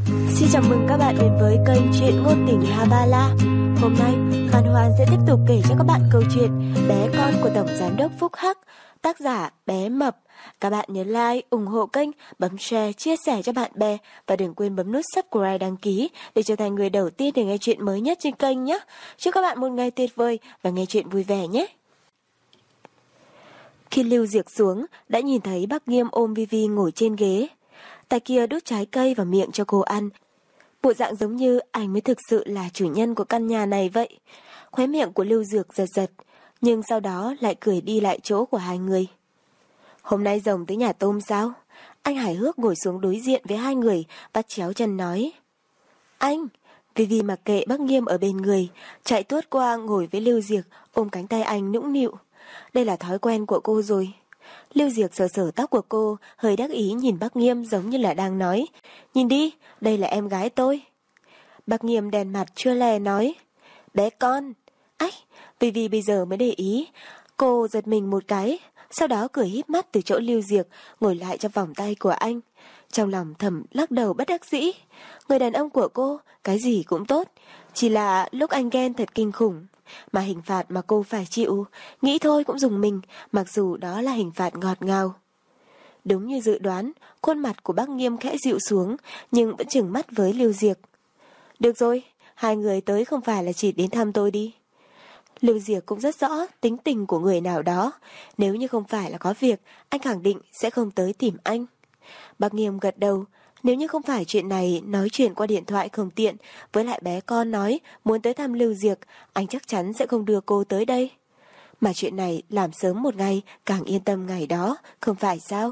Xin chào mừng các bạn đến với kênh Chuyện Ngôn Tình Havala. Hôm nay, Phan Hoan sẽ tiếp tục kể cho các bạn câu chuyện Bé Con của Tổng Giám đốc Phúc Hắc, tác giả Bé Mập. Các bạn nhớ like, ủng hộ kênh, bấm share, chia sẻ cho bạn bè và đừng quên bấm nút subscribe đăng ký để trở thành người đầu tiên để nghe chuyện mới nhất trên kênh nhé. Chúc các bạn một ngày tuyệt vời và nghe chuyện vui vẻ nhé. Khi Lưu Diệc xuống, đã nhìn thấy bác Nghiêm ôm Vivi ngồi trên ghế. Tay kia đút trái cây vào miệng cho cô ăn. Bộ dạng giống như anh mới thực sự là chủ nhân của căn nhà này vậy. Khóe miệng của Lưu Diệc giật giật, nhưng sau đó lại cười đi lại chỗ của hai người. Hôm nay rồng tới nhà tôm sao? Anh hài hước ngồi xuống đối diện với hai người, vắt chéo chân nói. Anh! Vivi mặc kệ bác Nghiêm ở bên người, chạy tuốt qua ngồi với Lưu Diệc, ôm cánh tay anh nũng nịu. Đây là thói quen của cô rồi. Lưu Diệc sờ sờ tóc của cô, hơi đắc ý nhìn bác Nghiêm giống như là đang nói. Nhìn đi, đây là em gái tôi. Bác Nghiêm đèn mặt chua lè nói. Bé con. Ách, Vivi bây giờ mới để ý. Cô giật mình một cái, sau đó cười híp mắt từ chỗ Lưu Diệc, ngồi lại trong vòng tay của anh. Trong lòng thầm lắc đầu bất đắc dĩ. Người đàn ông của cô, cái gì cũng tốt. Chỉ là lúc anh ghen thật kinh khủng. Mà hình phạt mà cô phải chịu, nghĩ thôi cũng dùng mình, mặc dù đó là hình phạt ngọt ngào. Đúng như dự đoán, khuôn mặt của bác Nghiêm khẽ dịu xuống, nhưng vẫn trừng mắt với Lưu Diệc. Được rồi, hai người tới không phải là chỉ đến thăm tôi đi. Lưu Diệc cũng rất rõ tính tình của người nào đó. Nếu như không phải là có việc, anh khẳng định sẽ không tới tìm anh. Bác Nghiêm gật đầu. Nếu như không phải chuyện này nói chuyện qua điện thoại không tiện, với lại bé con nói muốn tới thăm Lưu Diệc, anh chắc chắn sẽ không đưa cô tới đây. Mà chuyện này làm sớm một ngày càng yên tâm ngày đó, không phải sao?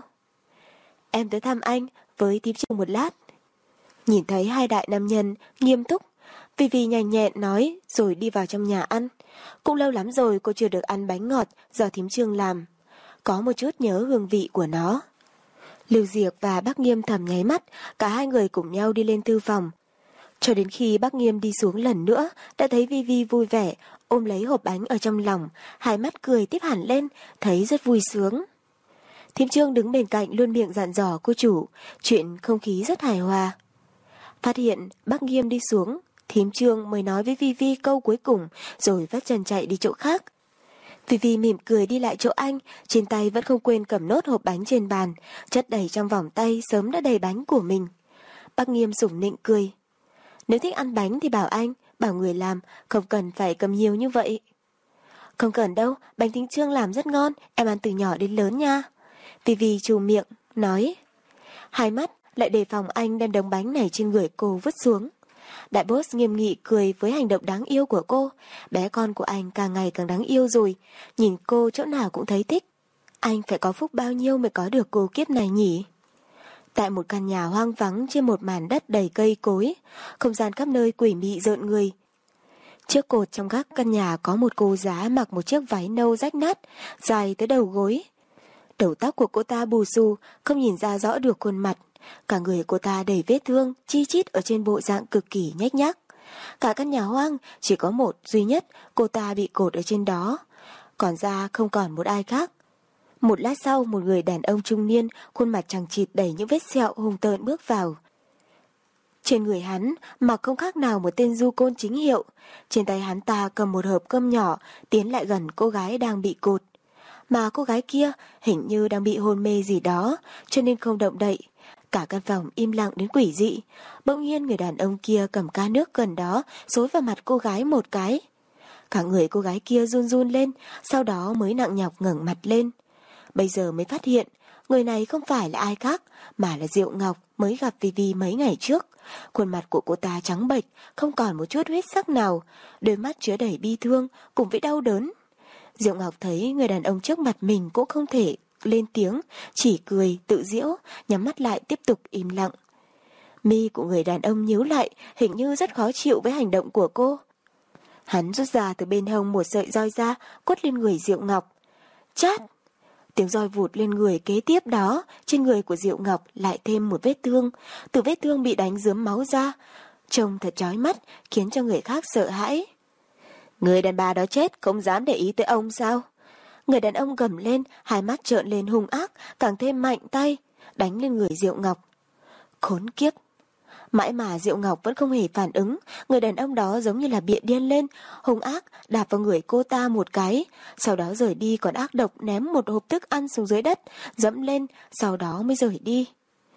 Em tới thăm anh với thím Trương một lát. Nhìn thấy hai đại nam nhân nghiêm túc, Vivi nhanh nhẹn nói rồi đi vào trong nhà ăn. Cũng lâu lắm rồi cô chưa được ăn bánh ngọt do thím Trương làm. Có một chút nhớ hương vị của nó. Lưu Diệc và bác Nghiêm thầm nháy mắt, cả hai người cùng nhau đi lên thư phòng. Cho đến khi bác Nghiêm đi xuống lần nữa, đã thấy Vivi vui vẻ, ôm lấy hộp bánh ở trong lòng, hai mắt cười tiếp hẳn lên, thấy rất vui sướng. Thím Trương đứng bên cạnh luôn miệng dặn dò cô chủ, chuyện không khí rất hài hòa. Phát hiện bác Nghiêm đi xuống, thím Trương mới nói với Vivi câu cuối cùng, rồi vắt chân chạy đi chỗ khác. Vivi mỉm cười đi lại chỗ anh, trên tay vẫn không quên cầm nốt hộp bánh trên bàn, chất đầy trong vòng tay sớm đã đầy bánh của mình. Bác Nghiêm sủng nịnh cười. Nếu thích ăn bánh thì bảo anh, bảo người làm, không cần phải cầm nhiều như vậy. Không cần đâu, bánh thím Trương làm rất ngon, em ăn từ nhỏ đến lớn nha. Vivi trù miệng, nói. Hai mắt lại đề phòng anh đem đống bánh này trên người cô vứt xuống. Đại boss nghiêm nghị cười với hành động đáng yêu của cô. Bé con của anh càng ngày càng đáng yêu rồi. Nhìn cô chỗ nào cũng thấy thích. Anh phải có phúc bao nhiêu mới có được cô kiếp này nhỉ? Tại một căn nhà hoang vắng trên một màn đất đầy cây cối, không gian khắp nơi quỷ mị rợn người. Trước cột trong các căn nhà có một cô giá mặc một chiếc váy nâu rách nát, dài tới đầu gối. Đầu tóc của cô ta bù xù, không nhìn ra rõ được khuôn mặt. Cả người cô ta đầy vết thương, chi chít ở trên bộ dạng cực kỳ nhếch nhác. Cả căn nhà hoang, chỉ có một duy nhất, cô ta bị cột ở trên đó. Còn ra không còn một ai khác. Một lát sau, một người đàn ông trung niên, khuôn mặt chằng chịt đầy những vết sẹo hung tợn bước vào. Trên người hắn, mặc không khác nào một tên du côn chính hiệu. Trên tay hắn ta cầm một hộp cơm nhỏ, tiến lại gần cô gái đang bị cột. Mà cô gái kia hình như đang bị hôn mê gì đó, cho nên không động đậy. Cả căn phòng im lặng đến quỷ dị. Bỗng nhiên người đàn ông kia cầm ca nước gần đó, xối vào mặt cô gái một cái. Cả người cô gái kia run run lên, sau đó mới nặng nhọc ngẩng mặt lên. Bây giờ mới phát hiện, người này không phải là ai khác, mà là Diệu Ngọc mới gặp Vivi mấy ngày trước. Khuôn mặt của cô ta trắng bệch, không còn một chút huyết sắc nào, đôi mắt chứa đầy bi thương cùng với đau đớn. Diệu Ngọc thấy người đàn ông trước mặt mình cũng không thể lên tiếng, chỉ cười, tự giễu, nhắm mắt lại tiếp tục im lặng. Mi của người đàn ông nhíu lại, hình như rất khó chịu với hành động của cô. Hắn rút ra từ bên hông một sợi roi ra, quất lên người Diệu Ngọc. Chát! Tiếng roi vụt lên người kế tiếp đó, trên người của Diệu Ngọc lại thêm một vết thương, từ vết thương bị đánh rớm máu ra. Trông thật chói mắt, khiến cho người khác sợ hãi. Người đàn bà đó chết, không dám để ý tới ông sao? Người đàn ông gầm lên, hai mắt trợn lên hung ác, càng thêm mạnh tay, đánh lên người Diệu Ngọc. Khốn kiếp! Mãi mà Diệu Ngọc vẫn không hề phản ứng, người đàn ông đó giống như là bị điên lên, hung ác đạp vào người cô ta một cái, sau đó rời đi, còn ác độc ném một hộp thức ăn xuống dưới đất, dẫm lên, sau đó mới rời đi.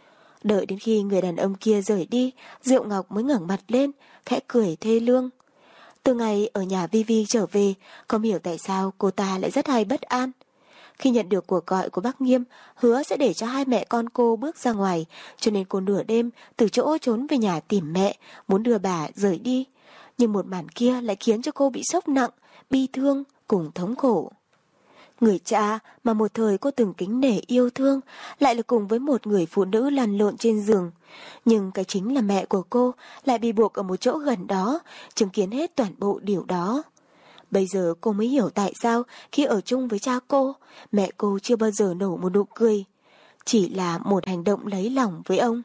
Đợi đến khi người đàn ông kia rời đi, Diệu Ngọc mới ngẩng mặt lên, khẽ cười thê lương. Từ ngày ở nhà Vi trở về, không hiểu tại sao cô ta lại rất hay bất an. Khi nhận được cuộc gọi của bác Nghiêm, hứa sẽ để cho hai mẹ con cô bước ra ngoài, cho nên cô nửa đêm từ chỗ trốn về nhà tìm mẹ, muốn đưa bà rời đi. Nhưng một màn kia lại khiến cho cô bị sốc nặng, bi thương, cùng thống khổ. Người cha mà một thời cô từng kính nể yêu thương, lại là cùng với một người phụ nữ lăn lộn trên giường. Nhưng cái chính là mẹ của cô lại bị buộc ở một chỗ gần đó, chứng kiến hết toàn bộ điều đó. Bây giờ cô mới hiểu tại sao khi ở chung với cha cô, mẹ cô chưa bao giờ nở một nụ cười. Chỉ là một hành động lấy lòng với ông.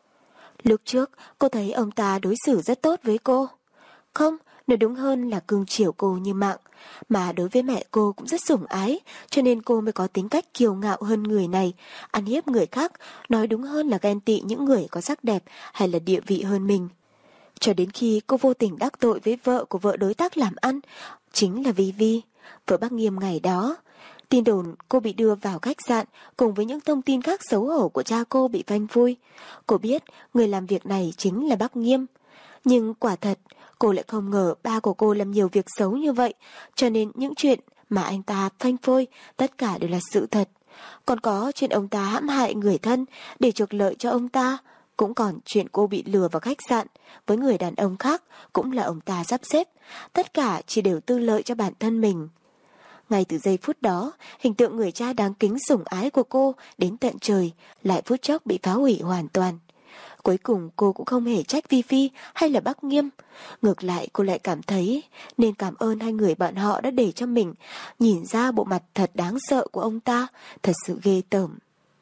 Lúc trước, cô thấy ông ta đối xử rất tốt với cô. Không, nói đúng hơn là cưng chiều cô như mạng. Mà đối với mẹ cô cũng rất sủng ái, cho nên cô mới có tính cách kiêu ngạo hơn người này, ăn hiếp người khác, nói đúng hơn là ghen tị những người có sắc đẹp hay là địa vị hơn mình. Cho đến khi cô vô tình đắc tội với vợ của vợ đối tác làm ăn, chính là Vi, vợ bác Nghiêm ngày đó. Tin đồn cô bị đưa vào khách sạn cùng với những thông tin khác xấu hổ của cha cô bị phanh phui. Cô biết người làm việc này chính là bác Nghiêm. Nhưng quả thật, cô lại không ngờ ba của cô làm nhiều việc xấu như vậy, cho nên những chuyện mà anh ta phanh phui tất cả đều là sự thật. Còn có chuyện ông ta hãm hại người thân để chuộc lợi cho ông ta. Cũng còn chuyện cô bị lừa vào khách sạn với người đàn ông khác cũng là ông ta sắp xếp. Tất cả chỉ đều tư lợi cho bản thân mình. Ngay từ giây phút đó, hình tượng người cha đáng kính sủng ái của cô đến tận trời lại phút chốc bị phá hủy hoàn toàn. Cuối cùng cô cũng không hề trách Vi hay là bác Nghiêm. Ngược lại cô lại cảm thấy nên cảm ơn hai người bọn họ đã để cho mình nhìn ra bộ mặt thật đáng sợ của ông ta, thật sự ghê tởm.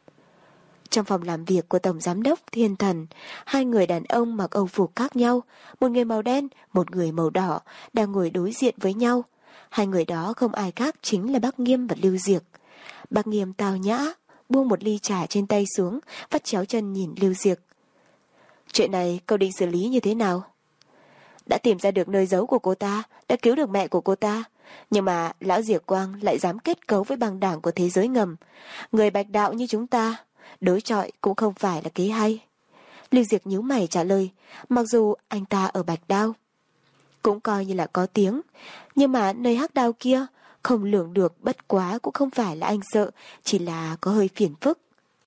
Trong phòng làm việc của Tổng Giám đốc Thiên Thần, hai người đàn ông mặc âu phục khác nhau, một người màu đen, một người màu đỏ, đang ngồi đối diện với nhau. Hai người đó không ai khác chính là bác Nghiêm và Lưu Diệc. Bác Nghiêm tao nhã, buông một ly trà trên tay xuống, vắt chéo chân nhìn Lưu Diệc. Chuyện này cậu định xử lý như thế nào? Đã tìm ra được nơi giấu của cô ta, đã cứu được mẹ của cô ta. Nhưng mà lão Diệc Quang lại dám kết cấu với băng đảng của thế giới ngầm. Người bạch đạo như chúng ta, đối chọi cũng không phải là kế hay. Lưu Diệc nhíu mày trả lời, mặc dù anh ta ở Bạch Đao cũng coi như là có tiếng, nhưng mà nơi hắc đao kia không lường được, bất quá cũng không phải là anh sợ, chỉ là có hơi phiền phức.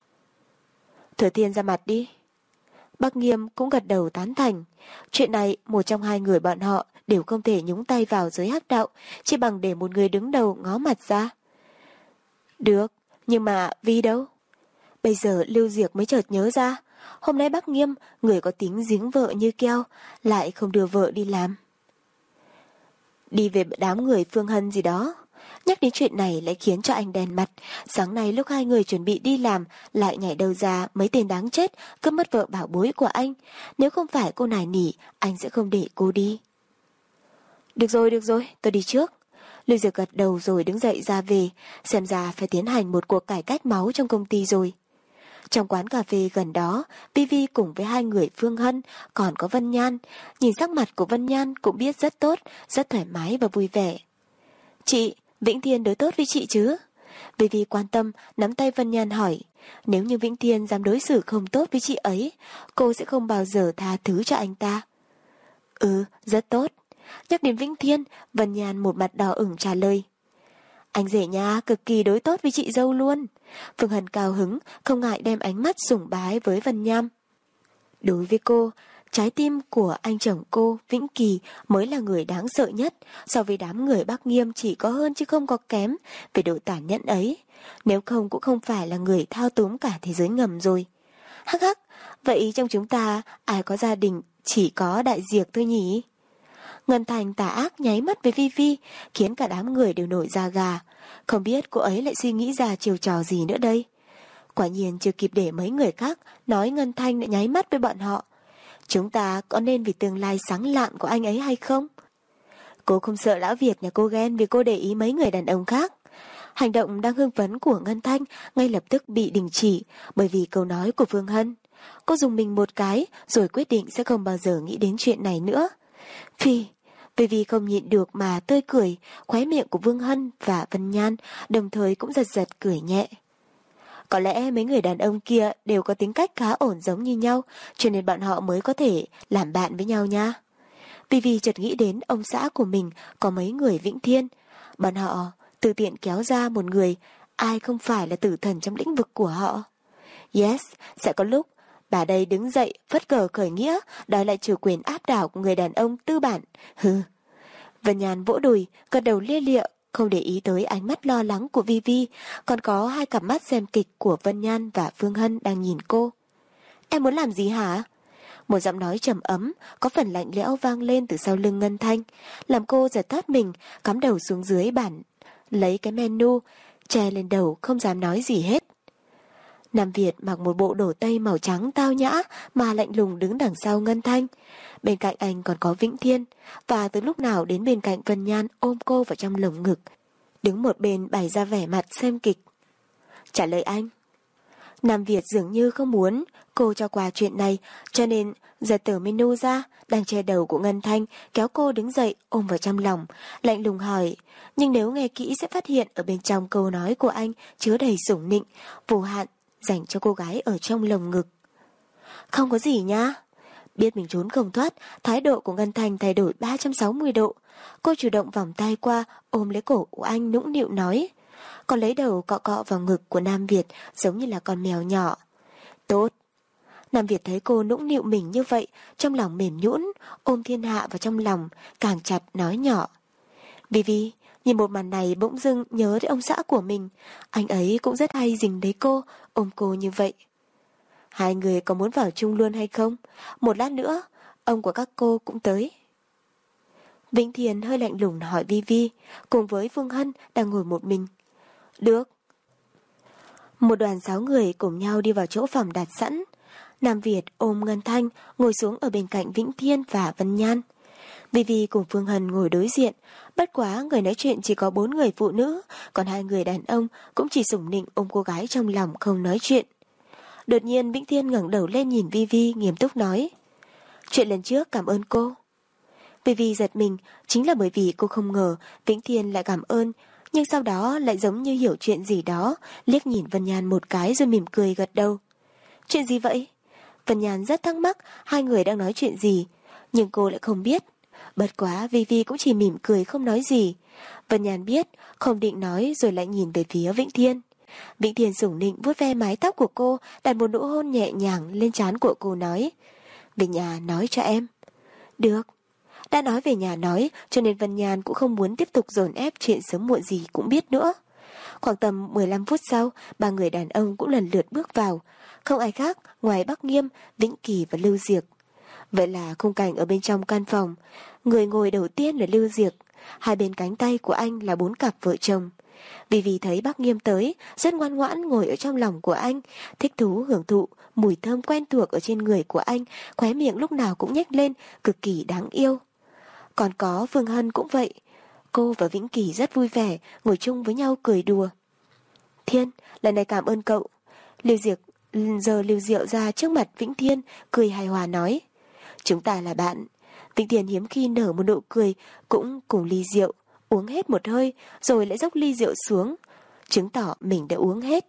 Thừa Thiên ra mặt đi. Bác Nghiêm cũng gật đầu tán thành. Chuyện này một trong hai người bọn họ đều không thể nhúng tay vào giới hắc đạo, chỉ bằng để một người đứng đầu ngó mặt ra. Được, nhưng mà Vi đâu? Bây giờ Lưu Diệc mới chợt nhớ ra, hôm nay bác Nghiêm, người có tính giếng vợ như keo, lại không đưa vợ đi làm. Đi về đám người Phương Hân gì đó. Nhắc đến chuyện này lại khiến cho anh đèn mặt. Sáng nay lúc hai người chuẩn bị đi làm, lại nhảy đầu ra mấy tên đáng chết, cướp mất vợ bảo bối của anh. Nếu không phải cô nài nỉ, anh sẽ không để cô đi. Được rồi, tôi đi trước. Lưu Diệc gật đầu rồi đứng dậy ra về, xem ra phải tiến hành một cuộc cải cách máu trong công ty rồi. Trong quán cà phê gần đó, Vi cùng với hai người Phương Hân, còn có Vân Nhan. Nhìn sắc mặt của Vân Nhan cũng biết rất tốt, rất thoải mái và vui vẻ. Chị, Vĩnh Thiên đối tốt với chị chứ? Vi quan tâm, nắm tay Vân Nhan hỏi. Nếu như Vĩnh Thiên dám đối xử không tốt với chị ấy, cô sẽ không bao giờ tha thứ cho anh ta. Ừ, rất tốt. Nhắc đến Vĩnh Thiên, Vân Nhan một mặt đỏ ửng trả lời. Anh rể nhà cực kỳ đối tốt với chị dâu luôn. Phương Hân cao hứng, không ngại đem ánh mắt sủng bái với Vân Nham. Đối với cô, trái tim của anh chồng cô, Vĩnh Kỳ, mới là người đáng sợ nhất. So với đám người Bác Nghiêm chỉ có hơn chứ không có kém về độ tàn nhẫn ấy. Nếu không cũng không phải là người thao túng cả thế giới ngầm rồi. Hắc hắc, vậy trong chúng ta ai có gia đình chỉ có Đại Diệc thôi nhỉ? Ngân Thành tà ác nháy mắt với Vi, khiến cả đám người đều nổi da gà. Không biết cô ấy lại suy nghĩ ra chiêu trò gì nữa đây. Quả nhiên chưa kịp để mấy người khác nói Ngân Thanh lại nháy mắt với bọn họ. Chúng ta có nên vì tương lai sáng lạn của anh ấy hay không? Cô không sợ lão Việt nhà cô ghen vì cô để ý mấy người đàn ông khác. Hành động đang hưng phấn của Ngân Thanh ngay lập tức bị đình chỉ bởi vì câu nói của Phương Hân. Cô dùng mình một cái rồi quyết định sẽ không bao giờ nghĩ đến chuyện này nữa. Vì không nhịn được mà tươi cười, khóe miệng của Vương Hân và Vân Nhan đồng thời cũng giật giật cười nhẹ. Có lẽ mấy người đàn ông kia đều có tính cách khá ổn giống như nhau, cho nên bọn họ mới có thể làm bạn với nhau nha. Vì chợt nghĩ đến ông xã của mình có mấy người Vĩnh Thiên. Bọn họ tự tiện kéo ra một người, ai không phải là tử thần trong lĩnh vực của họ. Yes, sẽ có lúc bà đây đứng dậy phất cờ khởi nghĩa, đòi lại chủ quyền áp đảo của người đàn ông tư bản. Vân Nhan vỗ đùi, gật đầu lia lịa, không để ý tới ánh mắt lo lắng của Vi, còn có hai cặp mắt xem kịch của Vân Nhan và Phương Hân đang nhìn cô. Em muốn làm gì hả? Một giọng nói trầm ấm, có phần lạnh lẽo vang lên từ sau lưng Ngân Thanh, làm cô giật thót mình, cắm đầu xuống dưới bàn, lấy cái menu, che lên đầu không dám nói gì hết. Nam Việt mặc một bộ đồ tây màu trắng tao nhã mà lạnh lùng đứng đằng sau Ngân Thanh. Bên cạnh anh còn có Vĩnh Thiên, và từ lúc nào đến bên cạnh Vân Nhan ôm cô vào trong lồng ngực, đứng một bên bày ra vẻ mặt xem kịch. Trả lời anh. Nam Việt dường như không muốn cô cho qua chuyện này, cho nên giật tờ menu ra, đang che đầu của Ngân Thanh, kéo cô đứng dậy ôm vào trong lòng, lạnh lùng hỏi. Nhưng nếu nghe kỹ sẽ phát hiện ở bên trong câu nói của anh chứa đầy sủng nịnh, vô hạn dành cho cô gái ở trong lồng ngực. Không có gì nha. Biết mình trốn không thoát, thái độ của Ngân Thanh thay đổi 360 độ. Cô chủ động vòng tay qua, ôm lấy cổ của anh nũng nịu nói. Còn lấy đầu cọ cọ vào ngực của Nam Việt giống như là con mèo nhỏ. Tốt. Nam Việt thấy cô nũng nịu mình như vậy, trong lòng mềm nhũn, ôm thiên hạ vào trong lòng, càng chặt nói nhỏ. Vi, nhìn một màn này bỗng dưng nhớ đến ông xã của mình. Anh ấy cũng rất hay dính lấy cô, ôm cô như vậy. Hai người có muốn vào chung luôn hay không? Một lát nữa, ông của các cô cũng tới. Vĩnh Thiên hơi lạnh lùng hỏi Vi, cùng với Phương Hân đang ngồi một mình. Được. Một đoàn 6 người cùng nhau đi vào chỗ phòng đặt sẵn. Nam Việt ôm Ngân Thanh ngồi xuống ở bên cạnh Vĩnh Thiên và Vân Nhan. Vi cùng Phương Hân ngồi đối diện, bất quá người nói chuyện chỉ có 4 người phụ nữ, còn 2 người đàn ông cũng chỉ sủng nịnh ôm cô gái trong lòng không nói chuyện. Đột nhiên Vĩnh Thiên ngẩng đầu lên nhìn Vi nghiêm túc nói. Chuyện lần trước cảm ơn cô. Vi giật mình, chính là bởi vì cô không ngờ Vĩnh Thiên lại cảm ơn, nhưng sau đó lại giống như hiểu chuyện gì đó, liếc nhìn Vân Nhan một cái rồi mỉm cười gật đầu. Chuyện gì vậy? Vân Nhan rất thắc mắc hai người đang nói chuyện gì, nhưng cô lại không biết. Bất quá Vi cũng chỉ mỉm cười không nói gì. Vân Nhan biết, không định nói rồi lại nhìn về phía Vĩnh Thiên. Vĩnh Thiên sủng nịnh vuốt ve mái tóc của cô, đặt một nụ hôn nhẹ nhàng lên trán của cô nói. Về nhà nói cho em. Được. Đã nói về nhà nói, cho nên Vân Nhan cũng không muốn tiếp tục dồn ép chuyện sớm muộn gì cũng biết nữa. Khoảng tầm 15 phút sau, 3 người đàn ông cũng lần lượt bước vào. Không ai khác ngoài Bắc Nghiêm, Vĩnh Kỳ và Lưu Diệc. Vậy là khung cảnh ở bên trong căn phòng. Người ngồi đầu tiên là Lưu Diệc. Hai bên cánh tay của anh là 4 cặp vợ chồng. Vì thấy Bắc Nghiêm tới, rất ngoan ngoãn ngồi ở trong lòng của anh, thích thú hưởng thụ mùi thơm quen thuộc ở trên người của anh, khóe miệng lúc nào cũng nhếch lên, cực kỳ đáng yêu. Còn có Phương Hân cũng vậy. Cô và Vĩnh Kỳ rất vui vẻ, ngồi chung với nhau cười đùa. Thiên, lần này cảm ơn cậu. Lưu Diệc giờ Lưu Diệu ra trước mặt Vĩnh Thiên, cười hài hòa nói. Chúng ta là bạn. Vĩnh Thiên hiếm khi nở một nụ cười, cũng cùng ly rượu, uống hết một hơi, rồi lại dốc ly rượu xuống, chứng tỏ mình đã uống hết.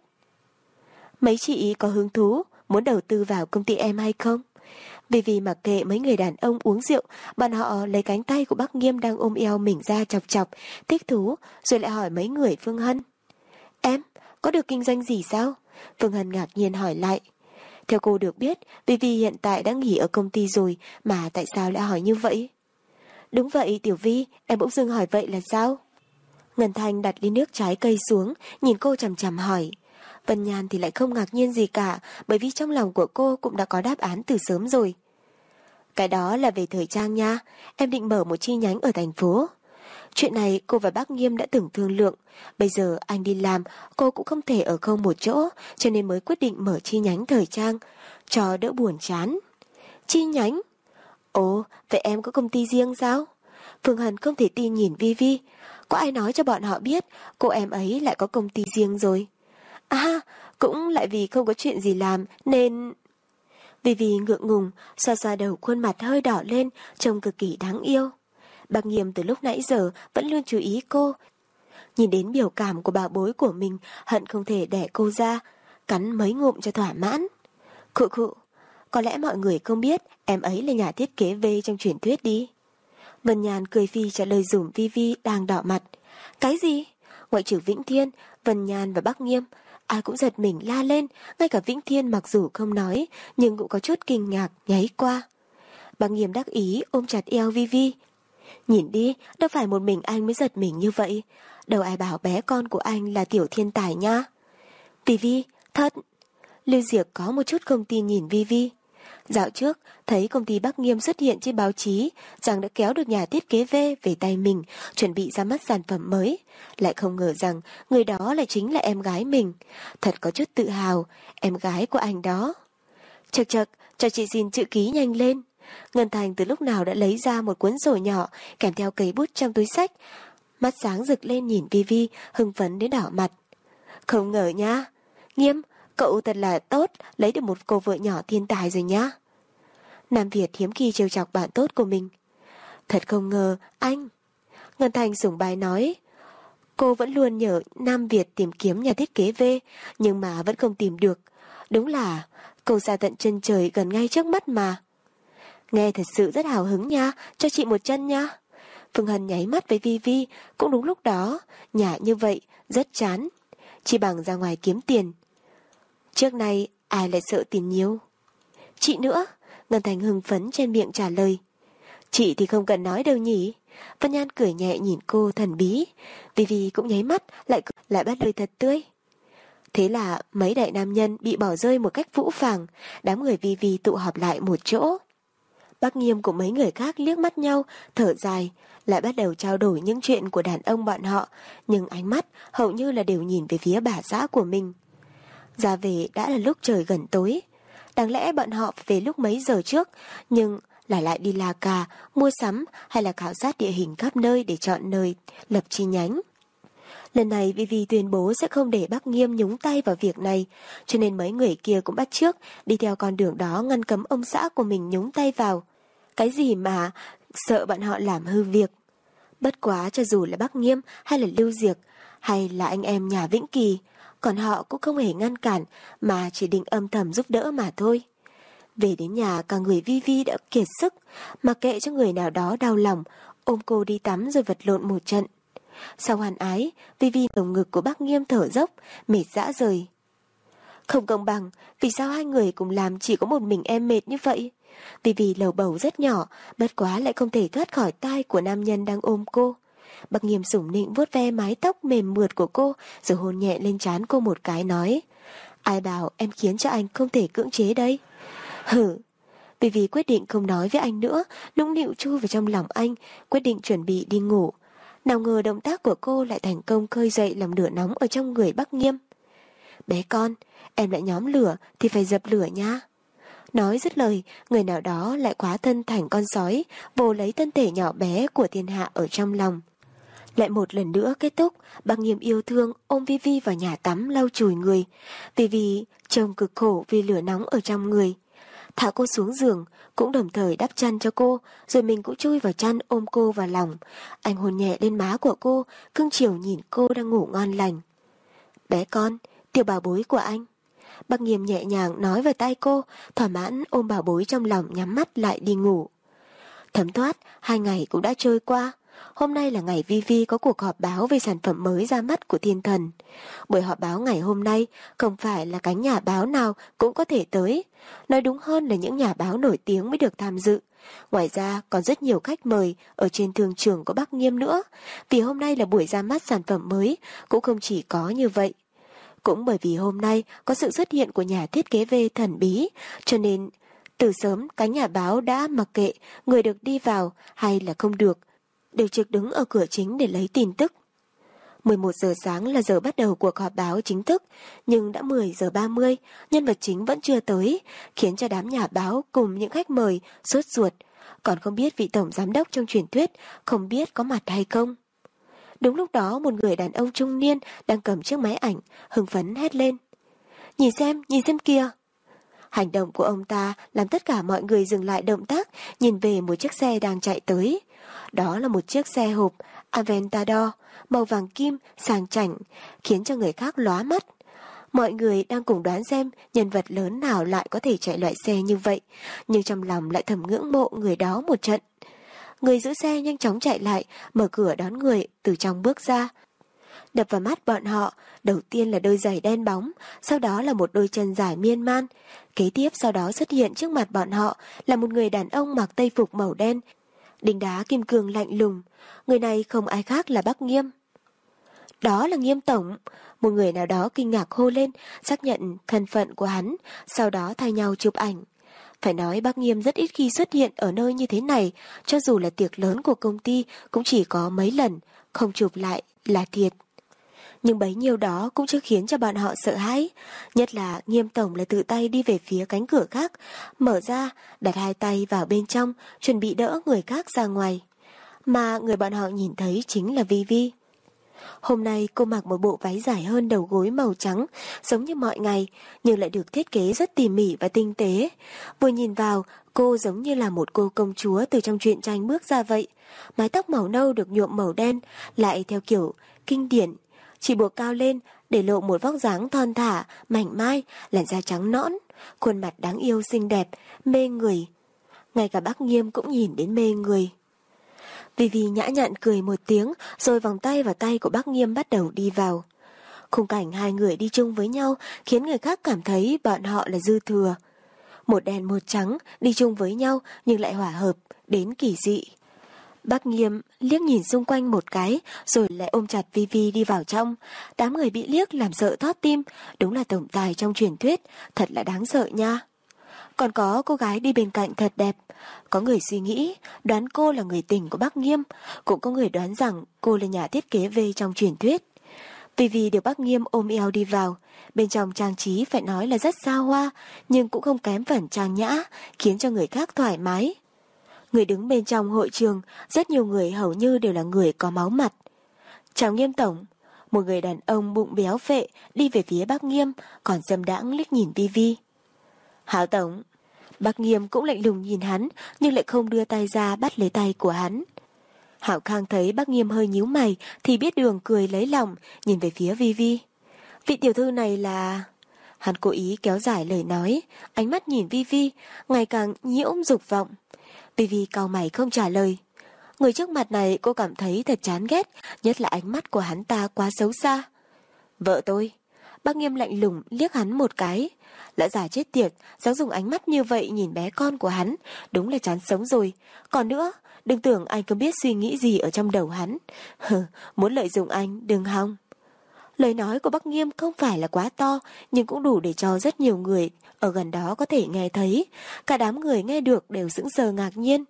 Mấy chị có hứng thú, muốn đầu tư vào công ty em hay không? Vì mặc kệ mấy người đàn ông uống rượu, bọn họ lấy cánh tay của Bắc Nghiêm đang ôm eo mình ra chọc chọc, thích thú, rồi lại hỏi mấy người Phương Hân. Em, có được kinh doanh gì sao? Phương Hân ngạc nhiên hỏi lại. Theo cô được biết, vì hiện tại đã nghỉ ở công ty rồi, mà tại sao lại hỏi như vậy? Đúng vậy Tiểu Vi, em bỗng dưng hỏi vậy là sao? Ngân Thanh đặt ly nước trái cây xuống, nhìn cô chằm chằm hỏi. Vân Nhan thì lại không ngạc nhiên gì cả, bởi vì trong lòng của cô cũng đã có đáp án từ sớm rồi. Cái đó là về thời trang nha, em định mở một chi nhánh ở thành phố. Chuyện này cô và bác Nghiêm đã từng thương lượng. Bây giờ anh đi làm, cô cũng không thể ở không một chỗ, cho nên mới quyết định mở chi nhánh thời trang, cho đỡ buồn chán. Chi nhánh? Ồ, vậy em có công ty riêng sao? Phương Hân không thể tin nhìn Vi. Có ai nói cho bọn họ biết cô em ấy lại có công ty riêng rồi? À, cũng lại vì không có chuyện gì làm nên... Vì ngượng ngùng, xoa xoa đầu khuôn mặt hơi đỏ lên, trông cực kỳ đáng yêu. Bác Nghiêm từ lúc nãy giờ vẫn luôn chú ý cô. Nhìn đến biểu cảm của bảo bối của mình, hận không thể đẻ cô ra, cắn mấy ngụm cho thỏa mãn. Khụ khụ, có lẽ mọi người không biết em ấy là nhà thiết kế V trong truyền thuyết đi. Vân Nhàn cười phì trả lời dùm Vi đang đỏ mặt. Cái gì? Ngoại trừ Vĩnh Thiên, Vân Nhàn và Bác Nghiêm, ai cũng giật mình la lên, ngay cả Vĩnh Thiên mặc dù không nói, nhưng cũng có chút kinh ngạc nháy qua. Bác Nghiêm đắc ý ôm chặt eo Vi. Nhìn đi, đâu phải một mình anh mới giật mình như vậy. Đâu ai bảo bé con của anh là tiểu thiên tài nha. Vi, thật. Lưu Diệc có một chút không tin nhìn Vi. Dạo trước, thấy công ty Bắc Nghiêm xuất hiện trên báo chí rằng đã kéo được nhà thiết kế V về tay mình, chuẩn bị ra mắt sản phẩm mới. Lại không ngờ rằng người đó lại chính là em gái mình. Thật có chút tự hào, em gái của anh đó. Chật, cho chị xin chữ ký nhanh lên. Ngân Thành từ lúc nào đã lấy ra một cuốn sổ nhỏ kèm theo cây bút trong túi xách. Mắt sáng rực lên nhìn Vi, hưng phấn đến đỏ mặt. Không ngờ nha. Nghiêm, cậu thật là tốt, lấy được một cô vợ nhỏ thiên tài rồi nhá. Nam Việt hiếm khi trêu chọc bạn tốt của mình. Thật không ngờ, anh. Ngân Thành sủng bái nói. Cô vẫn luôn nhờ Nam Việt tìm kiếm nhà thiết kế V, nhưng mà vẫn không tìm được. Đúng là cô ra tận chân trời gần ngay trước mắt mà. Nghe thật sự rất hào hứng nha, cho chị một chân nha. Phương Hân nháy mắt với Vi, cũng đúng lúc đó, nhả như vậy, rất chán. Chỉ bằng ra ngoài kiếm tiền. Trước nay, ai lại sợ tiền nhiều? Chị nữa, Ngân Thành hưng phấn trên miệng trả lời. Chị thì không cần nói đâu nhỉ. Vân Nhan cười nhẹ nhìn cô thần bí. Vi cũng nháy mắt, lại bắt lời thật tươi. Thế là mấy đại nam nhân bị bỏ rơi một cách phũ phàng, đám người Vi tụ họp lại một chỗ. Bác Nghiêm cùng mấy người khác liếc mắt nhau, thở dài, lại bắt đầu trao đổi những chuyện của đàn ông bọn họ, nhưng ánh mắt hầu như là đều nhìn về phía bà xã của mình. Ra về đã là lúc trời gần tối. Đáng lẽ bọn họ về lúc mấy giờ trước, nhưng lại đi La Cà, mua sắm hay là khảo sát địa hình khắp nơi để chọn nơi lập chi nhánh. Lần này Vi tuyên bố sẽ không để bác Nghiêm nhúng tay vào việc này, cho nên mấy người kia cũng bắt chước đi theo con đường đó ngăn cấm ông xã của mình nhúng tay vào. Cái gì mà sợ bọn họ làm hư việc. Bất quá cho dù là bác Nghiêm hay là Lưu Diệc hay là anh em nhà Vĩnh Kỳ, còn họ cũng không hề ngăn cản mà chỉ định âm thầm giúp đỡ mà thôi. Về đến nhà cả người Vi đã kiệt sức, mặc kệ cho người nào đó đau lòng, ôm cô đi tắm rồi vật lộn một trận. Sau hoàn ái, Vi lồng ngực của bác Nghiêm thở dốc, mệt rã rời. Không công bằng, vì sao hai người cùng làm chỉ có một mình em mệt như vậy? Vi lầu bầu rất nhỏ, bất quá lại không thể thoát khỏi tai của nam nhân đang ôm cô. Bác Nghiêm sủng nịnh vuốt ve mái tóc mềm mượt của cô, rồi hôn nhẹ lên trán cô một cái nói. Ai bảo em khiến cho anh không thể cưỡng chế đây? Hử! Vi quyết định không nói với anh nữa, nũng nịu chui vào trong lòng anh, quyết định chuẩn bị đi ngủ. Nào ngờ động tác của cô lại thành công khơi dậy lòng lửa nóng ở trong người bác Nghiêm. Bé con, em đã nhóm lửa thì phải dập lửa nha. Nói dứt lời, người nào đó lại quá thân thành con sói, vồ lấy thân thể nhỏ bé của thiên hạ ở trong lòng. Lại một lần nữa kết thúc, bác Nghiêm yêu thương ôm Vi vào nhà tắm lau chùi người. Vi trông cực khổ vì lửa nóng ở trong người. Thả cô xuống giường, cũng đồng thời đắp chăn cho cô, rồi mình cũng chui vào chăn ôm cô vào lòng. Anh hôn nhẹ lên má của cô, cưng chiều nhìn cô đang ngủ ngon lành. Bé con, tiểu bảo bối của anh. Bác Nghiêm nhẹ nhàng nói vào tai cô, thỏa mãn ôm bảo bối trong lòng nhắm mắt lại đi ngủ. Thấm thoát, 2 ngày cũng đã trôi qua. Hôm nay là ngày Vi có cuộc họp báo về sản phẩm mới ra mắt của Thiên Thần. Buổi họp báo ngày hôm nay không phải là cánh nhà báo nào cũng có thể tới. Nói đúng hơn là những nhà báo nổi tiếng mới được tham dự. Ngoài ra còn rất nhiều khách mời ở trên thương trường của Bác Nghiêm nữa. Vì hôm nay là buổi ra mắt sản phẩm mới, cũng không chỉ có như vậy. Cũng bởi vì hôm nay có sự xuất hiện của nhà thiết kế V thần bí, cho nên từ sớm cánh nhà báo đã mặc kệ người được đi vào hay là không được, đều trực đứng ở cửa chính để lấy tin tức. 11 giờ sáng là giờ bắt đầu cuộc họp báo chính thức, nhưng đã 10 giờ 30, nhân vật chính vẫn chưa tới, khiến cho đám nhà báo cùng những khách mời sốt ruột, còn không biết vị tổng giám đốc trong truyền thuyết không biết có mặt hay không. Đúng lúc đó một người đàn ông trung niên đang cầm chiếc máy ảnh, hưng phấn hét lên. Nhìn xem kìa. Hành động của ông ta làm tất cả mọi người dừng lại động tác, nhìn về một chiếc xe đang chạy tới. Đó là một chiếc xe hộp Aventador màu vàng kim sang chảnh, khiến cho người khác lóa mắt. Mọi người đang cùng đoán xem nhân vật lớn nào lại có thể chạy loại xe như vậy, nhưng trong lòng lại thầm ngưỡng mộ người đó một trận. Người giữ xe nhanh chóng chạy lại, mở cửa đón người từ trong bước ra. Đập vào mắt bọn họ, đầu tiên là đôi giày đen bóng, sau đó là một đôi chân dài miên man. Kế tiếp sau đó xuất hiện trước mặt bọn họ là một người đàn ông mặc tây phục màu đen, đính đá kim cương lạnh lùng. Người này không ai khác là Bắc Nghiêm. Đó là Nghiêm tổng. Một người nào đó kinh ngạc hô lên, xác nhận thân phận của hắn, sau đó thay nhau chụp ảnh. Phải nói Bắc Nghiêm rất ít khi xuất hiện ở nơi như thế này, cho dù là tiệc lớn của công ty cũng chỉ có mấy lần, không chụp lại là thiệt. Nhưng bấy nhiêu đó cũng chưa khiến cho bọn họ sợ hãi, nhất là Nghiêm tổng lại tự tay đi về phía cánh cửa khác, mở ra, đặt hai tay vào bên trong, chuẩn bị đỡ người khác ra ngoài. Mà người bọn họ nhìn thấy chính là Vivi. Hôm nay cô mặc một bộ váy dài hơn đầu gối màu trắng, giống như mọi ngày, nhưng lại được thiết kế rất tỉ mỉ và tinh tế. Vừa nhìn vào, cô giống như là một cô công chúa từ trong truyện tranh bước ra vậy. Mái tóc màu nâu được nhuộm màu đen, lại theo kiểu kinh điển, chỉ buộc cao lên để lộ một vóc dáng thon thả, mảnh mai, làn da trắng nõn, khuôn mặt đáng yêu xinh đẹp, mê người. Ngay cả Bắc Nghiêm cũng nhìn đến mê người. Vivi nhã nhặn cười một tiếng, rồi vòng tay vào tay của Bắc Nghiêm bắt đầu đi vào. Khung cảnh hai người đi chung với nhau khiến người khác cảm thấy bọn họ là dư thừa. Một đen một trắng đi chung với nhau nhưng lại hòa hợp đến kỳ dị. Bắc Nghiêm liếc nhìn xung quanh một cái rồi lại ôm chặt Vivi đi vào trong. Đám người bị liếc làm sợ thót tim, đúng là tổng tài trong truyền thuyết, thật là đáng sợ nha. Còn có cô gái đi bên cạnh thật đẹp. Có người suy nghĩ, đoán cô là người tình của Bắc Nghiêm. Cũng có người đoán rằng cô là nhà thiết kế V trong truyền thuyết. Vivi được Bắc Nghiêm ôm eo đi vào. Bên trong trang trí phải nói là rất xa hoa, nhưng cũng không kém phần trang nhã, khiến cho người khác thoải mái. Người đứng bên trong hội trường, rất nhiều người hầu như đều là người có máu mặt. Chào Nghiêm tổng. Một người đàn ông bụng béo phệ đi về phía Bắc Nghiêm, còn dâm đãng liếc nhìn Vivi. Hảo tổng. Bắc Nghiêm cũng lạnh lùng nhìn hắn, nhưng lại không đưa tay ra bắt lấy tay của hắn. Hảo Khang thấy Bắc Nghiêm hơi nhíu mày thì biết đường cười lấy lòng, nhìn về phía Vivi. Vị tiểu thư này là... Hắn cố ý kéo dài lời nói, ánh mắt nhìn Vivi, ngày càng nhiễm dục vọng. Vivi cau mày không trả lời. Người trước mặt này cô cảm thấy thật chán ghét, nhất là ánh mắt của hắn ta quá xấu xa. Vợ tôi. Bắc Nghiêm lạnh lùng liếc hắn một cái. Lão già chết tiệt, dám dùng ánh mắt như vậy nhìn bé con của hắn, đúng là chán sống rồi. Còn nữa, đừng tưởng anh không biết suy nghĩ gì ở trong đầu hắn. Muốn lợi dụng anh, đừng hòng. Lời nói của Bắc Nghiêm không phải là quá to, nhưng cũng đủ để cho rất nhiều người ở gần đó có thể nghe thấy. Cả đám người nghe được đều sững sờ ngạc nhiên.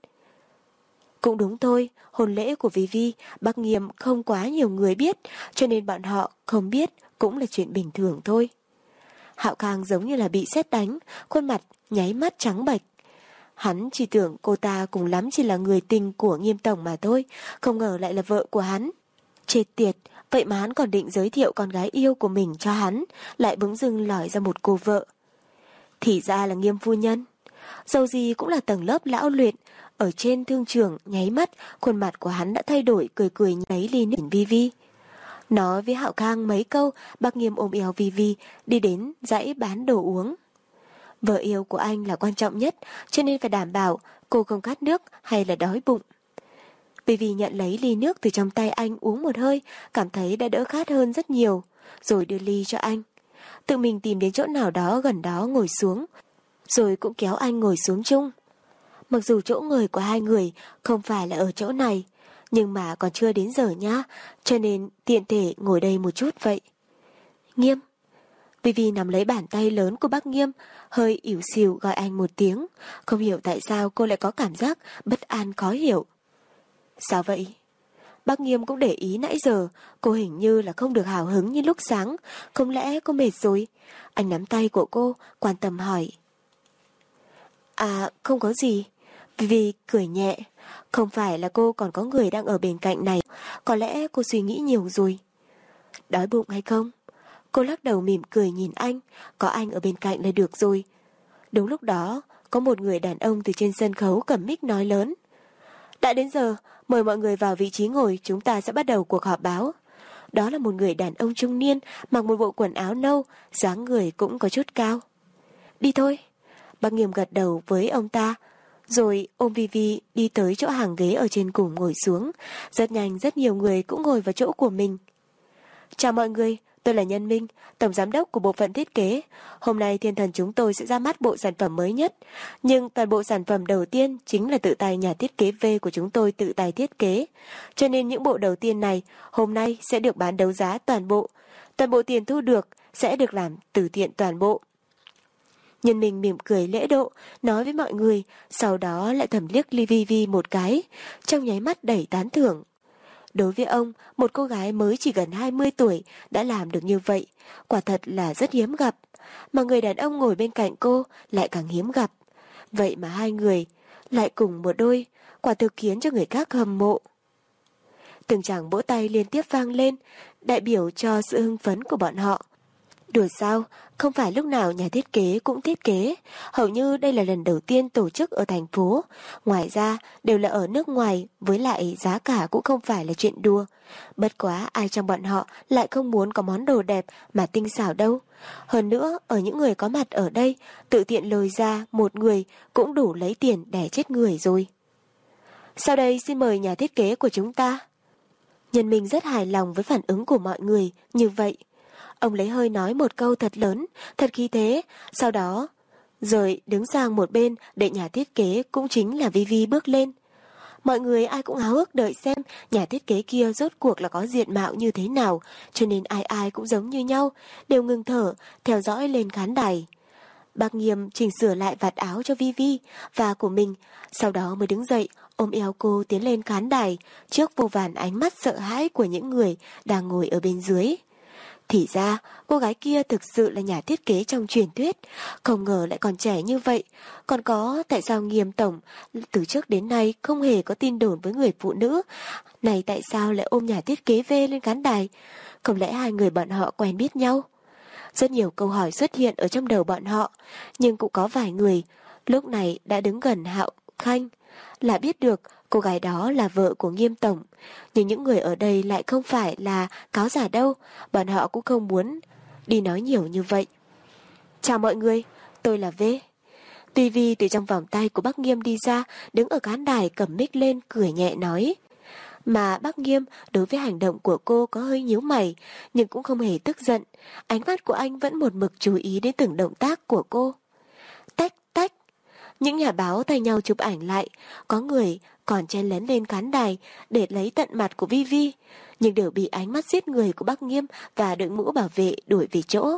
Cũng đúng thôi, hôn lễ của Vivi, Bắc Nghiêm không quá nhiều người biết, cho nên bọn họ không biết cũng là chuyện bình thường thôi. Hạo Khang giống như là bị sét đánh, khuôn mặt nháy mắt trắng bệch. Hắn chỉ tưởng cô ta cùng lắm chỉ là người tình của Nghiêm tổng mà thôi, không ngờ lại là vợ của hắn. Chết tiệt, vậy mà hắn còn định giới thiệu con gái yêu của mình cho hắn, lại bỗng dưng lòi ra một cô vợ. Thì ra là Nghiêm phu nhân. Dầu gì cũng là tầng lớp lão luyện, ở trên thương trường nháy mắt, khuôn mặt của hắn đã thay đổi, cười cười nháy ly nước Vivi. Nói với Hạo Khang mấy câu, Bắc Nghiêm ôm eo Vivi đi đến dãy bán đồ uống. Vợ yêu của anh là quan trọng nhất, cho nên phải đảm bảo cô không khát nước hay là đói bụng. Vivi nhận lấy ly nước từ trong tay anh uống một hơi, cảm thấy đã đỡ khát hơn rất nhiều, rồi đưa ly cho anh. Tự mình tìm đến chỗ nào đó gần đó ngồi xuống, rồi cũng kéo anh ngồi xuống chung. Mặc dù chỗ ngồi của hai người không phải là ở chỗ này, nhưng mà còn chưa đến giờ nhá, cho nên tiện thể ngồi đây một chút vậy. Nghiêm. Vivi nắm lấy bàn tay lớn của Bắc Nghiêm, hơi ỉu xìu gọi anh một tiếng. Không hiểu tại sao cô lại có cảm giác bất an khó hiểu. Sao vậy? Bắc Nghiêm cũng để ý nãy giờ, cô hình như là không được hào hứng như lúc sáng. Không lẽ cô mệt rồi? Anh nắm tay của cô, quan tâm hỏi. À, không có gì. Vivi cười nhẹ. Không phải là cô còn có người đang ở bên cạnh này, có lẽ cô suy nghĩ nhiều rồi. Đói bụng hay không? Cô lắc đầu mỉm cười nhìn anh, có anh ở bên cạnh là được rồi. Đúng lúc đó, có một người đàn ông từ trên sân khấu cầm mic nói lớn. Đã đến giờ, mời mọi người vào vị trí ngồi, chúng ta sẽ bắt đầu cuộc họp báo. Đó là một người đàn ông trung niên, mặc một bộ quần áo nâu, dáng người cũng có chút cao. Đi thôi. Bác Nghiêm gật đầu với ông ta, rồi ôm Vivi đi tới chỗ hàng ghế ở trên cùng ngồi xuống. Rất nhanh rất nhiều người cũng ngồi vào chỗ của mình. Chào mọi người, tôi là Nhân Minh, tổng giám đốc của bộ phận thiết kế. Hôm nay Thiên Thần chúng tôi sẽ ra mắt bộ sản phẩm mới nhất. Nhưng toàn bộ sản phẩm đầu tiên chính là tự tay nhà thiết kế V của chúng tôi tự tay thiết kế. Cho nên những bộ đầu tiên này hôm nay sẽ được bán đấu giá toàn bộ. Toàn bộ tiền thu được sẽ được làm từ thiện toàn bộ. Nhân Minh mỉm cười lễ độ, nói với mọi người, sau đó lại thầm liếc Vivi một cái, trong nháy mắt đầy tán thưởng. Đối với ông, một cô gái mới chỉ gần 20 tuổi đã làm được như vậy, quả thật là rất hiếm gặp, mà người đàn ông ngồi bên cạnh cô lại càng hiếm gặp. Vậy mà hai người lại cùng một đôi, quả thực khiến cho người khác hâm mộ. Từng tràng vỗ tay liên tiếp vang lên, đại biểu cho sự hưng phấn của bọn họ. Đùa sao, không phải lúc nào nhà thiết kế cũng thiết kế, hầu như đây là lần đầu tiên tổ chức ở thành phố, ngoài ra đều là ở nước ngoài, với lại giá cả cũng không phải là chuyện đùa. Bất quá ai trong bọn họ lại không muốn có món đồ đẹp mà tinh xảo đâu. Hơn nữa, ở những người có mặt ở đây, tự tiện lôi ra một người cũng đủ lấy tiền để chết người rồi. Sau đây xin mời nhà thiết kế của chúng ta. Nhân Minh rất hài lòng với phản ứng của mọi người như vậy. Ông lấy hơi nói một câu thật lớn, thật khí thế, sau đó rồi đứng sang một bên để nhà thiết kế cũng chính là Vivi bước lên. Mọi người ai cũng háo hức đợi xem nhà thiết kế kia rốt cuộc là có diện mạo như thế nào, cho nên ai ai cũng giống như nhau, đều ngừng thở, theo dõi lên khán đài. Bác Nghiêm chỉnh sửa lại vạt áo cho Vivi và của mình, sau đó mới đứng dậy, ôm eo cô tiến lên khán đài, trước vô vàn ánh mắt sợ hãi của những người đang ngồi ở bên dưới. Thì ra, cô gái kia thực sự là nhà thiết kế trong truyền thuyết, không ngờ lại còn trẻ như vậy. Còn có tại sao Nghiêm tổng từ trước đến nay không hề có tin đồn với người phụ nữ, này tại sao lại ôm nhà thiết kế V lên khán đài? Không lẽ hai người bọn họ quen biết nhau? Rất nhiều câu hỏi xuất hiện ở trong đầu bọn họ, nhưng cũng có vài người lúc này đã đứng gần Hạo Khanh là biết được cô gái đó là vợ của Nghiêm tổng. Nhưng những người ở đây lại không phải là cáo giả đâu, bọn họ cũng không muốn đi nói nhiều như vậy. Chào mọi người, tôi là V. Vivi từ trong vòng tay của bác Nghiêm đi ra, đứng ở khán đài cầm mic lên cười nhẹ nói. Mà bác Nghiêm đối với hành động của cô có hơi nhíu mày, nhưng cũng không hề tức giận. Ánh mắt của anh vẫn một mực chú ý đến từng động tác của cô. Tách tách. Những nhà báo thay nhau chụp ảnh lại, có người còn chen lấn lên khán đài để lấy tận mặt của Vivi, nhưng đều bị ánh mắt giết người của bác Nghiêm và đội mũ bảo vệ đuổi về chỗ.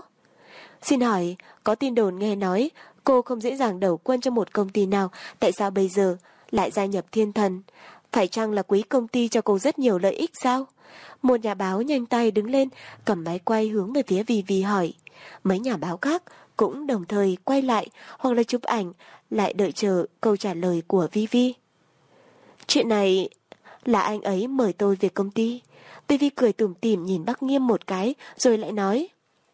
Xin hỏi, có tin đồn nghe nói cô không dễ dàng đầu quân cho một công ty nào, tại sao bây giờ lại gia nhập Thiên Thần? Phải chăng là quý công ty cho cô rất nhiều lợi ích sao? Một nhà báo nhanh tay đứng lên, cầm máy quay hướng về phía Vivi hỏi. Mấy nhà báo khác cũng đồng thời quay lại hoặc là chụp ảnh, lại đợi chờ câu trả lời của Vivi. Chuyện này là anh ấy mời tôi về công ty. Vivi cười tủm tỉm nhìn bác Nghiêm một cái rồi lại nói.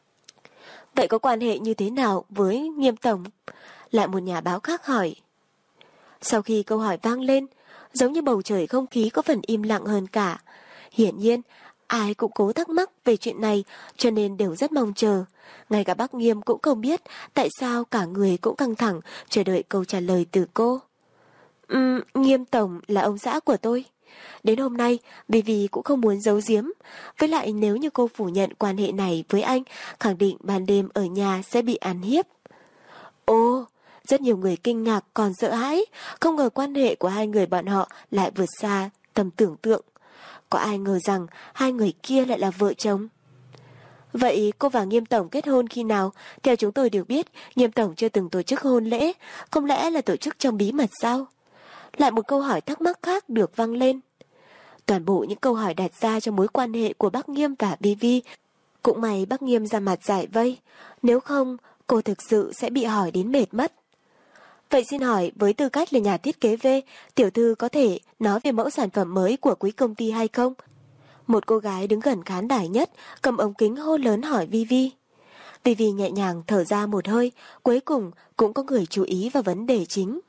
Vậy có quan hệ như thế nào với Nghiêm tổng? Lại một nhà báo khác hỏi. Sau khi câu hỏi vang lên, giống như bầu trời không khí có phần im lặng hơn cả. Hiển nhiên, ai cũng cố thắc mắc về chuyện này, cho nên đều rất mong chờ. Ngay cả bác Nghiêm cũng không biết tại sao cả người cũng căng thẳng chờ đợi câu trả lời từ cô. Nghiêm tổng là ông xã của tôi. Đến hôm nay, Vivi cũng không muốn giấu giếm. Với lại nếu như cô phủ nhận quan hệ này với anh, khẳng định ban đêm ở nhà sẽ bị ăn hiếp. Ồ, rất nhiều người kinh ngạc còn sợ hãi, không ngờ quan hệ của hai người bọn họ lại vượt xa tầm tưởng tượng. Có ai ngờ rằng hai người kia lại là vợ chồng? Vậy cô và Nghiêm tổng kết hôn khi nào? Theo chúng tôi được biết, Nghiêm tổng chưa từng tổ chức hôn lễ, không lẽ là tổ chức trong bí mật sao? Lại một câu hỏi thắc mắc khác được vang lên. Toàn bộ những câu hỏi đặt ra cho mối quan hệ của bác Nghiêm và Vivi. Cũng may bác Nghiêm ra mặt giải vây, nếu không cô thực sự sẽ bị hỏi đến mệt mất. Vậy xin hỏi, với tư cách là nhà thiết kế V, tiểu thư có thể nói về mẫu sản phẩm mới của quý công ty hay không? Một cô gái đứng gần khán đài nhất, cầm ống kính hô lớn hỏi Vivi. Vì nhẹ nhàng thở ra một hơi, cuối cùng cũng có người chú ý vào vấn đề chính.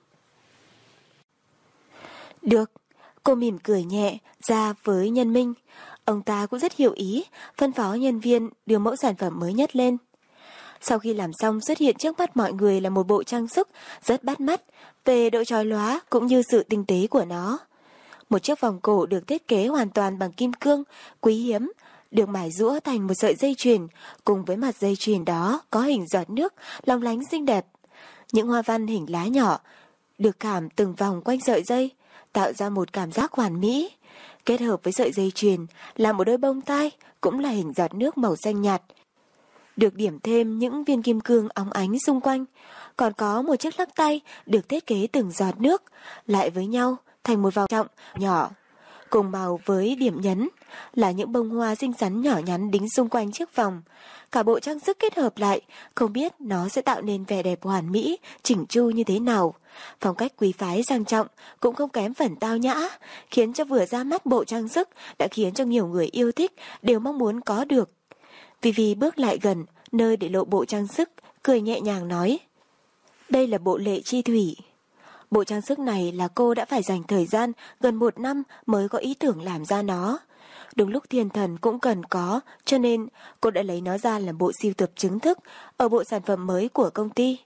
Được, cô mỉm cười nhẹ ra với Nhân Minh. Ông ta cũng rất hiểu ý, phân phó nhân viên đưa mẫu sản phẩm mới nhất lên. Sau khi làm xong, xuất hiện trước mắt mọi người là một bộ trang sức rất bắt mắt về độ chói lóa cũng như sự tinh tế của nó. Một chiếc vòng cổ được thiết kế hoàn toàn bằng kim cương, quý hiếm, được mài rũa thành một sợi dây chuyền, cùng với mặt dây chuyền đó có hình giọt nước, long lánh xinh đẹp. Những hoa văn hình lá nhỏ được khảm từng vòng quanh sợi dây, tạo ra một cảm giác hoàn mỹ. Kết hợp với sợi dây chuyền là một đôi bông tai, cũng là hình giọt nước màu xanh nhạt, được điểm thêm những viên kim cương óng ánh xung quanh. Còn có một chiếc lắc tay được thiết kế từng giọt nước lại với nhau thành một vòng trọng nhỏ, cùng màu với điểm nhấn là những bông hoa xinh xắn nhỏ nhắn đính xung quanh chiếc vòng. Cả bộ trang sức kết hợp lại, không biết nó sẽ tạo nên vẻ đẹp hoàn mỹ, chỉnh chu như thế nào. Phong cách quý phái sang trọng cũng không kém phần tao nhã, khiến cho vừa ra mắt bộ trang sức đã khiến cho nhiều người yêu thích đều mong muốn có được. Vivi bước lại gần nơi để lộ bộ trang sức, cười nhẹ nhàng nói: đây là bộ lệ chi thủy. Bộ trang sức này là cô đã phải dành thời gian gần 1 năm mới có ý tưởng làm ra nó. Đúng lúc thiên thần cũng cần có, cho nên cô đã lấy nó ra làm bộ sưu tập chính thức ở bộ sản phẩm mới của công ty.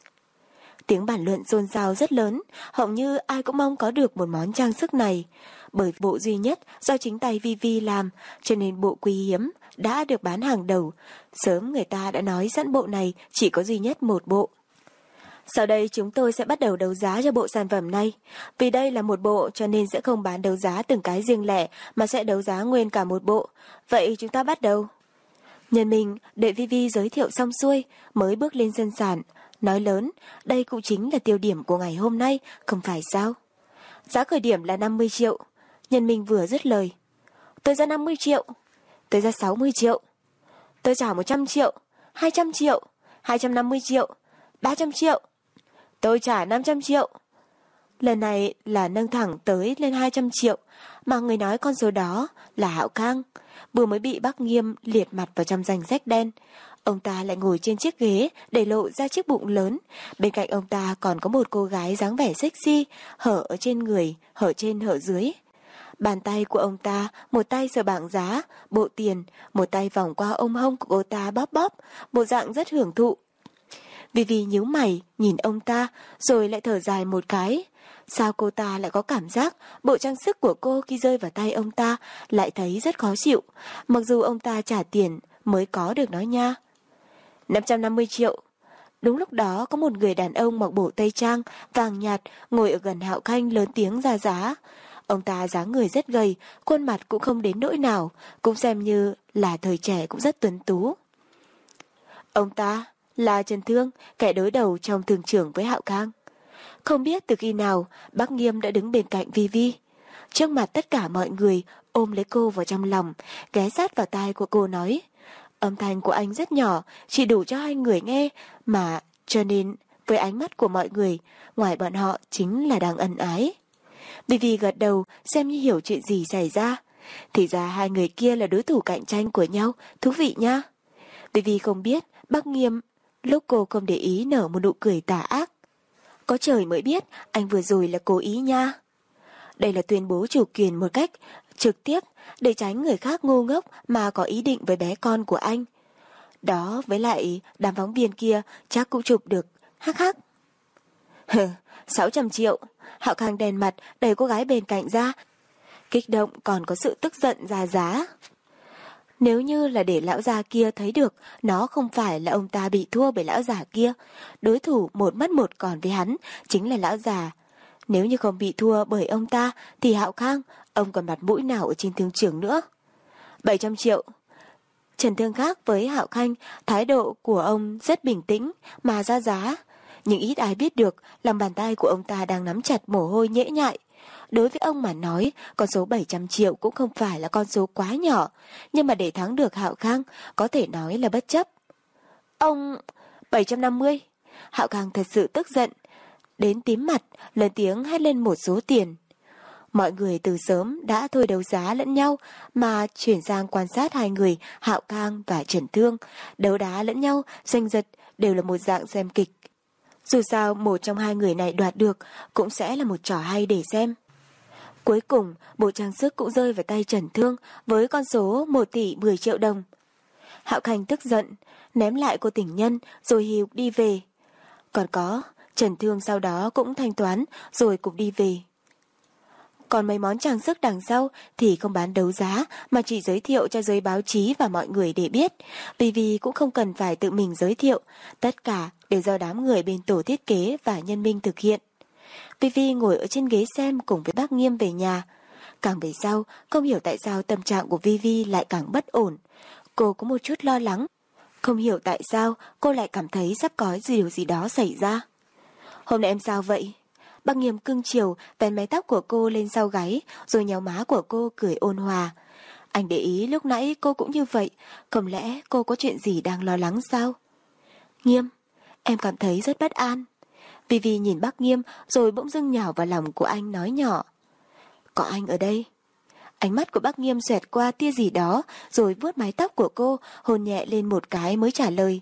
Tiếng bàn luận xôn xao rất lớn, hầu như ai cũng mong có được một món trang sức này. Bởi bộ duy nhất do chính tay Vivi làm, cho nên bộ quý hiếm đã được bán hàng đầu. Sớm người ta đã nói sẵn bộ này chỉ có duy nhất một bộ. Sau đây chúng tôi sẽ bắt đầu đấu giá cho bộ sản phẩm này. Vì đây là một bộ cho nên sẽ không bán đấu giá từng cái riêng lẻ mà sẽ đấu giá nguyên cả một bộ. Vậy chúng ta bắt đầu. Nhân Minh đợi Vivi giới thiệu xong xuôi mới bước lên sân sàn, nói lớn, đây cũng chính là tiêu điểm của ngày hôm nay, không phải sao? Giá khởi điểm là 50 triệu. Nhân Minh vừa dứt lời. Tôi ra 50 triệu. Tôi ra 60 triệu. Tôi trả 100 triệu. 200 triệu. 250 triệu. 300 triệu. Tôi trả 500 triệu. Lần này là nâng thẳng tới lên 200 triệu, mà người nói con số đó là Hạo Khang, vừa mới bị Bắc Nghiêm liệt mặt vào trong danh sách đen. Ông ta lại ngồi trên chiếc ghế để lộ ra chiếc bụng lớn. Bên cạnh ông ta còn có một cô gái dáng vẻ sexy, hở ở trên người, hở trên hở dưới. Bàn tay của ông ta, một tay sờ bảng giá, bộ tiền, một tay vòng qua ôm hông của cô ta bóp bóp, bộ dạng rất hưởng thụ. Vivi nhíu mày, nhìn ông ta, rồi lại thở dài một cái. Sao cô ta lại có cảm giác bộ trang sức của cô khi rơi vào tay ông ta lại thấy rất khó chịu, mặc dù ông ta trả tiền mới có được nó nha. 550 triệu. Đúng lúc đó có một người đàn ông mặc bộ tây trang vàng nhạt ngồi ở gần Hạo Khanh lớn tiếng ra giá. Ông ta dáng người rất gầy, khuôn mặt cũng không đến nỗi nào, cũng xem như là thời trẻ cũng rất tuấn tú. Ông ta là Trần Thương, kẻ đối đầu trong thường trưởng với Hạo Khang. Không biết từ khi nào Bắc Nghiêm đã đứng bên cạnh Vivi. Trước mặt tất cả mọi người ôm lấy cô vào trong lòng, ghé sát vào tai của cô nói. Âm thanh của anh rất nhỏ, chỉ đủ cho 2 người nghe, mà cho nên với ánh mắt của mọi người, ngoài bọn họ chính là đang ân ái. Vivi gật đầu xem như hiểu chuyện gì xảy ra. Thì ra 2 người kia là đối thủ cạnh tranh của nhau, thú vị nha. Vivi không biết Bắc Nghiêm lúc cô không để ý nở một nụ cười tà ác. Có trời mới biết anh vừa rồi là cố ý nha. Đây là tuyên bố chủ quyền một cách trực tiếp để tránh người khác ngu ngốc mà có ý định với bé con của anh. Đó, với lại đám phóng viên kia chắc cũng chụp được. Hắc hắc. 600 triệu. Hạo Khang đèn mặt đẩy cô gái bên cạnh ra, kích động còn có sự tức giận ra giá. Nếu như là để lão già kia thấy được nó không phải là ông ta bị thua bởi lão già kia, đối thủ một mất một còn với hắn chính là lão già. Nếu như không bị thua bởi ông ta thì Hạo Khang, ông còn mặt mũi nào ở trên thương trường nữa. 700 triệu. Trần Thương khác với Hạo Khang, thái độ của ông rất bình tĩnh mà ra giá. Nhưng ít ai biết được lòng bàn tay của ông ta đang nắm chặt mồ hôi nhễ nhại. Đối với ông mà nói, con số 700 triệu cũng không phải là con số quá nhỏ, nhưng mà để thắng được Hạo Khang, có thể nói là bất chấp. Ông... 750. Hạo Khang thật sự tức giận, đến tím mặt, lớn tiếng hét lên một số tiền. Mọi người từ sớm đã thôi đấu giá lẫn nhau mà chuyển sang quan sát hai người Hạo Cang và Trần Thương. Đấu đá lẫn nhau, giành giật đều là một dạng xem kịch. Dù sao một trong hai người này đoạt được cũng sẽ là một trò hay để xem. Cuối cùng, bộ trang sức cũng rơi vào tay Trần Thương với con số 1 tỷ 10 triệu đồng. Hạo Khanh tức giận, ném lại cô tình nhân rồi hì đi về. Còn có, Trần Thương sau đó cũng thanh toán rồi cũng đi về. Còn mấy món trang sức đằng sau thì không bán đấu giá mà chỉ giới thiệu cho giới báo chí và mọi người để biết. Vì cũng không cần phải tự mình giới thiệu, tất cả đều do đám người bên tổ thiết kế và nhân minh thực hiện. Vivi ngồi ở trên ghế xem cùng với bác Nghiêm về nhà. Càng về sau, không hiểu tại sao tâm trạng của Vivi lại càng bất ổn. Cô có một chút lo lắng. Không hiểu tại sao cô lại cảm thấy sắp có điều gì đó xảy ra. Hôm nay em sao vậy? Bác Nghiêm cưng chiều vén mái tóc của cô lên sau gáy rồi nhéo má của cô cười ôn hòa. Anh để ý lúc nãy cô cũng như vậy. Không lẽ cô có chuyện gì đang lo lắng sao? Nghiêm, em cảm thấy rất bất an. Vivi nhìn bác Nghiêm rồi bỗng dưng nhào vào lòng của anh nói nhỏ. Có anh ở đây. Ánh mắt của bác Nghiêm xoẹt qua tia gì đó rồi vuốt mái tóc của cô, hôn nhẹ lên một cái mới trả lời.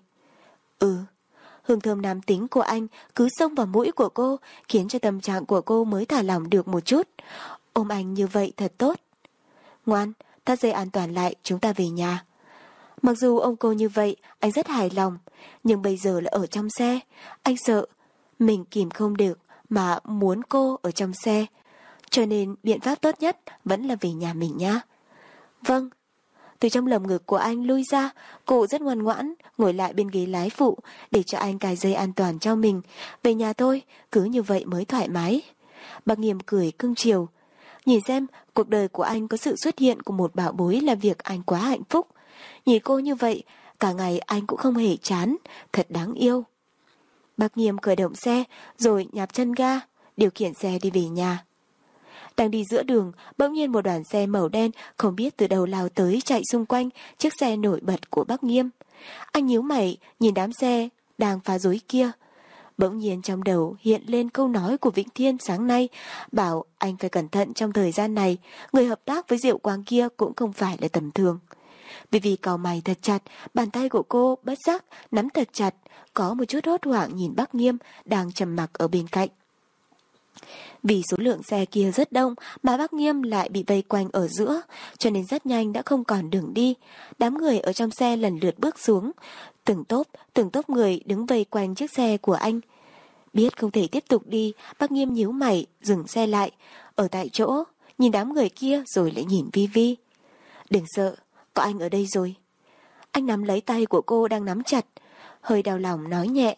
Hương thơm nam tính của anh cứ xông vào mũi của cô, khiến cho tâm trạng của cô mới thả lỏng được một chút. Ôm anh như vậy thật tốt. Ngoan, thắt dây an toàn lại, chúng ta về nhà. Mặc dù ôm cô như vậy, anh rất hài lòng, nhưng bây giờ là ở trong xe. Anh sợ mình kìm không được mà muốn cô ở trong xe. Cho nên biện pháp tốt nhất vẫn là về nhà mình nha. Vâng. Từ trong lồng ngực của anh lui ra, cô rất ngoan ngoãn, ngồi lại bên ghế lái phụ để cho anh cài dây an toàn cho mình. Về nhà thôi, cứ như vậy mới thoải mái. Bác Nghiêm cười cưng chiều. Nhìn xem, cuộc đời của anh có sự xuất hiện của một bảo bối là việc anh quá hạnh phúc. Nhìn cô như vậy, cả ngày anh cũng không hề chán, thật đáng yêu. Bác Nghiêm khởi động xe, rồi nháp chân ga, điều khiển xe đi về nhà. Đang đi giữa đường, bỗng nhiên một đoàn xe màu đen không biết từ đâu lao tới chạy xung quanh chiếc xe nổi bật của bác Nghiêm. Anh nhíu mày nhìn đám xe đang phá rối kia. Bỗng nhiên trong đầu hiện lên câu nói của Vĩnh Thiên sáng nay, bảo anh phải cẩn thận trong thời gian này, người hợp tác với Diệu Quang kia cũng không phải là tầm thường. Vì cau mày thật chặt, bàn tay của cô bất giác nắm thật chặt, có một chút hốt hoảng nhìn bác Nghiêm đang trầm mặc ở bên cạnh. Vì số lượng xe kia rất đông mà bác Nghiêm lại bị vây quanh ở giữa, cho nên rất nhanh đã không còn đường đi. Đám người ở trong xe lần lượt bước xuống, từng tốp người đứng vây quanh chiếc xe của anh. Biết không thể tiếp tục đi, bác Nghiêm nhíu mày, dừng xe lại, ở tại chỗ, nhìn đám người kia rồi lại nhìn Vivi. Đừng sợ, có anh ở đây rồi. Anh nắm lấy tay của cô đang nắm chặt, hơi đau lòng nói nhẹ.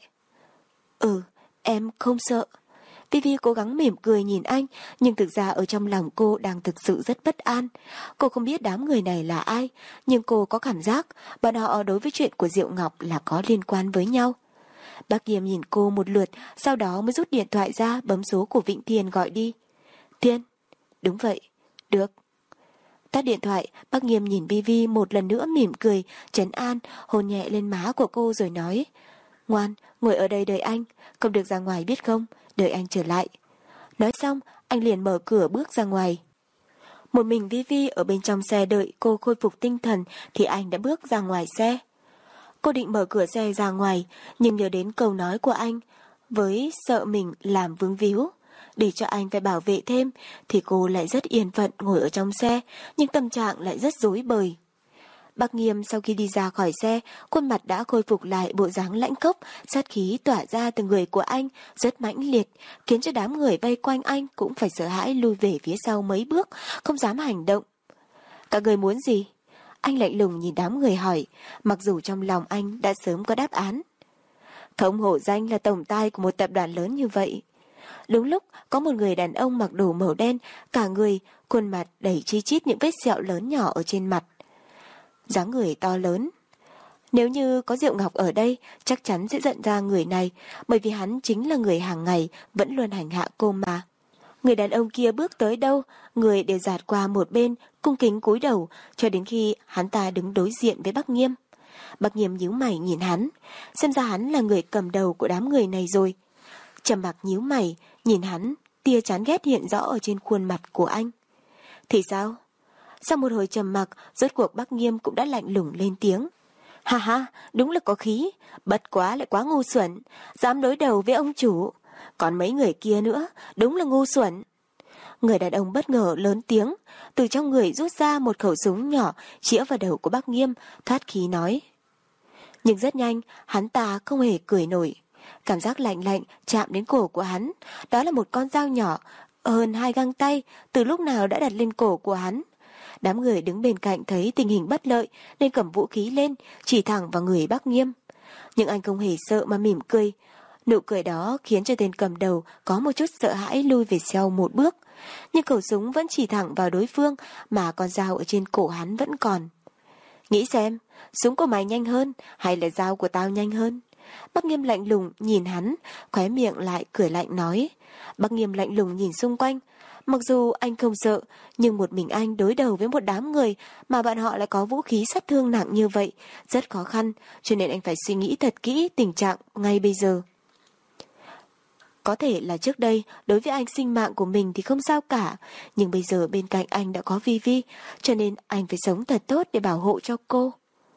Em không sợ. Vivi cố gắng mỉm cười nhìn anh, nhưng thực ra ở trong lòng cô đang thực sự rất bất an. Cô không biết đám người này là ai, nhưng cô có cảm giác bọn họ đối với chuyện của Diệu Ngọc là có liên quan với nhau. Bác Nghiêm nhìn cô một lượt, sau đó mới rút điện thoại ra bấm số của Vĩnh Thiên gọi đi. Thiên, đúng vậy, được. Tắt điện thoại, bác Nghiêm nhìn Vivi một lần nữa mỉm cười, trấn an, hôn nhẹ lên má của cô rồi nói. Ngoan, ngồi ở đây đợi anh, không được ra ngoài biết không, đợi anh trở lại. Nói xong, anh liền mở cửa bước ra ngoài. Một mình Vivi ở bên trong xe đợi cô khôi phục tinh thần thì anh đã bước ra ngoài xe. Cô định mở cửa xe ra ngoài, nhưng nhớ đến câu nói của anh, với sợ mình làm vướng víu, để cho anh phải bảo vệ thêm, thì cô lại rất yên phận ngồi ở trong xe, nhưng tâm trạng lại rất rối bời. Bác Nghiêm sau khi đi ra khỏi xe, khuôn mặt đã khôi phục lại bộ dáng lãnh khốc, sát khí tỏa ra từ người của anh, rất mãnh liệt, khiến cho đám người vây quanh anh cũng phải sợ hãi lui về phía sau mấy bước, không dám hành động. Các người muốn gì? Anh lạnh lùng nhìn đám người hỏi, mặc dù trong lòng anh đã sớm có đáp án. Không hổ danh là tổng tài của một tập đoàn lớn như vậy. Đúng lúc có một người đàn ông mặc đồ màu đen, cả người, khuôn mặt đầy chi chít những vết sẹo lớn nhỏ ở trên mặt. Dáng người to lớn. Nếu như có Diệu Ngọc ở đây, chắc chắn sẽ giận ra người này, bởi vì hắn chính là người hàng ngày vẫn luôn hành hạ cô mà. Người đàn ông kia bước tới đâu, người đều dạt qua một bên, cung kính cúi đầu, cho đến khi hắn ta đứng đối diện với bác Nghiêm. Bác Nghiêm nhíu mày nhìn hắn, xem ra hắn là người cầm đầu của đám người này rồi. Trầm mặc nhíu mày, nhìn hắn, tia chán ghét hiện rõ ở trên khuôn mặt của anh. Thì sao? Sau một hồi trầm mặc, rốt cuộc Bắc Nghiêm cũng đã lạnh lùng lên tiếng. Ha ha, đúng là có khí, bất quá lại quá ngu xuẩn, dám đối đầu với ông chủ. Còn mấy người kia nữa, đúng là ngu xuẩn. Người đàn ông bất ngờ lớn tiếng, từ trong người rút ra một khẩu súng nhỏ chĩa vào đầu của Bắc Nghiêm, thoát khí nói. Nhưng rất nhanh, hắn ta không hề cười nổi. Cảm giác lạnh lạnh chạm đến cổ của hắn, đó là một con dao nhỏ, hơn 2 găng tay, từ lúc nào đã đặt lên cổ của hắn. Đám người đứng bên cạnh thấy tình hình bất lợi nên cầm vũ khí lên, chỉ thẳng vào người Bắc Nghiêm. Nhưng anh không hề sợ mà mỉm cười. Nụ cười đó khiến cho tên cầm đầu có một chút sợ hãi lui về sau một bước. Nhưng khẩu súng vẫn chỉ thẳng vào đối phương mà con dao ở trên cổ hắn vẫn còn. Nghĩ xem, súng của mày nhanh hơn hay là dao của tao nhanh hơn? Bắc Nghiêm lạnh lùng nhìn hắn, khóe miệng lại cười lạnh nói. Bắc Nghiêm lạnh lùng nhìn xung quanh. Mặc dù anh không sợ, nhưng một mình anh đối đầu với một đám người mà bọn họ lại có vũ khí sát thương nặng như vậy, rất khó khăn, cho nên anh phải suy nghĩ thật kỹ tình trạng ngay bây giờ. Có thể là trước đây, đối với anh sinh mạng của mình thì không sao cả, nhưng bây giờ bên cạnh anh đã có Vi Vi, cho nên anh phải sống thật tốt để bảo hộ cho cô.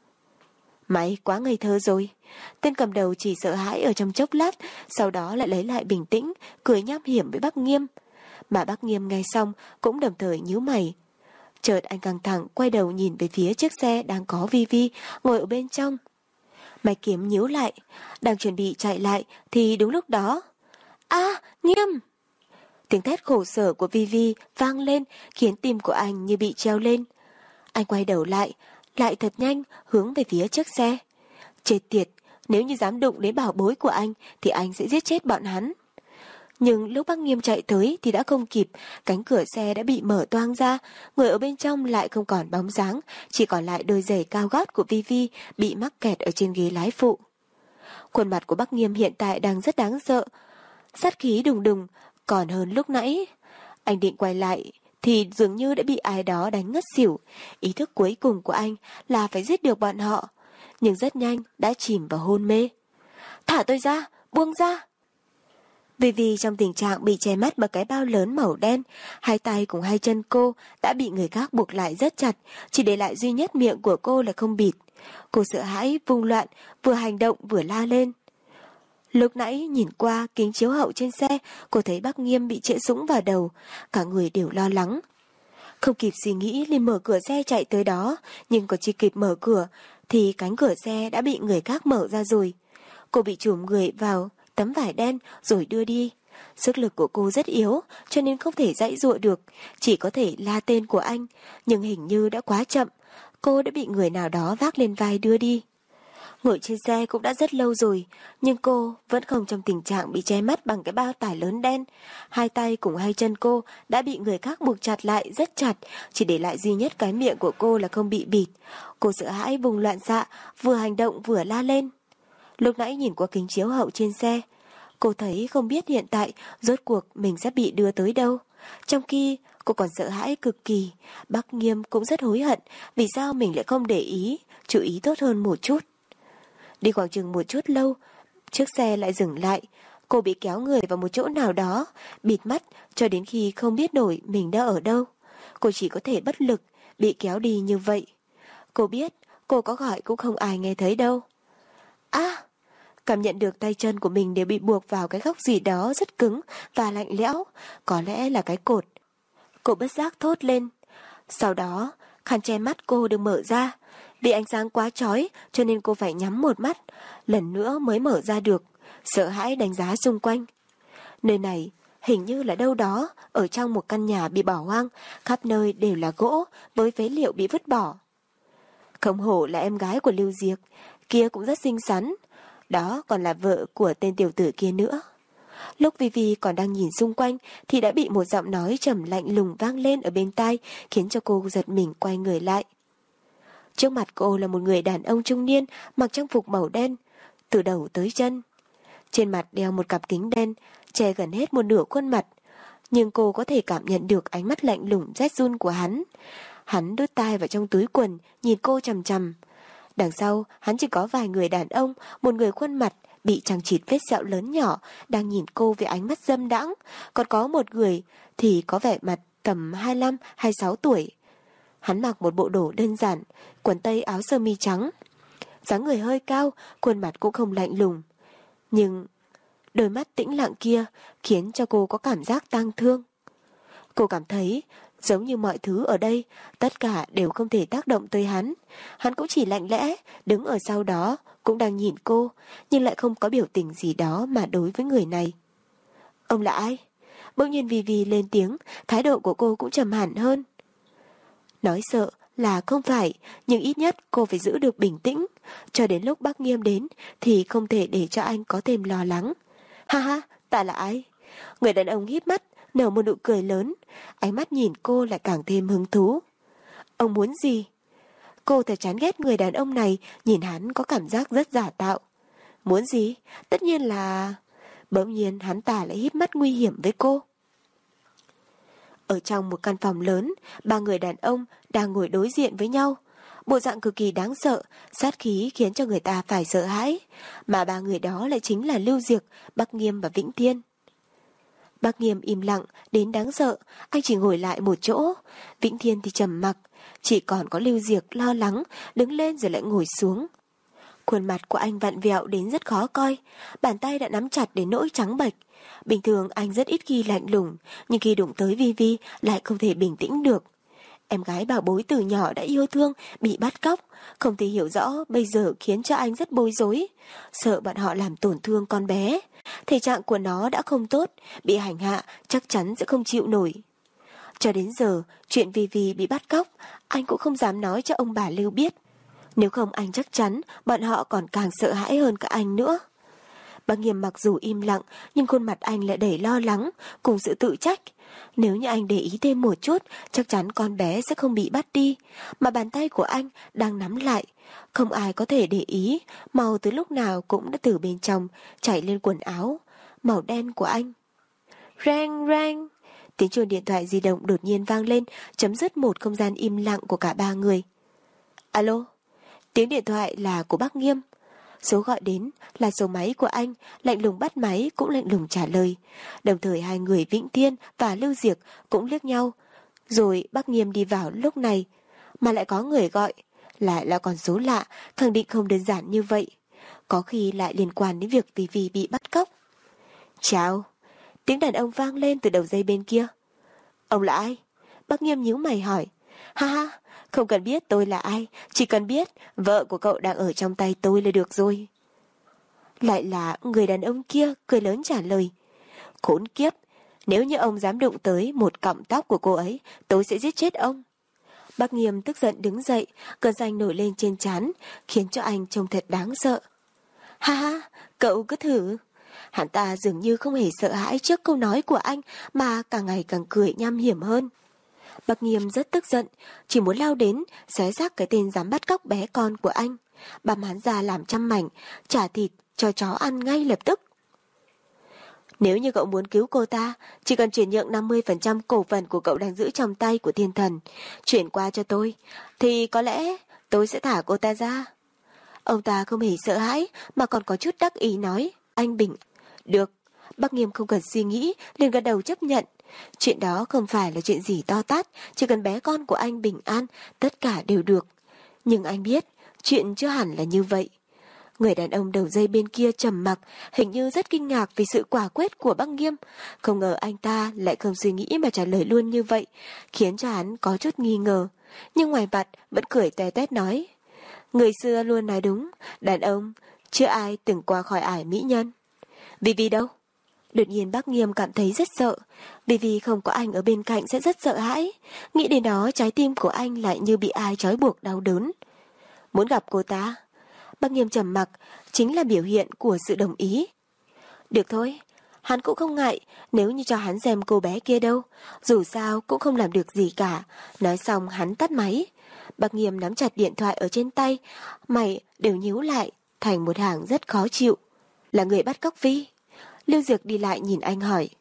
Mày quá ngây thơ rồi. Tên cầm đầu chỉ sợ hãi ở trong chốc lát, sau đó lại lấy lại bình tĩnh, cười nham hiểm với Bắc Nghiêm. Mà Bắc Nghiêm nghe xong cũng đồng thời nhíu mày. Chợt anh căng thẳng quay đầu nhìn về phía chiếc xe đang có Vi Vi ngồi ở bên trong. Mày kiếm nhíu lại, đang chuẩn bị chạy lại thì đúng lúc đó. Nghiêm! Tiếng thét khổ sở của Vi Vi vang lên khiến tim của anh như bị treo lên. Anh quay đầu lại thật nhanh hướng về phía chiếc xe. Chết tiệt, nếu như dám đụng đến bảo bối của anh thì anh sẽ giết chết bọn hắn. Nhưng lúc Bắc Nghiêm chạy tới thì đã không kịp, cánh cửa xe đã bị mở toang ra, người ở bên trong lại không còn bóng dáng, chỉ còn lại đôi giày cao gót của Vi Vi bị mắc kẹt ở trên ghế lái phụ. Khuôn mặt của Bắc Nghiêm hiện tại đang rất đáng sợ, sát khí đùng đùng, còn hơn lúc nãy. Anh định quay lại thì dường như đã bị ai đó đánh ngất xỉu. Ý thức cuối cùng của anh là phải giết được bọn họ, nhưng rất nhanh đã chìm vào hôn mê. Thả tôi ra, buông ra! Vì trong tình trạng bị che mắt bởi cái bao lớn màu đen, hai tay cùng hai chân cô đã bị người khác buộc lại rất chặt, chỉ để lại duy nhất miệng của cô là không bịt. Cô sợ hãi vung loạn, vừa hành động vừa la lên. Lúc nãy nhìn qua kính chiếu hậu trên xe, cô thấy Bắc Nghiêm bị chĩa súng vào đầu, cả người đều lo lắng. Không kịp suy nghĩ liền mở cửa xe chạy tới đó, nhưng còn chưa kịp mở cửa thì cánh cửa xe đã bị người khác mở ra rồi. Cô bị trùm người vào tấm vải đen rồi đưa đi. Sức lực của cô rất yếu cho nên không thể giãy giụa được, chỉ có thể la tên của anh, nhưng hình như đã quá chậm, cô đã bị người nào đó vác lên vai đưa đi. Ngồi trên xe cũng đã rất lâu rồi, nhưng cô vẫn không trong tình trạng bị che mắt bằng cái bao tải lớn đen. Hai tay cùng hai chân cô đã bị người khác buộc chặt lại rất chặt, chỉ để lại duy nhất cái miệng của cô là không bị bịt. Cô sợ hãi vùng loạn xạ, vừa hành động vừa la lên. Lúc nãy nhìn qua kính chiếu hậu trên xe, cô thấy không biết hiện tại rốt cuộc mình sẽ bị đưa tới đâu. Trong khi cô còn sợ hãi cực kỳ, Bắc Nghiêm cũng rất hối hận vì sao mình lại không để ý, chú ý tốt hơn một chút. Đi khoảng chừng một chút lâu, chiếc xe lại dừng lại. Cô bị kéo người vào một chỗ nào đó, bịt mắt cho đến khi không biết nổi mình đã ở đâu. Cô chỉ có thể bất lực, bị kéo đi như vậy. Cô biết, cô có gọi cũng không ai nghe thấy đâu. Cảm nhận được tay chân của mình đều bị buộc vào cái góc gì đó rất cứng và lạnh lẽo, có lẽ là cái cột. Cô bất giác thốt lên. Sau đó, khăn che mắt cô được mở ra. Vì ánh sáng quá chói cho nên cô phải nhắm một mắt, lần nữa mới mở ra được, sợ hãi đánh giá xung quanh. Nơi này hình như là đâu đó ở trong một căn nhà bị bỏ hoang, khắp nơi đều là gỗ với phế liệu bị vứt bỏ. Không hổ là em gái của Lưu Diệc, kia cũng rất xinh xắn, đó còn là vợ của tên tiểu tử kia nữa. Lúc Vi còn đang nhìn xung quanh thì đã bị một giọng nói trầm lạnh lùng vang lên ở bên tai, khiến cho cô giật mình quay người lại. Trước mặt cô là một người đàn ông trung niên mặc trang phục màu đen, từ đầu tới chân. Trên mặt đeo một cặp kính đen, che gần hết một nửa khuôn mặt. Nhưng cô có thể cảm nhận được ánh mắt lạnh lùng rét run của hắn. Hắn đút tai vào trong túi quần, nhìn cô chằm chằm. Đằng sau, hắn chỉ có vài người đàn ông, một người khuôn mặt bị chằng chịt vết sẹo lớn nhỏ, đang nhìn cô với ánh mắt dâm đãng. Còn có một người thì có vẻ mặt tầm 25, 26 tuổi. Hắn mặc một bộ đồ đơn giản, quần tây áo sơ mi trắng. Dáng người hơi cao, khuôn mặt cũng không lạnh lùng. Nhưng đôi mắt tĩnh lặng kia khiến cho cô có cảm giác tang thương. Cô cảm thấy giống như mọi thứ ở đây, tất cả đều không thể tác động tới hắn. Hắn cũng chỉ lạnh lẽ, đứng ở sau đó, cũng đang nhìn cô, nhưng lại không có biểu tình gì đó mà đối với người này. Ông là ai? Bỗng nhiên Vivi lên tiếng, thái độ của cô cũng trầm hẳn hơn. Nói sợ là không phải, nhưng ít nhất cô phải giữ được bình tĩnh. Cho đến lúc bác Nghiêm đến thì không thể để cho anh có thêm lo lắng. Ha ha, ta là ai? Người đàn ông híp mắt, nở một nụ cười lớn, ánh mắt nhìn cô lại càng thêm hứng thú. Ông muốn gì? Cô thật chán ghét người đàn ông này, nhìn hắn có cảm giác rất giả tạo. Muốn gì? Tất nhiên là... Bỗng nhiên hắn ta lại híp mắt nguy hiểm với cô. Ở trong một căn phòng lớn, ba người đàn ông đang ngồi đối diện với nhau. Bộ dạng cực kỳ đáng sợ, sát khí khiến cho người ta phải sợ hãi. Mà ba người đó lại chính là Lưu Diệc, Bác Nghiêm và Vĩnh Thiên. Bác Nghiêm im lặng đến đáng sợ, anh chỉ ngồi lại một chỗ. Vĩnh Thiên thì trầm mặc, chỉ còn có Lưu Diệc lo lắng, đứng lên rồi lại ngồi xuống. Khuôn mặt của anh vặn vẹo đến rất khó coi, bàn tay đã nắm chặt đến nỗi trắng bệch. Bình thường anh rất ít khi lạnh lùng, nhưng khi đụng tới Vivi lại không thể bình tĩnh được. Em gái bảo bối từ nhỏ đã yêu thương, bị bắt cóc, không thể hiểu rõ bây giờ khiến cho anh rất bối rối. Sợ bọn họ làm tổn thương con bé. Thể trạng của nó đã không tốt, bị hành hạ chắc chắn sẽ không chịu nổi. Cho đến giờ, chuyện Vivi bị bắt cóc, anh cũng không dám nói cho ông bà Lưu biết. Nếu không anh chắc chắn bọn họ còn càng sợ hãi hơn cả anh nữa. Bác Nghiêm mặc dù im lặng, nhưng khuôn mặt anh lại đầy lo lắng, cùng sự tự trách. Nếu như anh để ý thêm một chút, chắc chắn con bé sẽ không bị bắt đi. Mà bàn tay của anh đang nắm lại. Không ai có thể để ý, màu từ lúc nào cũng đã từ bên trong, chảy lên quần áo. Màu đen của anh. Rang rang. Tiếng chuông điện thoại di động đột nhiên vang lên, chấm dứt một không gian im lặng của cả ba người. Alo? Tiếng điện thoại là của bác Nghiêm. Số gọi đến là số máy của anh, lạnh lùng bắt máy cũng lạnh lùng trả lời. Đồng thời hai người Vĩnh Thiên và Lưu Diệc cũng liếc nhau. Rồi bác Nghiêm đi vào lúc này, mà lại có người gọi, lại là con số lạ, khẳng định không đơn giản như vậy. Có khi lại liên quan đến việc Vivi bị bắt cóc. Chào. Tiếng đàn ông vang lên từ đầu dây bên kia. Ông là ai? Bác Nghiêm nhíu mày hỏi. Ha ha, không cần biết tôi là ai, chỉ cần biết vợ của cậu đang ở trong tay tôi là được rồi. Lại là người đàn ông kia cười lớn trả lời. Khốn kiếp, nếu như ông dám đụng tới một cọng tóc của cô ấy, tôi sẽ giết chết ông. Bác Nghiêm tức giận đứng dậy, cơn xanh nổi lên trên trán, khiến cho anh trông thật đáng sợ. Ha ha, cậu cứ thử. Hắn ta dường như không hề sợ hãi trước câu nói của anh, mà càng ngày càng cười nham hiểm hơn. Bác Nghiêm rất tức giận, chỉ muốn lao đến, xé xác cái tên dám bắt cóc bé con của anh. Băm hắn ra làm trăm mảnh, trả thịt cho chó ăn ngay lập tức. Nếu như cậu muốn cứu cô ta, chỉ cần chuyển nhượng 50% cổ phần của cậu đang giữ trong tay của thiên thần, chuyển qua cho tôi, thì có lẽ tôi sẽ thả cô ta ra. Ông ta không hề sợ hãi, mà còn có chút đắc ý nói, anh Bình. Được, bác Nghiêm không cần suy nghĩ, liền gật đầu chấp nhận. Chuyện đó không phải là chuyện gì to tát, chỉ cần bé con của anh bình an, tất cả đều được. Nhưng anh biết, chuyện chưa hẳn là như vậy. Người đàn ông đầu dây bên kia trầm mặc, hình như rất kinh ngạc vì sự quả quyết của bác Nghiêm. Không ngờ anh ta lại không suy nghĩ mà trả lời luôn như vậy, khiến cho hắn có chút nghi ngờ. Nhưng ngoài vặt vẫn cười toe toét nói. Người xưa luôn nói đúng, đàn ông, chưa ai từng qua khỏi ải mỹ nhân. Vì đâu? Đột nhiên bác Nghiêm cảm thấy rất sợ, vì không có anh ở bên cạnh sẽ rất sợ hãi. Nghĩ đến đó trái tim của anh lại như bị ai trói buộc đau đớn. Muốn gặp cô ta? Bác Nghiêm trầm mặc, chính là biểu hiện của sự đồng ý. Được thôi, hắn cũng không ngại, nếu như cho hắn xem cô bé kia đâu, dù sao cũng không làm được gì cả. Nói xong hắn tắt máy. Bác Nghiêm nắm chặt điện thoại ở trên tay, mày đều nhíu lại thành một hàng rất khó chịu. Là người bắt cóc Vi? Lưu Diệc đi lại nhìn anh hỏi.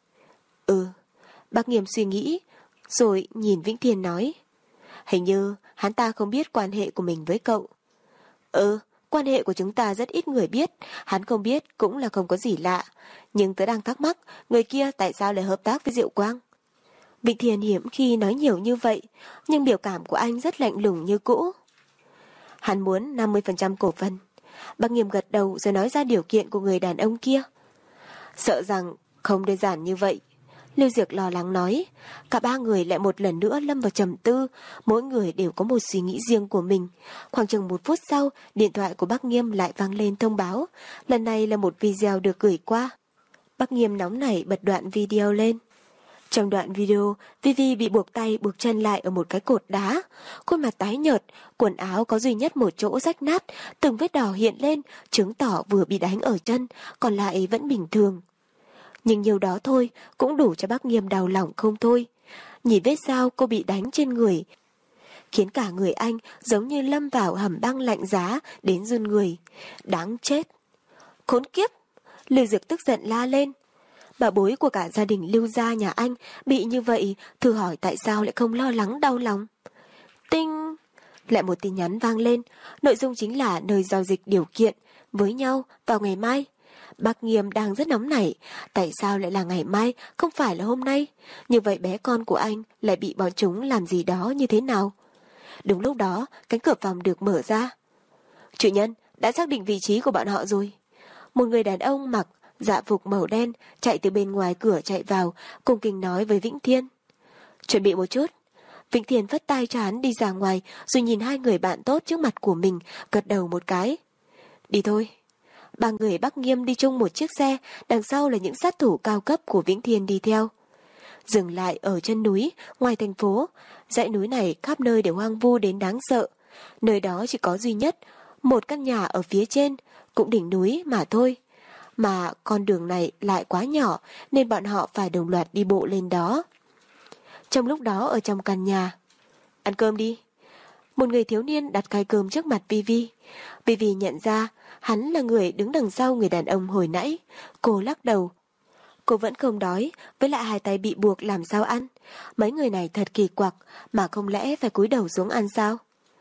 Bác Nghiêm suy nghĩ, rồi nhìn Vĩnh Thiên nói. Hình như hắn ta không biết quan hệ của mình với cậu. quan hệ của chúng ta rất ít người biết, hắn không biết cũng là không có gì lạ. Nhưng tớ đang thắc mắc, người kia tại sao lại hợp tác với Diệu Quang? Vĩnh Thiên hiếm khi nói nhiều như vậy, nhưng biểu cảm của anh rất lạnh lùng như cũ. Hắn muốn 50% cổ phần. Bác Nghiêm gật đầu rồi nói ra điều kiện của người đàn ông kia. Sợ rằng không đơn giản như vậy. Lưu Diệc lo lắng nói. Cả ba người lại một lần nữa lâm vào trầm tư, mỗi người đều có một suy nghĩ riêng của mình. Khoảng chừng 1 phút sau, điện thoại của bác Nghiêm lại vang lên thông báo. Lần này là một video được gửi qua. Bác Nghiêm nóng nảy bật đoạn video lên. Trong đoạn video, Vivi bị buộc tay buộc chân lại ở một cái cột đá. Khuôn mặt tái nhợt, quần áo có duy nhất một chỗ rách nát, từng vết đỏ hiện lên, chứng tỏ vừa bị đánh ở chân, còn lại vẫn bình thường. Nhưng nhiều đó thôi cũng đủ cho bác Nghiêm đau lòng không thôi. Nhìn vết dao cô bị đánh trên người, khiến cả người anh giống như lâm vào hầm băng lạnh giá đến run người. Đáng chết! Khốn kiếp! Lưu Diệc tức giận la lên. Bà bối của cả gia đình Lưu gia nhà anh bị như vậy, thử hỏi tại sao lại không lo lắng đau lòng. Tinh! Lại một tin nhắn vang lên, nội dung chính là nơi giao dịch điều kiện với nhau vào ngày mai. Bác Nghiêm đang rất nóng nảy, tại sao lại là ngày mai, không phải là hôm nay? Như vậy bé con của anh lại bị bọn chúng làm gì đó như thế nào? Đúng lúc đó, cánh cửa phòng được mở ra. Chủ nhân, đã xác định vị trí của bọn họ rồi. Một người đàn ông mặc dạ phục màu đen chạy từ bên ngoài cửa chạy vào, cung kính nói với Vĩnh Thiên. Chuẩn bị một chút. Vĩnh Thiên vất tay cho hắn đi ra ngoài, rồi nhìn hai người bạn tốt trước mặt của mình, gật đầu một cái. Đi thôi. Ba người Bác Nghiêm đi chung một chiếc xe, đằng sau là những sát thủ cao cấp của Vĩnh Thiên đi theo. Dừng lại ở chân núi, ngoài thành phố. Dãy núi này khắp nơi đều hoang vu đến đáng sợ. Nơi đó chỉ có duy nhất một căn nhà ở phía trên, cũng đỉnh núi mà thôi. Mà con đường này lại quá nhỏ nên bọn họ phải đồng loạt đi bộ lên đó. Trong lúc đó ở trong căn nhà, ăn cơm đi. Một người thiếu niên đặt cái cơm trước mặt Vivi. Vivi nhận ra hắn là người đứng đằng sau người đàn ông hồi nãy. Cô lắc đầu. Cô vẫn không đói, với lại hai tay bị buộc làm sao ăn. Mấy người này thật kỳ quặc, mà không lẽ phải cúi đầu xuống ăn sao?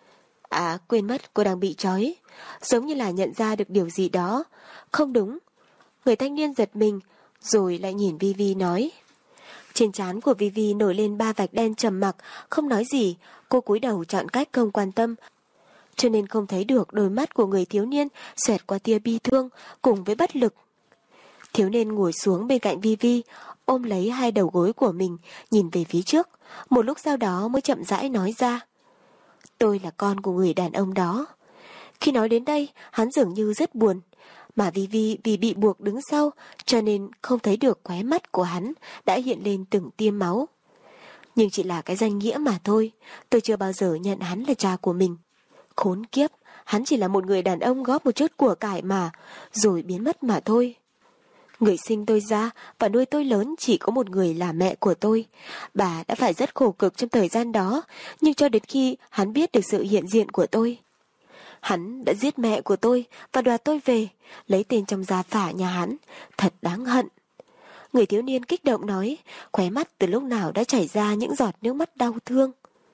À, quên mất cô đang bị trói. Giống như là nhận ra được điều gì đó. Không đúng. Người thanh niên giật mình, rồi lại nhìn Vivi nói. Trên trán của Vivi nổi lên 3 vạch đen trầm mặc, không nói gì. Cô cúi đầu chọn cách không quan tâm, cho nên không thấy được đôi mắt của người thiếu niên xoẹt qua tia bi thương cùng với bất lực. Thiếu niên ngồi xuống bên cạnh Vivi, ôm lấy hai đầu gối của mình, nhìn về phía trước. Một lúc sau đó mới chậm rãi nói ra. Tôi là con của người đàn ông đó. Khi nói đến đây, hắn dường như rất buồn. Mà Vivi vì bị buộc đứng sau, cho nên không thấy được khóe mắt của hắn đã hiện lên từng tia máu. Nhưng chỉ là cái danh nghĩa mà thôi, tôi chưa bao giờ nhận hắn là cha của mình. Khốn kiếp, hắn chỉ là một người đàn ông góp một chút của cải mà, rồi biến mất mà thôi. Người sinh tôi ra và nuôi tôi lớn chỉ có một người là mẹ của tôi. Bà đã phải rất khổ cực trong thời gian đó, nhưng cho đến khi hắn biết được sự hiện diện của tôi, hắn đã giết mẹ của tôi và đoạt tôi về, lấy tên trong gia phả nhà hắn. Thật đáng hận. Người thiếu niên kích động nói, khóe mắt từ lúc nào đã chảy ra những giọt nước mắt đau thương.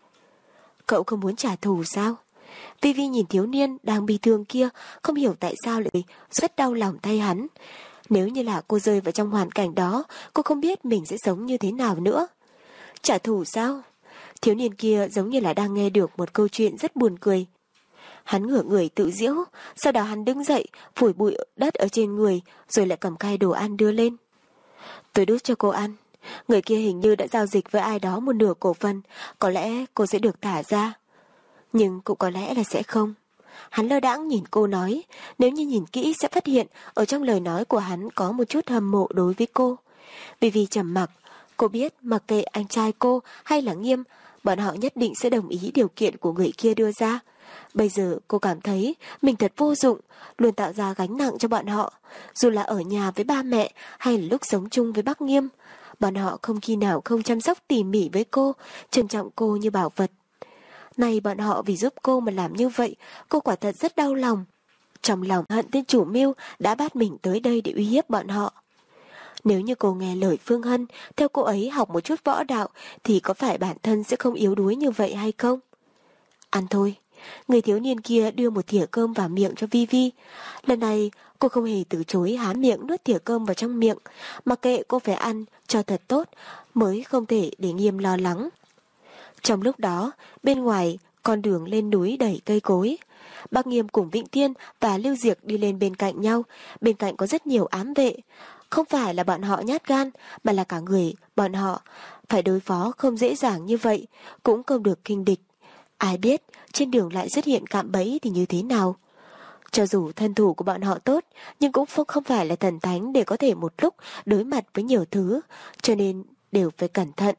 Cậu không muốn trả thù sao? Vivi nhìn thiếu niên đang bi thương kia, không hiểu tại sao lại rất đau lòng thay hắn. Nếu như là cô rơi vào trong hoàn cảnh đó, cô không biết mình sẽ sống như thế nào nữa. Trả thù sao? Thiếu niên kia giống như là đang nghe được một câu chuyện rất buồn cười. Hắn ngửa người tự giễu, sau đó hắn đứng dậy, phủi bụi đất ở trên người, rồi lại cầm khay đồ ăn đưa lên. Tôi đút cho cô ăn. Người kia hình như đã giao dịch với ai đó một nửa cổ phần, có lẽ cô sẽ được thả ra. Nhưng cũng có lẽ là sẽ không. Hắn lơ đãng nhìn cô nói, nếu như nhìn kỹ sẽ phát hiện ở trong lời nói của hắn có một chút hâm mộ đối với cô. Vì trầm mặc, cô biết mặc kệ anh trai cô hay là Nghiêm, bọn họ nhất định sẽ đồng ý điều kiện của người kia đưa ra. Bây giờ cô cảm thấy mình thật vô dụng, luôn tạo ra gánh nặng cho bọn họ. Dù là ở nhà với ba mẹ hay là lúc sống chung với bác Nghiêm, bọn họ không khi nào không chăm sóc tỉ mỉ với cô, trân trọng cô như bảo vật. Này bọn họ vì giúp cô mà làm như vậy, cô quả thật rất đau lòng. Trong lòng hận tên chủ mưu đã bắt mình tới đây để uy hiếp bọn họ. Nếu như cô nghe lời Phương Hân, theo cô ấy học một chút võ đạo, thì có phải bản thân sẽ không yếu đuối như vậy hay không? Ăn thôi. người thiếu niên kia đưa một thìa cơm vào miệng cho Vi Vi. Lần này cô không hề từ chối, há miệng nuốt thìa cơm vào trong miệng, mặc kệ cô phải ăn cho thật tốt mới không thể để Nghiêm lo lắng. Trong lúc đó, bên ngoài con đường lên núi đầy cây cối. Bác Nghiêm cùng Vĩnh Thiên và Lưu Diệc đi lên bên cạnh nhau, bên cạnh có rất nhiều ám vệ. Không phải là bọn họ nhát gan, mà là cả người bọn họ phải đối phó không dễ dàng như vậy, cũng không được khinh địch. Ai biết trên đường lại xuất hiện cạm bẫy thì như thế nào. Cho dù thân thủ của bọn họ tốt, nhưng cũng không phải là thần thánh để có thể một lúc đối mặt với nhiều thứ, cho nên đều phải cẩn thận.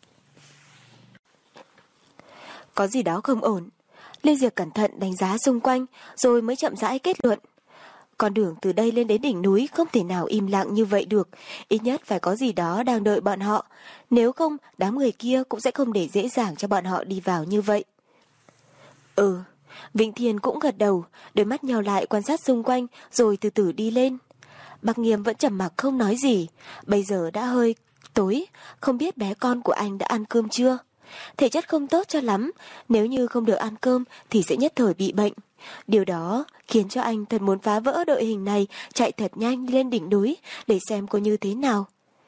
Có gì đó không ổn. Lưu Diệc cẩn thận đánh giá xung quanh, rồi mới chậm rãi kết luận. Con đường từ đây lên đến đỉnh núi không thể nào im lặng như vậy được, ít nhất phải có gì đó đang đợi bọn họ, nếu không đám người kia cũng sẽ không để dễ dàng cho bọn họ đi vào như vậy. Vĩnh Thiên cũng gật đầu, đôi mắt nheo lại quan sát xung quanh rồi từ từ đi lên. Bác Nghiêm vẫn trầm mặc không nói gì, bây giờ đã hơi tối, không biết bé con của anh đã ăn cơm chưa. Thể chất không tốt cho lắm, nếu như không được ăn cơm thì sẽ nhất thời bị bệnh. Điều đó khiến cho anh thật muốn phá vỡ đội hình này, chạy thật nhanh lên đỉnh núi để xem cô như thế nào.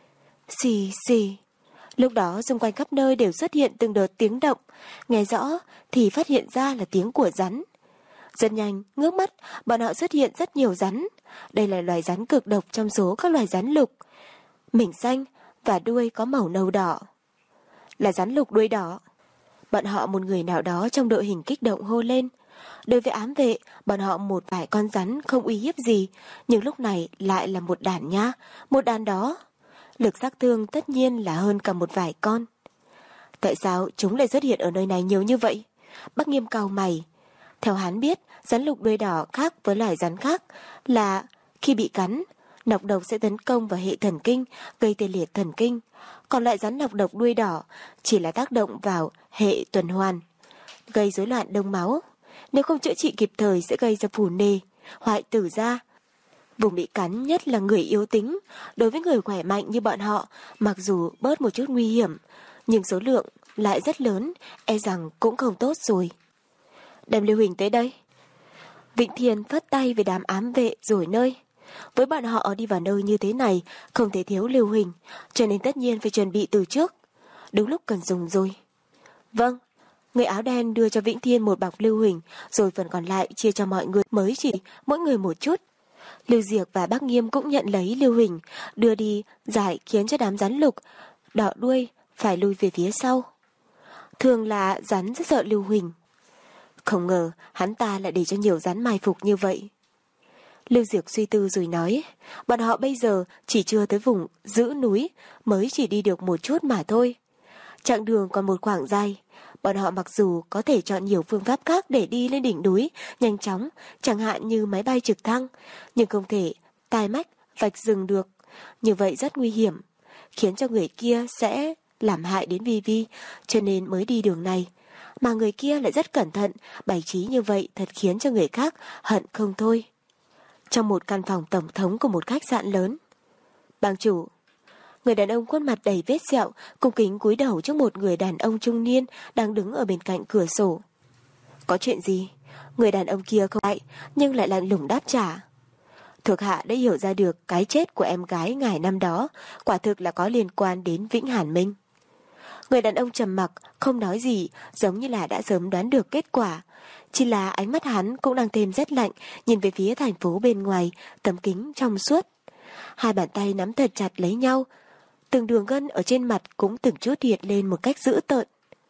Xì xì. Lúc đó xung quanh khắp nơi đều xuất hiện từng đợt tiếng động, nghe rõ thì phát hiện ra là tiếng của rắn. Rất nhanh, ngước mắt, bọn họ xuất hiện rất nhiều rắn. Đây là loài rắn cực độc trong số các loài rắn lục. Mình xanh và đuôi có màu nâu đỏ. Là rắn lục đuôi đỏ. Bọn họ một người nào đó trong đội hình kích động hô lên. Đối với ám vệ, bọn họ một vài con rắn không uy hiếp gì, nhưng lúc này lại là một đàn nha, một đàn đó. Lực sát thương tất nhiên là hơn cả một vài con. Tại sao chúng lại xuất hiện ở nơi này nhiều như vậy? Bác Nghiêm cau mày. Theo hắn biết, rắn lục đuôi đỏ khác với loài rắn khác là khi bị cắn, nọc độc sẽ tấn công vào hệ thần kinh, gây tê liệt thần kinh. Còn loại rắn nọc độc đuôi đỏ chỉ là tác động vào hệ tuần hoàn, gây rối loạn đông máu. Nếu không chữa trị kịp thời sẽ gây ra phù nề, hoại tử da. Vùng bị cắn nhất là người yếu tính. Đối với người khỏe mạnh như bọn họ, mặc dù bớt một chút nguy hiểm, nhưng số lượng lại rất lớn, e rằng cũng không tốt rồi. Đem Lưu Huỳnh tới đây. Vĩnh Thiên phất tay về đám ám vệ rồi nơi. Với bọn họ đi vào nơi như thế này, không thể thiếu Lưu Huỳnh, cho nên tất nhiên phải chuẩn bị từ trước. Đúng lúc cần dùng rồi. Vâng. Người áo đen đưa cho Vĩnh Thiên một bọc Lưu Huỳnh, rồi phần còn lại chia cho mọi người, mới chỉ mỗi người một chút. Lưu Diệc và Bác Nghiêm cũng nhận lấy Lưu Huỳnh, đưa đi giải, khiến cho đám rắn lục đỏ đuôi phải lùi về phía sau. Thường là rắn rất sợ Lưu Huỳnh. Không ngờ hắn ta lại để cho nhiều rắn mai phục như vậy. Lưu Diệc suy tư rồi nói, bọn họ bây giờ chỉ chưa tới vùng giữ núi, mới chỉ đi được một chút mà thôi. Chặng đường còn một khoảng dài, bọn họ mặc dù có thể chọn nhiều phương pháp khác để đi lên đỉnh núi nhanh chóng, chẳng hạn như máy bay trực thăng, nhưng không thể tai mách vạch rừng được. Như vậy rất nguy hiểm, khiến cho người kia sẽ làm hại đến Vi Vi, cho nên mới đi đường này. Mà người kia lại rất cẩn thận, bày trí như vậy thật khiến cho người khác hận không thôi. Trong một căn phòng tổng thống của một khách sạn lớn, bang chủ, người đàn ông khuôn mặt đầy vết sẹo cung kính cúi đầu trước một người đàn ông trung niên đang đứng ở bên cạnh cửa sổ. Có chuyện gì? Người đàn ông kia không lại, nhưng lại lạnh lùng đáp trả. Thuộc hạ đã hiểu ra được cái chết của em gái ngài năm đó quả thực là có liên quan đến Vĩnh Hàn Minh. Người đàn ông trầm mặc không nói gì, giống như là đã sớm đoán được kết quả. Chỉ là ánh mắt hắn cũng đang thêm rét lạnh, nhìn về phía thành phố bên ngoài, tấm kính trong suốt. Hai bàn tay nắm thật chặt lấy nhau, từng đường gân ở trên mặt cũng từng chút hiện lên một cách dữ tợn.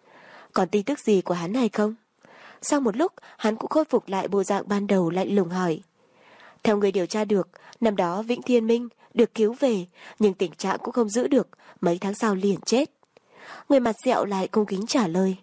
Còn tin tức gì của hắn hay không? Sau một lúc, hắn cũng khôi phục lại bộ dạng ban đầu, lạnh lùng hỏi. Theo người điều tra được, năm đó Vĩnh Thiên Minh được cứu về, nhưng tình trạng cũng không giữ được, mấy tháng sau liền chết. Người mặt sẹo lại cung kính trả lời.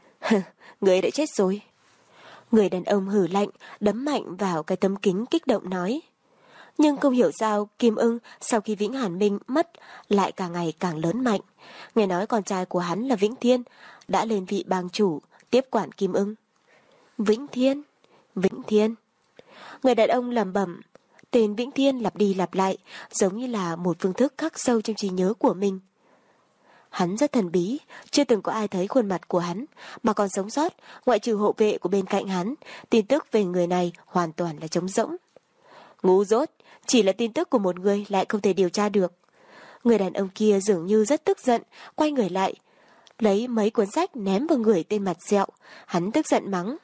Người đã chết rồi. Người đàn ông hử lạnh, đấm mạnh vào cái tấm kính, kích động nói. Nhưng không hiểu sao Kim Ưng sau khi Vĩnh Hàn Minh mất lại càng ngày càng lớn mạnh. Nghe nói con trai của hắn là Vĩnh Thiên đã lên vị bang chủ, tiếp quản Kim Ưng. Vĩnh Thiên, Vĩnh Thiên. Người đàn ông lẩm bẩm, tên Vĩnh Thiên lặp đi lặp lại, giống như là một phương thức khắc sâu trong trí nhớ của mình. Hắn rất thần bí, chưa từng có ai thấy khuôn mặt của hắn, mà còn sống sót, ngoại trừ hộ vệ của bên cạnh hắn, tin tức về người này hoàn toàn là trống rỗng. Ngu dốt, chỉ là tin tức của một người lại không thể điều tra được. Người đàn ông kia dường như rất tức giận, quay người lại, lấy mấy cuốn sách ném vào người tên mặt sẹo. Hắn tức giận mắng: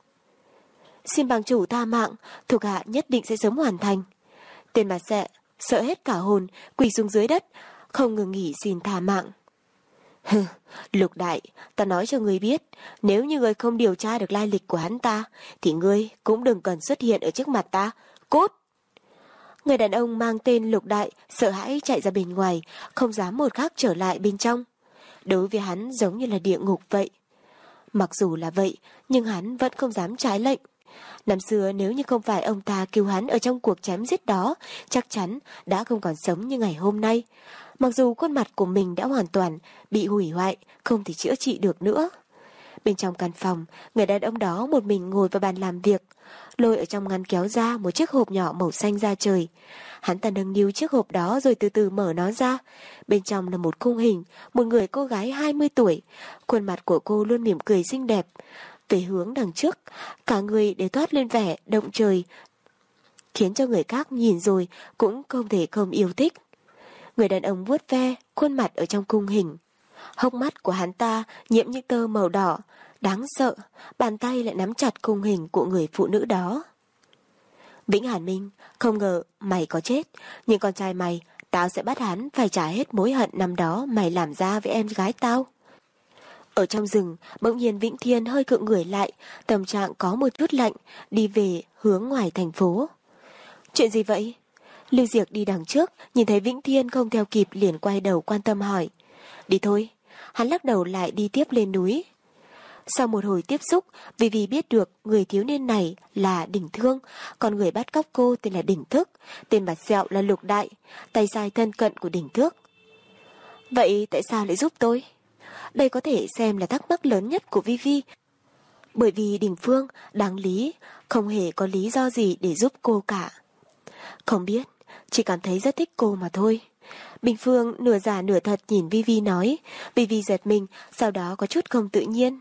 Xin bang chủ tha mạng, thuộc hạ nhất định sẽ sớm hoàn thành. Tên mặt sẹo sợ hết cả hồn, quỳ xuống dưới đất, không ngừng nghỉ xin tha mạng. Hừ, Lục đại, ta nói cho ngươi biết, nếu như ngươi không điều tra được lai lịch của hắn ta, thì ngươi cũng đừng cần xuất hiện ở trước mặt ta. Cút! Người đàn ông mang tên Lục đại sợ hãi chạy ra bên ngoài, không dám một khắc trở lại bên trong. Đối với hắn giống như là địa ngục vậy. Mặc dù là vậy, nhưng hắn vẫn không dám trái lệnh. Năm xưa nếu như không phải ông ta cứu hắn ở trong cuộc chém giết đó, chắc chắn đã không còn sống như ngày hôm nay. Mặc dù khuôn mặt của mình đã hoàn toàn bị hủy hoại, không thể chữa trị được nữa. Bên trong căn phòng, người đàn ông đó một mình ngồi vào bàn làm việc, lôi ở trong ngăn kéo ra một chiếc hộp nhỏ màu xanh da trời. Hắn ta nâng niu chiếc hộp đó rồi từ từ mở nó ra. Bên trong là một khung hình, một người cô gái 20 tuổi. Khuôn mặt của cô luôn mỉm cười xinh đẹp. Về hướng đằng trước, cả người đều toát lên vẻ động trời, khiến cho người khác nhìn rồi cũng không thể không yêu thích. Người đàn ông vuốt ve khuôn mặt ở trong khung hình. Hốc mắt của hắn ta nhiễm những tơ màu đỏ, đáng sợ, bàn tay lại nắm chặt khung hình của người phụ nữ đó. Vĩnh Hàn Minh, không ngờ mày có chết, nhưng con trai mày, tao sẽ bắt hắn phải trả hết mối hận năm đó mày làm ra với em gái tao. Ở trong rừng, bỗng nhiên Vĩnh Thiên hơi khựng người lại, tâm trạng có một chút lạnh, đi về hướng ngoài thành phố. Chuyện gì vậy? Lưu Diệc đi đằng trước, nhìn thấy Vĩnh Thiên không theo kịp liền quay đầu quan tâm hỏi. Đi thôi. Hắn lắc đầu lại đi tiếp lên núi. Sau một hồi tiếp xúc, vì biết được người thiếu niên này là Đỉnh Thương, còn người bắt cóc cô tên là Đỉnh Thức, tên mặt sẹo là Lục Đại, tay sai thân cận của Đỉnh Thước. Vậy tại sao lại giúp tôi? Đây có thể xem là thắc mắc lớn nhất của Vi. Bởi vì Đỉnh Phương đáng lý, không hề có lý do gì để giúp cô cả. Không biết, chỉ cảm thấy rất thích cô mà thôi. Bình Phương nửa giả nửa thật nhìn Vi nói. Vi giật mình, sau đó có chút không tự nhiên.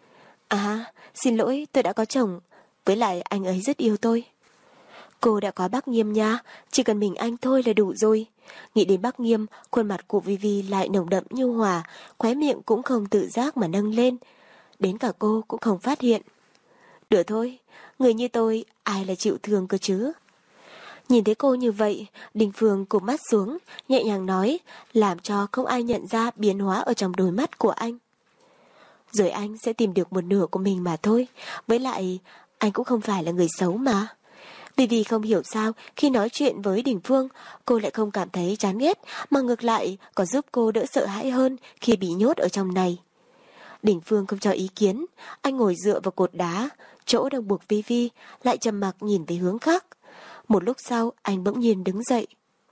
À, xin lỗi, tôi đã có chồng. Với lại anh ấy rất yêu tôi. Cô đã có bác Nghiêm nha, chỉ cần mình anh thôi là đủ rồi. Nghĩ đến bác Nghiêm, khuôn mặt của Vi lại nồng đậm nhu hòa, khóe miệng cũng không tự giác mà nâng lên. Đến cả cô cũng không phát hiện. Được thôi, người như tôi, ai là chịu thương cơ chứ? Nhìn thấy cô như vậy, Đình Phương cụp mắt xuống, nhẹ nhàng nói, làm cho không ai nhận ra biến hóa ở trong đôi mắt của anh. Rồi anh sẽ tìm được một nửa của mình mà thôi. Với lại, anh cũng không phải là người xấu mà. Vì không hiểu sao, khi nói chuyện với Đình Phương, cô lại không cảm thấy chán ghét, mà ngược lại còn giúp cô đỡ sợ hãi hơn khi bị nhốt ở trong này. Đình Phương không cho ý kiến, anh ngồi dựa vào cột đá, chỗ đang buộc Vi, lại trầm mặc nhìn về hướng khác. Một lúc sau, anh bỗng nhiên đứng dậy.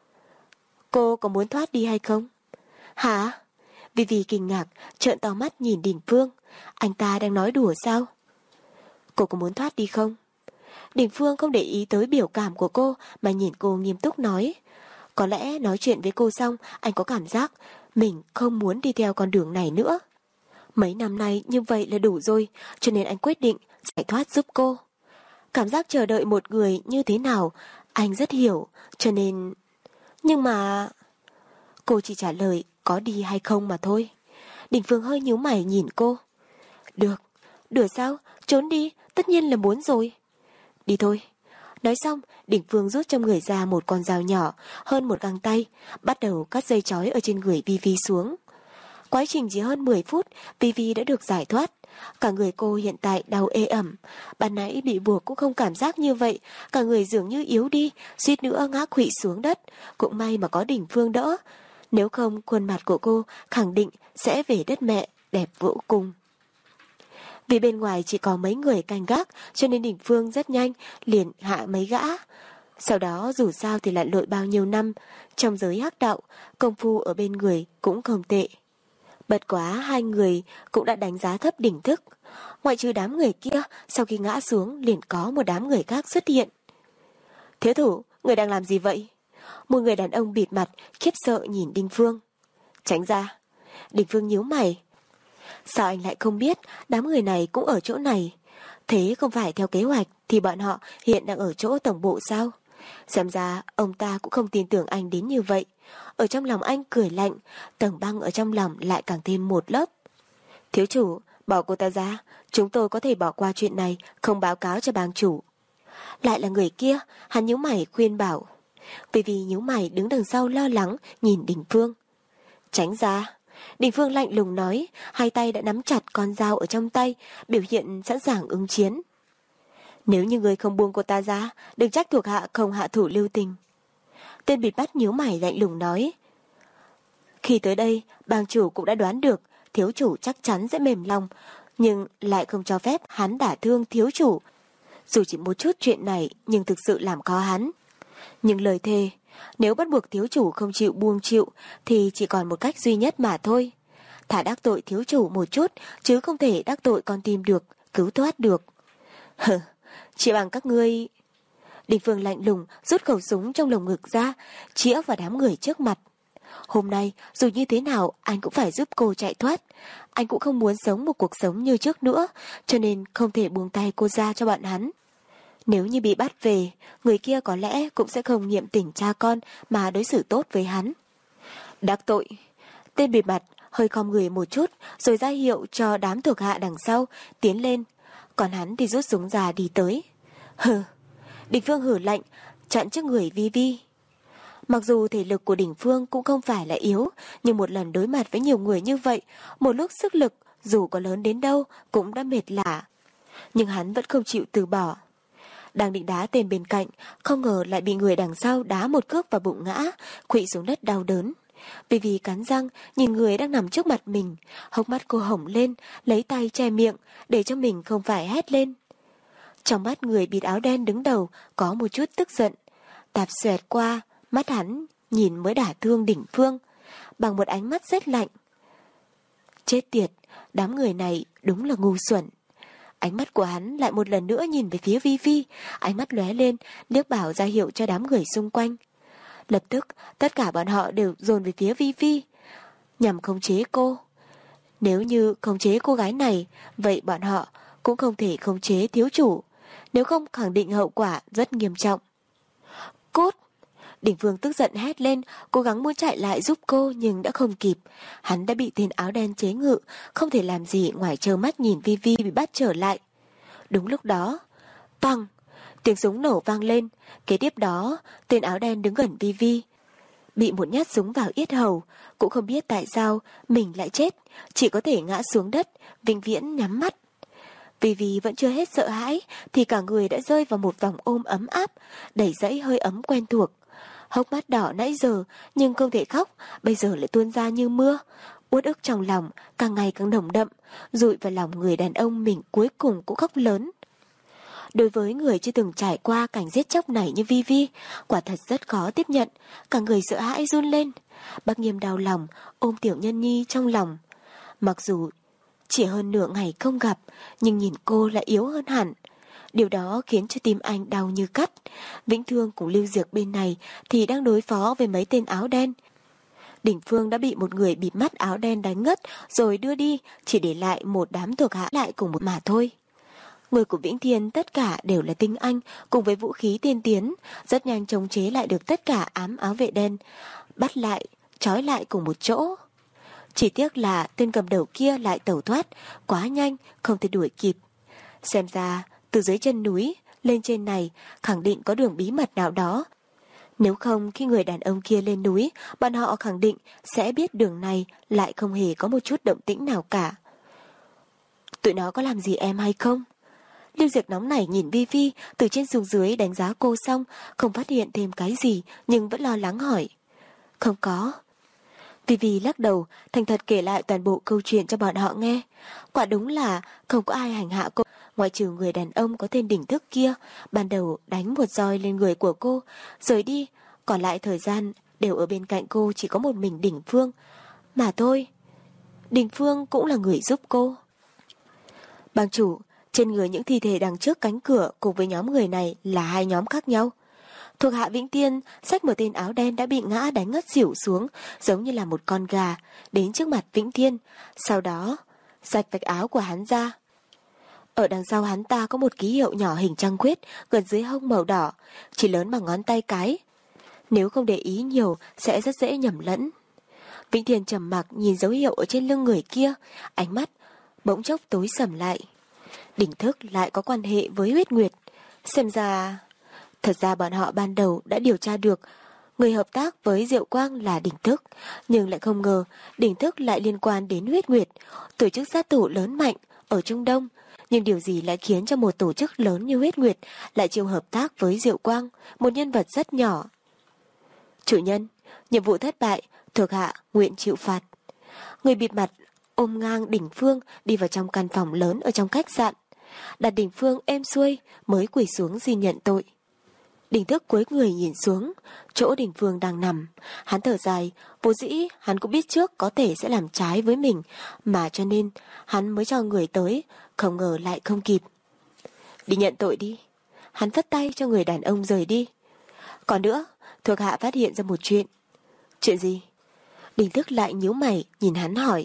Cô có muốn thoát đi hay không? Hả? Vi kinh ngạc, trợn to mắt nhìn Đình Phương. Anh ta đang nói đùa sao? Cô có muốn thoát đi không? Đình Phương không để ý tới biểu cảm của cô mà nhìn cô nghiêm túc nói. Có lẽ nói chuyện với cô xong, anh có cảm giác mình không muốn đi theo con đường này nữa. Mấy năm nay như vậy là đủ rồi, cho nên anh quyết định giải thoát giúp cô. Cảm giác chờ đợi một người như thế nào, anh rất hiểu, cho nên... Nhưng mà... Cô chỉ trả lời có đi hay không mà thôi. Đình Phương hơi nhíu mày nhìn cô. Được, đùa sao, trốn đi, tất nhiên là muốn rồi. Đi thôi. Nói xong, Đình Phương rút trong người ra một con dao nhỏ, hơn một găng tay, bắt đầu cắt dây trói ở trên người Vi xuống. Quá trình chỉ hơn 10 phút, Vi đã được giải thoát. Cả người cô hiện tại đau ê ẩm. Ban nãy bị buộc cũng không cảm giác như vậy. Cả người dường như yếu đi, suýt nữa ngã khuỵu xuống đất. Cũng may mà có Đình Phương đỡ. Nếu không, khuôn mặt của cô khẳng định sẽ về đất mẹ, đẹp vô cùng. Vì bên ngoài chỉ có mấy người canh gác, cho nên Đình Phương rất nhanh liền hạ mấy gã. Sau đó dù sao thì lặn lội bao nhiêu năm, trong giới hắc đạo, công phu ở bên người cũng không tệ. Bất quá hai người cũng đã đánh giá thấp Đỉnh Thức. Ngoại trừ đám người kia, sau khi ngã xuống liền có một đám người khác xuất hiện. Thiếu thủ, người đang làm gì vậy? Một người đàn ông bịt mặt, khiếp sợ nhìn Đinh Phương. Tránh ra. Đình Phương nhíu mày. Sao anh lại không biết đám người này cũng ở chỗ này? Thế không phải theo kế hoạch thì bọn họ hiện đang ở chỗ tổng bộ sao? Xem ra ông ta cũng không tin tưởng anh đến như vậy. Ở trong lòng anh cười lạnh, tầng băng ở trong lòng lại càng thêm một lớp. Thiếu chủ, bỏ cô ta ra, chúng tôi có thể bỏ qua chuyện này, không báo cáo cho bang chủ. Lại là người kia, hắn nhíu mày khuyên bảo. Vì nhíu mày đứng đằng sau lo lắng nhìn Đình Phương. Tránh ra. Đình Phương lạnh lùng nói, hai tay đã nắm chặt con dao ở trong tay, biểu hiện sẵn sàng ứng chiến. Nếu như người không buông cô ta ra, đừng trách thuộc hạ không hạ thủ lưu tình. Tên bịt mắt nhíu mày lạnh lùng nói. Khi tới đây, bang chủ cũng đã đoán được thiếu chủ chắc chắn sẽ mềm lòng, nhưng lại không cho phép hắn đả thương thiếu chủ. Dù chỉ một chút chuyện này nhưng thực sự làm khó hắn. Nhưng lời thề, nếu bắt buộc thiếu chủ không chịu buông chịu thì chỉ còn một cách duy nhất mà thôi. Thả đắc tội thiếu chủ một chút chứ không thể đắc tội con tim được, cứu thoát được. Hừ, chỉ bằng các ngươi. Đình Phương lạnh lùng rút khẩu súng trong lồng ngực ra, chĩa vào đám người trước mặt. Hôm nay dù như thế nào anh cũng phải giúp cô chạy thoát. Anh cũng không muốn sống một cuộc sống như trước nữa, cho nên không thể buông tay cô ra cho bọn hắn. Nếu như bị bắt về, người kia có lẽ cũng sẽ không nghiệm tình cha con mà đối xử tốt với hắn. Đắc tội. Tên bịt mặt hơi khom người một chút rồi ra hiệu cho đám thuộc hạ đằng sau tiến lên. Còn hắn thì rút súng ra đi tới. Hừ. Đình Phương hử lạnh chặn trước người Vi Vi. Mặc dù thể lực của Đình Phương cũng không phải là yếu, nhưng một lần đối mặt với nhiều người như vậy, một lúc sức lực dù có lớn đến đâu cũng đã mệt lả. Nhưng hắn vẫn không chịu từ bỏ. Đang định đá tên bên cạnh, không ngờ lại bị người đằng sau đá một cước vào bụng ngã, khuỵu xuống đất đau đớn. Vi cắn răng nhìn người đang nằm trước mặt mình, hốc mắt cô hồng lên, lấy tay che miệng để cho mình không phải hét lên. Trong mắt người bịt áo đen đứng đầu có một chút tức giận, tạp xoẹt qua mắt hắn nhìn mới đả thương Đình Phương bằng một ánh mắt rất lạnh. Chết tiệt, đám người này đúng là ngu xuẩn. Ánh mắt của hắn lại một lần nữa nhìn về phía Vi Vi, ánh mắt lóe lên, liếc bảo ra hiệu cho đám người xung quanh. Lập tức, tất cả bọn họ đều dồn về phía Vi Vi, nhằm khống chế cô. Nếu như khống chế cô gái này, vậy bọn họ cũng không thể khống chế thiếu chủ, nếu không khẳng định hậu quả rất nghiêm trọng. Cút! Đình Phương tức giận hét lên, cố gắng muốn chạy lại giúp cô nhưng đã không kịp. Hắn đã bị tên áo đen chế ngự, không thể làm gì ngoài trơ mắt nhìn Vi Vi bị bắt trở lại. Đúng lúc đó, toang, tiếng súng nổ vang lên. Kế tiếp đó, tên áo đen đứng gần Vi Vi, bị một nhát súng vào yết hầu, cũng không biết tại sao mình lại chết, chỉ có thể ngã xuống đất, vĩnh viễn nhắm mắt. Vi vẫn chưa hết sợ hãi thì cả người đã rơi vào một vòng ôm ấm áp, đẩy dẫy hơi ấm quen thuộc. Hốc mắt đỏ nãy giờ nhưng không thể khóc, bây giờ lại tuôn ra như mưa. Uất ức trong lòng càng ngày càng nồng đậm, dụi vào lòng người đàn ông mình cuối cùng cũng khóc lớn. Đối với người chưa từng trải qua cảnh giết chóc này như Vi, quả thật rất khó tiếp nhận, cả người sợ hãi run lên. Bác Nghiêm đau lòng ôm Tiểu Nhân Nhi trong lòng. Mặc dù chỉ hơn nửa ngày không gặp, nhưng nhìn cô lại yếu hơn hẳn. Điều đó khiến cho tim anh đau như cắt. Vĩnh Thương cùng Lưu Diệc bên này thì đang đối phó với mấy tên áo đen. Đình Phương đã bị một người bịt mắt áo đen đánh ngất rồi đưa đi, chỉ để lại một đám thuộc hạ lại cùng một mà thôi. Người của Vĩnh Thiên tất cả đều là tinh anh cùng với vũ khí tiên tiến, rất nhanh chống chế lại được tất cả ám áo vệ đen, bắt lại, trói lại cùng một chỗ. Chỉ tiếc là tên cầm đầu kia lại tẩu thoát, quá nhanh, không thể đuổi kịp. Xem ra, từ dưới chân núi, lên trên này, khẳng định có đường bí mật nào đó. Nếu không, khi người đàn ông kia lên núi, bọn họ khẳng định sẽ biết đường này lại không hề có một chút động tĩnh nào cả. Tụi nó có làm gì em hay không? Lưu Diệc nóng nảy nhìn Vi từ trên xuống dưới đánh giá cô xong, không phát hiện thêm cái gì nhưng vẫn lo lắng hỏi. Không có. Vi lắc đầu, thành thật kể lại toàn bộ câu chuyện cho bọn họ nghe. Quả đúng là không có ai hành hạ cô, ngoại trừ người đàn ông có tên Đình Thức kia, ban đầu đánh một roi lên người của cô, rời đi, còn lại thời gian đều ở bên cạnh cô chỉ có một mình Đình Phương. Mà thôi, Đình Phương cũng là người giúp cô. Bang chủ, trên người những thi thể đằng trước cánh cửa cùng với nhóm người này là hai nhóm khác nhau. Thuộc hạ Vĩnh Tiên xách một tên áo đen đã bị ngã đánh ngất xỉu xuống, giống như là một con gà, đến trước mặt Vĩnh Tiên, sau đó rạch vạch áo của hắn ra. Ở đằng sau hắn ta có một ký hiệu nhỏ hình trăng khuyết gần dưới hông màu đỏ, chỉ lớn bằng ngón tay cái. Nếu không để ý nhiều sẽ rất dễ nhầm lẫn. Vĩnh Thiên trầm mặc nhìn dấu hiệu ở trên lưng người kia, ánh mắt bỗng chốc tối sầm lại. Đỉnh Thức lại có quan hệ với Huyết Nguyệt. Xem ra... Thật ra bọn họ ban đầu đã điều tra được người hợp tác với Diệu Quang là Đỉnh Thức, nhưng lại không ngờ Đỉnh Thức lại liên quan đến Huyết Nguyệt, tổ chức sát thủ lớn mạnh ở Trung Đông. Nhưng điều gì lại khiến cho một tổ chức lớn như Huyết Nguyệt lại chịu hợp tác với Diệu Quang, một nhân vật rất nhỏ? Chủ nhân, nhiệm vụ thất bại, thuộc hạ nguyện chịu phạt. Người bịt mặt ôm ngang Đỉnh Phương đi vào trong căn phòng lớn ở trong khách sạn. Đặt Đỉnh Phương êm xuôi mới quỳ xuống xin nhận tội. Đỉnh Thức cúi người nhìn xuống chỗ Đỉnh Phương đang nằm, hắn thở dài. Vốn dĩ hắn cũng biết trước có thể sẽ làm trái với mình, mà cho nên hắn mới cho người tới, không ngờ lại không kịp. Đi nhận tội đi. Hắn phất tay cho người đàn ông rời đi. Còn nữa, thuộc hạ phát hiện ra một chuyện. Chuyện gì? Đỉnh Thức lại nhíu mày nhìn hắn hỏi.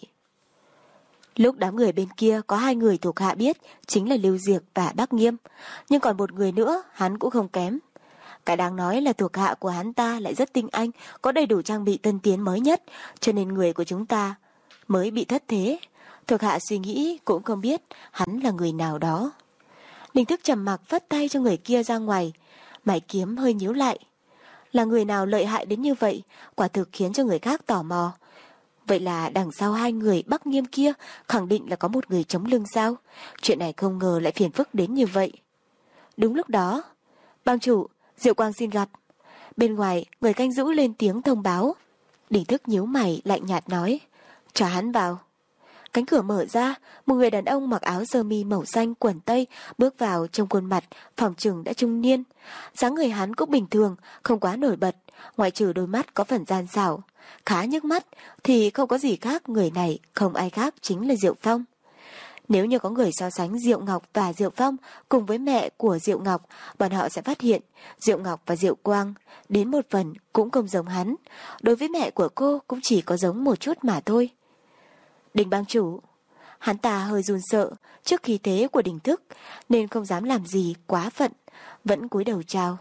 Lúc đám người bên kia có 2 người thuộc hạ biết, chính là Lưu Diệc và Bác Nghiêm, nhưng còn một người nữa hắn cũng không kém. Cái đáng nói là thuộc hạ của hắn ta lại rất tinh anh, có đầy đủ trang bị tân tiến mới nhất, cho nên người của chúng ta mới bị thất thế. Thuộc hạ suy nghĩ cũng không biết hắn là người nào đó. Đỉnh Thức trầm mặc phất tay cho người kia ra ngoài, mày kiếm hơi nhíu lại. Là người nào lợi hại đến như vậy, quả thực khiến cho người khác tò mò. Vậy là đằng sau 2 người Bắc Nghiêm kia khẳng định là có một người chống lưng sao? Chuyện này không ngờ lại phiền phức đến như vậy. Đúng lúc đó, bang chủ, Diệu Quang xin gặp. Bên ngoài, người canh giữ lên tiếng thông báo. Đỉnh Thức nhíu mày lạnh nhạt nói, cho hắn vào. Cánh cửa mở ra, một người đàn ông mặc áo sơ mi màu xanh quần tây bước vào, trong khuôn mặt phỏng chừng đã trung niên. Dáng người hắn cũng bình thường, không quá nổi bật, ngoại trừ đôi mắt có phần gian xảo, khá nhức mắt, thì không có gì khác. Người này không ai khác chính là Diệu Phong. Nếu như có người so sánh Diệu Ngọc và Diệu Phong cùng với mẹ của Diệu Ngọc, bọn họ sẽ phát hiện Diệu Ngọc và Diệu Quang đến một phần cũng không giống hắn. Đối với mẹ của cô cũng chỉ có giống một chút mà thôi. Đỉnh bang chủ, hắn ta hơi run sợ trước khí thế của Đỉnh Thức nên không dám làm gì quá phận, vẫn cúi đầu chào.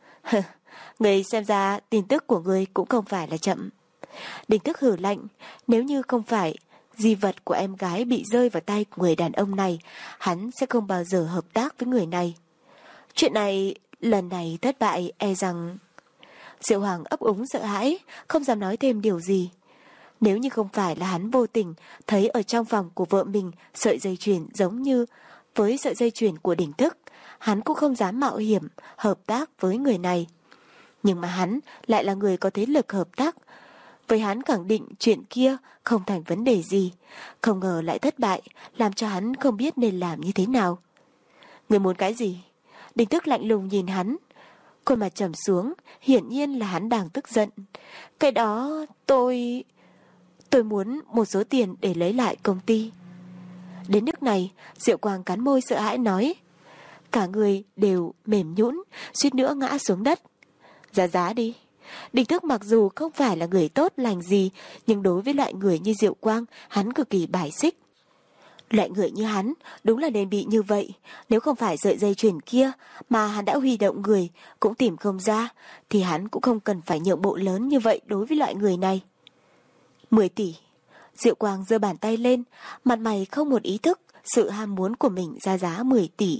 Người xem ra tin tức của người cũng không phải là chậm. Đỉnh Thức hử lạnh, nếu như không phải di vật của em gái bị rơi vào tay của người đàn ông này, hắn sẽ không bao giờ hợp tác với người này. Chuyện này, lần này thất bại e rằng... Diệu Hoàng ấp úng sợ hãi, không dám nói thêm điều gì. Nếu như không phải là hắn vô tình thấy ở trong phòng của vợ mình sợi dây chuyền giống như với sợi dây chuyền của Đỉnh Thức, hắn cũng không dám mạo hiểm hợp tác với người này. Nhưng mà hắn lại là người có thế lực hợp tác. Với hắn khẳng định chuyện kia không thành vấn đề gì, không ngờ lại thất bại, làm cho hắn không biết nên làm như thế nào. Người muốn cái gì? Đỉnh Thức lạnh lùng nhìn hắn, khuôn mặt trầm xuống, hiển nhiên là hắn đang tức giận. Cái đó tôi muốn một số tiền để lấy lại công ty. Đến nước này, Diệu Quang cắn môi sợ hãi nói. Cả người đều mềm nhũn, suýt nữa ngã xuống đất. Giá đi. Đỉnh Thức mặc dù không phải là người tốt lành gì, nhưng đối với loại người như Diệu Quang, hắn cực kỳ bài xích. Loại người như hắn đúng là nên bị như vậy. Nếu không phải sợi dây chuyền kia mà hắn đã huy động người cũng tìm không ra, thì hắn cũng không cần phải nhượng bộ lớn như vậy đối với loại người này. 10 tỷ. Diệu Quang giơ bàn tay lên, mặt mày không một ý thức sự ham muốn của mình ra giá 10 tỷ.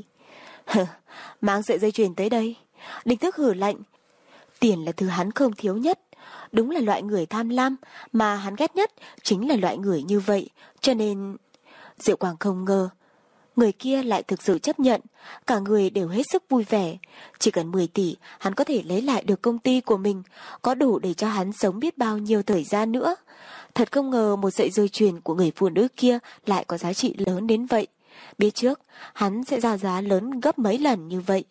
Mang sợi dây chuyền tới đây. Đỉnh Thức hử lạnh. Tiền là thứ hắn không thiếu nhất. Đúng là loại người tham lam, mà hắn ghét nhất chính là loại người như vậy. Cho nên... Diệu Quang không ngờ người kia lại thực sự chấp nhận. Cả người đều hết sức vui vẻ. Chỉ cần 10 tỷ hắn có thể lấy lại được công ty của mình, có đủ để cho hắn sống biết bao nhiêu thời gian nữa. Thật không ngờ một sợi dây chuyền của người phụ nữ kia lại có giá trị lớn đến vậy. Biết trước hắn sẽ ra giá lớn gấp mấy lần như vậy.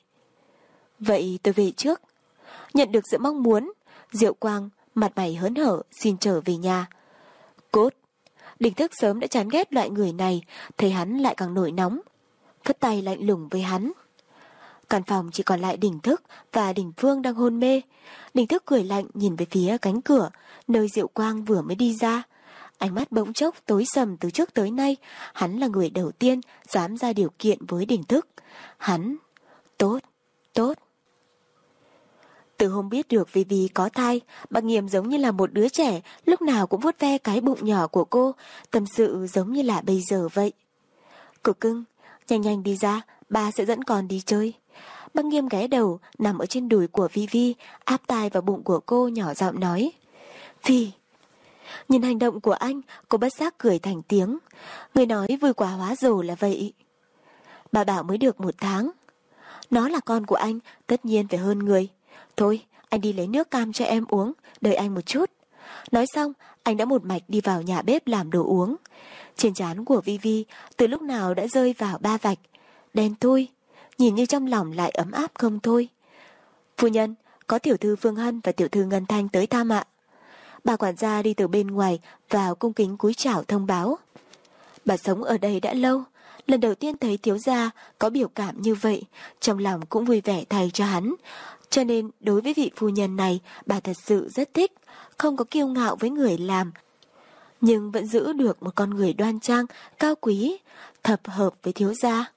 Vậy tôi về trước. Nhận được sự mong muốn, Diệu Quang mặt mày hớn hở xin trở về nhà. Cốt. Đỉnh Thức sớm đã chán ghét loại người này, thấy hắn lại càng nổi nóng, phất tay lạnh lùng với hắn. Căn phòng chỉ còn lại Đình Thức và Đình Phương đang hôn mê. Đình Thức cười lạnh nhìn về phía cánh cửa, nơi Diệu Quang vừa mới đi ra. Ánh mắt bỗng chốc tối sầm từ trước tới nay, hắn là người đầu tiên dám ra điều kiện với Đình Thức. Hắn, tốt, tốt. Từ hôm biết được Vivi có thai, Bác Nghiêm giống như là một đứa trẻ, lúc nào cũng vuốt ve cái bụng nhỏ của cô, tâm sự giống như là bây giờ vậy. Cô cưng, nhanh nhanh đi ra, ba sẽ dẫn con đi chơi. Bác Nghiêm ghé đầu, nằm ở trên đùi của Vivi, áp tai vào bụng của cô nhỏ giọng nói. Phi. Nhìn hành động của anh, cô bất giác cười thành tiếng. Người nói vui quá hóa rồ là vậy. Bà bảo mới được 1 tháng. Nó là con của anh, tất nhiên phải hơn người. Thôi, anh đi lấy nước cam cho em uống, đợi anh một chút. Nói xong, anh đã một mạch đi vào nhà bếp làm đồ uống. Trên trán của Vivi từ lúc nào đã rơi vào 3 vạch. Đen thui, nhìn như trong lòng lại ấm áp không thôi. Phu nhân, có tiểu thư Phương Hân và tiểu thư Ngân Thanh tới thăm ạ. Bà quản gia đi từ bên ngoài vào cung kính cúi chào thông báo. Bà sống ở đây đã lâu, lần đầu tiên thấy thiếu gia có biểu cảm như vậy, trong lòng cũng vui vẻ thay cho hắn. Cho nên đối với vị phu nhân này, bà thật sự rất thích, không có kiêu ngạo với người làm, nhưng vẫn giữ được một con người đoan trang, cao quý, thập hợp với thiếu gia.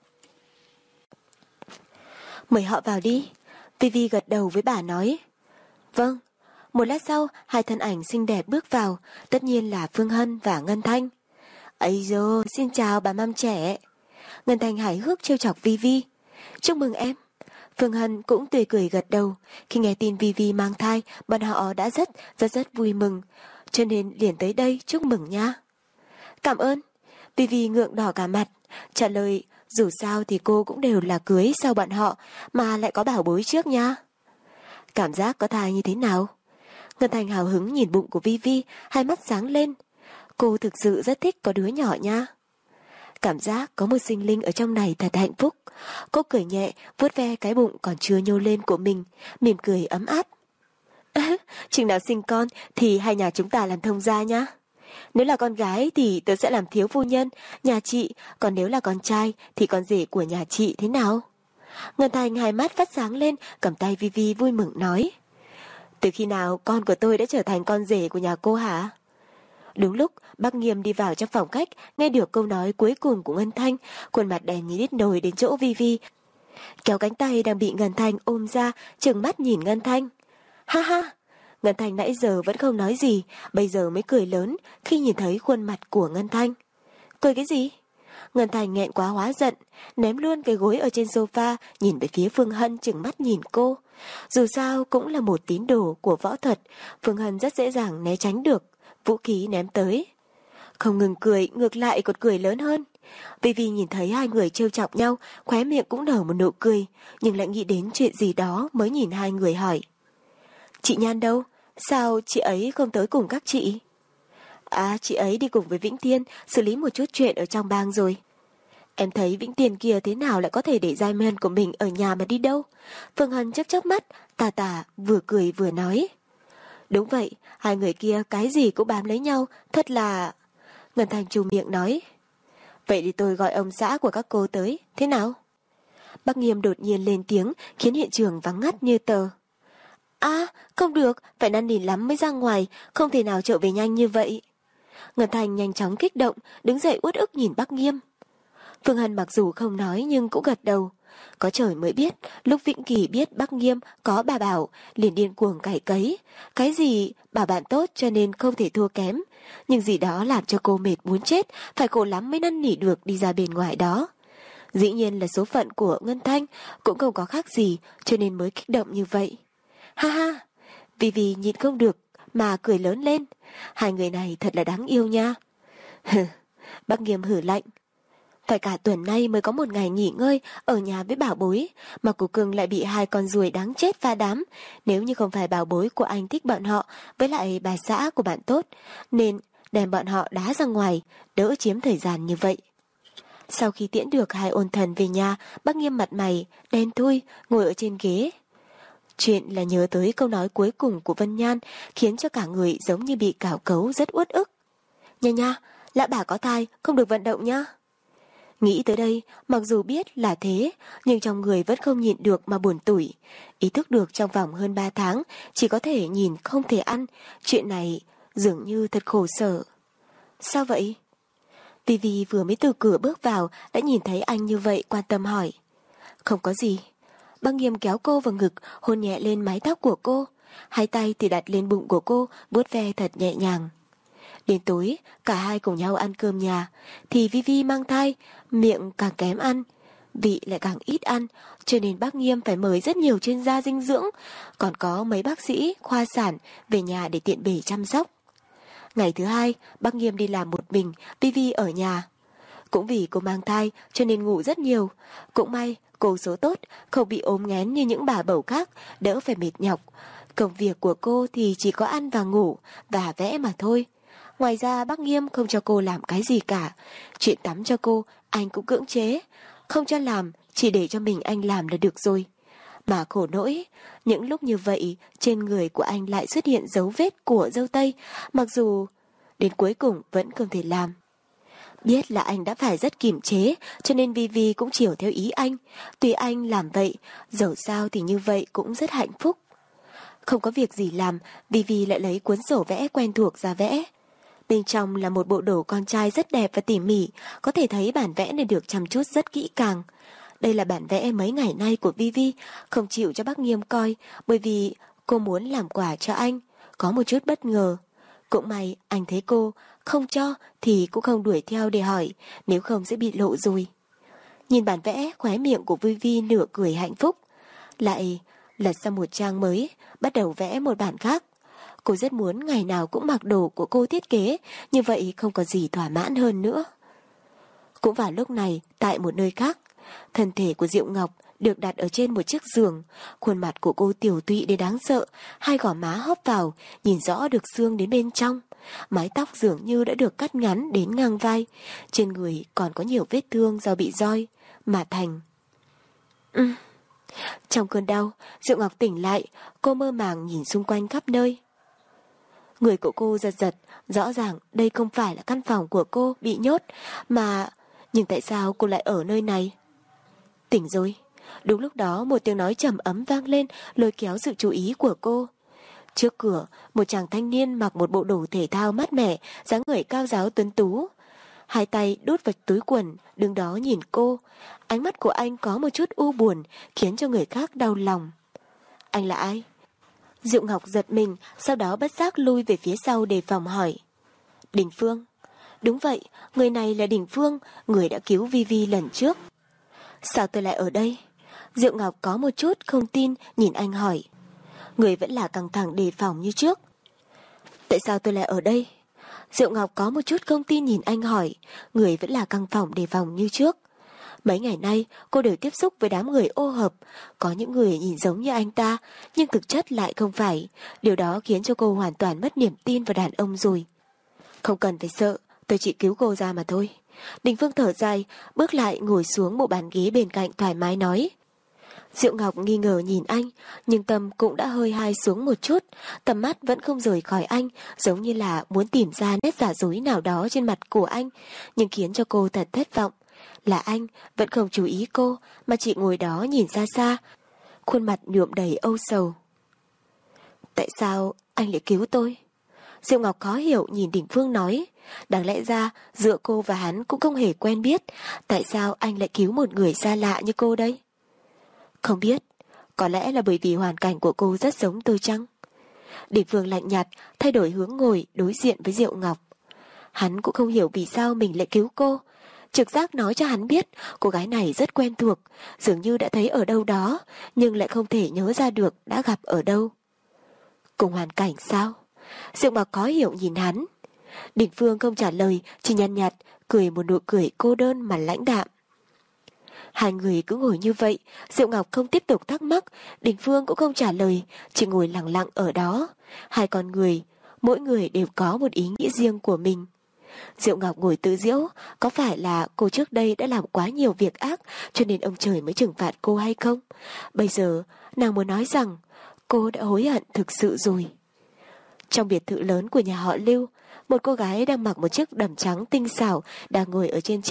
Mời họ vào đi. Vivi gật đầu với bà nói. Vâng. Một lát sau, 2 thân ảnh xinh đẹp bước vào, tất nhiên là Phương Hân và Ngân Thanh. Ây dô, xin chào bà mam trẻ. Ngân Thanh hài hước trêu chọc Vivi. Chúc mừng em. Phương Hân cũng tươi cười gật đầu. Khi nghe tin Vivi mang thai, bọn họ đã rất vui mừng, cho nên liền tới đây chúc mừng nha. Cảm ơn. Vivi ngượng đỏ cả mặt, trả lời dù sao thì cô cũng đều là cưới sau bọn họ, mà lại có bảo bối trước nha. Cảm giác có thai như thế nào? Ngân Thành hào hứng nhìn bụng của Vivi, hai mắt sáng lên. Cô thực sự rất thích có đứa nhỏ nha. Cảm giác có một sinh linh ở trong này thật hạnh phúc. Cô cười nhẹ, vuốt ve cái bụng còn chưa nhô lên của mình, mỉm cười ấm áp. Chừng nào sinh con thì hai nhà chúng ta làm thông gia nhá. Nếu là con gái thì tớ sẽ làm thiếu phu nhân, nhà chị, còn nếu là con trai thì con rể của nhà chị thế nào? Ngân Thành hai mắt phát sáng lên, cầm tay Vivi vui mừng nói. Từ khi nào con của tôi đã trở thành con rể của nhà cô hả? Đúng lúc bác Nghiêm đi vào trong phòng khách, nghe được câu nói cuối cùng của Ngân Thanh, khuôn mặt đèn như đít nồi đến chỗ Vivi, kéo cánh tay đang bị Ngân Thanh ôm ra, trừng mắt nhìn Ngân Thanh. Ha ha! Ngân Thanh nãy giờ vẫn không nói gì, bây giờ mới cười lớn khi nhìn thấy khuôn mặt của Ngân Thanh. Cười cái gì? Ngân Thanh nghẹn quá hóa giận, ném luôn cái gối ở trên sofa, nhìn về phía Phương Hân trừng mắt nhìn cô. Dù sao cũng là một tín đồ của võ thuật, Phương Hân rất dễ dàng né tránh được vũ khí ném tới. Không ngừng cười, ngược lại còn cười lớn hơn. Vivi nhìn thấy hai người trêu chọc nhau, khóe miệng cũng nở một nụ cười, nhưng lại nghĩ đến chuyện gì đó mới nhìn hai người hỏi. Chị Nhan đâu? Sao chị ấy không tới cùng các chị? À, chị ấy đi cùng với Vĩnh Tiên xử lý một chút chuyện ở trong bang rồi. Em thấy Vĩnh Tiên kia thế nào lại có thể để giai men của mình ở nhà mà đi đâu? Phương Hân chớp chớp mắt, tà tà vừa cười vừa nói. Đúng vậy, hai người kia cái gì cũng bám lấy nhau, thật là... Ngân Thành trù miệng nói. Vậy thì tôi gọi ông xã của các cô tới, thế nào? Bác Nghiêm đột nhiên lên tiếng, khiến hiện trường vắng ngắt như tờ. À, không được, phải năn nỉ lắm mới ra ngoài, không thể nào trở về nhanh như vậy. Ngân Thành nhanh chóng kích động, đứng dậy uất ức nhìn bác Nghiêm. Phương Hân mặc dù không nói nhưng cũng gật đầu. Có trời mới biết, lúc Vĩnh Kỳ biết bác Nghiêm có bà Bảo, liền điên cuồng cày cấy. Cái gì bảo bạn tốt cho nên không thể thua kém. Nhưng gì đó làm cho cô mệt muốn chết, phải khổ lắm mới năn nỉ được đi ra bên ngoài đó. Dĩ nhiên là số phận của Ngân Thanh cũng không có khác gì, cho nên mới kích động như vậy. Ha ha, Vivi nhịn không được mà cười lớn lên. Hai người này thật là đáng yêu nha. Bác Nghiêm hử lạnh. Phải cả tuần nay mới có một ngày nghỉ ngơi ở nhà với bảo bối, mà của cưng lại bị hai con ruồi đáng chết pha đám. Nếu như không phải bảo bối của anh thích bọn họ, với lại bà xã của bạn tốt, nên đem bọn họ đá ra ngoài, đỡ chiếm thời gian như vậy. Sau khi tiễn được hai ôn thần về nhà, bác Nghiêm mặt mày đen thui ngồi ở trên ghế. Chuyện là nhớ tới câu nói cuối cùng của Vân Nhan, khiến cho cả người giống như bị cào cấu rất uất ức. Nha nha, lão bà có thai, không được vận động nhá. Nghĩ tới đây, mặc dù biết là thế, nhưng trong người vẫn không nhịn được mà buồn tủi. Ý thức được trong vòng hơn 3 tháng, chỉ có thể nhìn không thể ăn, chuyện này dường như thật khổ sở. Sao vậy? Vivi vừa mới từ cửa bước vào đã nhìn thấy anh như vậy, quan tâm hỏi. Không có gì. Bác Nghiêm kéo cô vào ngực, hôn nhẹ lên mái tóc của cô. Hai tay thì đặt lên bụng của cô, vuốt ve thật nhẹ nhàng. Đến tối, cả hai cùng nhau ăn cơm nhà, thì Vivi mang thai, miệng càng kém ăn, vị lại càng ít ăn, cho nên bác Nghiêm phải mời rất nhiều chuyên gia dinh dưỡng, còn có mấy bác sĩ, khoa sản về nhà để tiện bề chăm sóc. Ngày thứ hai, bác Nghiêm đi làm một mình, Vivi ở nhà. Cũng vì cô mang thai cho nên ngủ rất nhiều. Cũng may, cô số tốt, không bị ốm nghén như những bà bầu khác, đỡ phải mệt nhọc. Công việc của cô thì chỉ có ăn và ngủ, và vẽ mà thôi. Ngoài ra bác Nghiêm không cho cô làm cái gì cả. Chuyện tắm cho cô, anh cũng cưỡng chế. Không cho làm, chỉ để cho mình anh làm là được rồi. Mà khổ nỗi, những lúc như vậy, trên người của anh lại xuất hiện dấu vết của dâu tây, mặc dù đến cuối cùng vẫn không thể làm. Biết là anh đã phải rất kiềm chế, cho nên Vivi cũng chiều theo ý anh. Tuy anh làm vậy, dẫu sao thì như vậy cũng rất hạnh phúc. Không có việc gì làm, Vivi lại lấy cuốn sổ vẽ quen thuộc ra vẽ. Bên trong là một bộ đồ con trai rất đẹp và tỉ mỉ, có thể thấy bản vẽ này được chăm chút rất kỹ càng. Đây là bản vẽ mấy ngày nay của Vivi, không chịu cho bác Nghiêm coi, bởi vì cô muốn làm quà cho anh, có một chút bất ngờ. Cũng may anh thấy cô không cho thì cũng không đuổi theo để hỏi, nếu không sẽ bị lộ rồi. Nhìn bản vẽ, khóe miệng của Vivi nửa cười hạnh phúc. Lại lật sang một trang mới, bắt đầu vẽ một bản khác. Cô rất muốn ngày nào cũng mặc đồ của cô thiết kế, như vậy không có gì thỏa mãn hơn nữa. Cũng vào lúc này, tại một nơi khác, thân thể của Diệu Ngọc được đặt ở trên một chiếc giường. Khuôn mặt của cô tiểu tụy đến đáng sợ, hai gò má hóp vào, nhìn rõ được xương đến bên trong. Mái tóc dường như đã được cắt ngắn đến ngang vai, trên người còn có nhiều vết thương do bị roi mà thành. Trong cơn đau, Diệu Ngọc tỉnh lại, cô mơ màng nhìn xung quanh khắp nơi. Người của cô giật giật, rõ ràng đây không phải là căn phòng của cô bị nhốt, nhưng tại sao cô lại ở nơi này? Tỉnh rồi. Đúng lúc đó một tiếng nói trầm ấm vang lên, lôi kéo sự chú ý của cô. Trước cửa, một chàng thanh niên mặc một bộ đồ thể thao mát mẻ, dáng người cao ráo tuấn tú. Hai tay đút vào túi quần, đứng đó nhìn cô. Ánh mắt của anh có một chút u buồn, khiến cho người khác đau lòng. Anh là ai? Diệu Ngọc giật mình, sau đó bất giác lui về phía sau đề phòng hỏi. Đình Phương. Đúng vậy, người này là Đình Phương, người đã cứu Vivi lần trước. Sao tôi lại ở đây? Diệu Ngọc có một chút không tin, nhìn anh hỏi. Người vẫn là căng thẳng đề phòng như trước. Tại sao tôi lại ở đây? Diệu Ngọc có một chút không tin nhìn anh hỏi. Người vẫn là căng thẳng đề phòng như trước. Mấy ngày nay cô đều tiếp xúc với đám người ô hợp. Có những người nhìn giống như anh ta, nhưng thực chất lại không phải. Điều đó khiến cho cô hoàn toàn mất niềm tin vào đàn ông rồi. Không cần phải sợ, tôi chỉ cứu cô ra mà thôi. Đình Phương thở dài, bước lại ngồi xuống bộ bàn ghế bên cạnh thoải mái nói. Diệu Ngọc nghi ngờ nhìn anh, nhưng tâm cũng đã hơi hai xuống một chút, tầm mắt vẫn không rời khỏi anh, giống như là muốn tìm ra nét giả dối nào đó trên mặt của anh, nhưng khiến cho cô thật thất vọng. Là anh vẫn không chú ý cô, mà chỉ ngồi đó nhìn xa xa, khuôn mặt nhuộm đầy âu sầu. Tại sao anh lại cứu tôi? Diệu Ngọc khó hiểu nhìn Đình Phương nói. Đáng lẽ ra giữa cô và hắn cũng không hề quen biết, tại sao anh lại cứu một người xa lạ như cô đây? Không biết, có lẽ là bởi vì hoàn cảnh của cô rất giống tôi chăng? Đình Phương lạnh nhạt, thay đổi hướng ngồi đối diện với Diệu Ngọc. Hắn cũng không hiểu vì sao mình lại cứu cô. Trực giác nói cho hắn biết cô gái này rất quen thuộc, dường như đã thấy ở đâu đó, nhưng lại không thể nhớ ra được đã gặp ở đâu. Cùng hoàn cảnh sao? Diệu Ngọc khó hiểu nhìn hắn. Đình Phương không trả lời, chỉ nhàn nhạt, cười một nụ cười cô đơn mà lãnh đạm. Hai người cứ ngồi như vậy, Diệu Ngọc không tiếp tục thắc mắc, Đình Phương cũng không trả lời, chỉ ngồi lặng lặng ở đó. Hai con người, mỗi người đều có một ý nghĩ riêng của mình. Diệu Ngọc ngồi tự giễu, có phải là cô trước đây đã làm quá nhiều việc ác cho nên ông trời mới trừng phạt cô hay không? Bây giờ, nàng muốn nói rằng cô đã hối hận thực sự rồi. Trong biệt thự lớn của nhà họ Lưu, một cô gái đang mặc một chiếc đầm trắng tinh xảo đang ngồi ở trên chiếc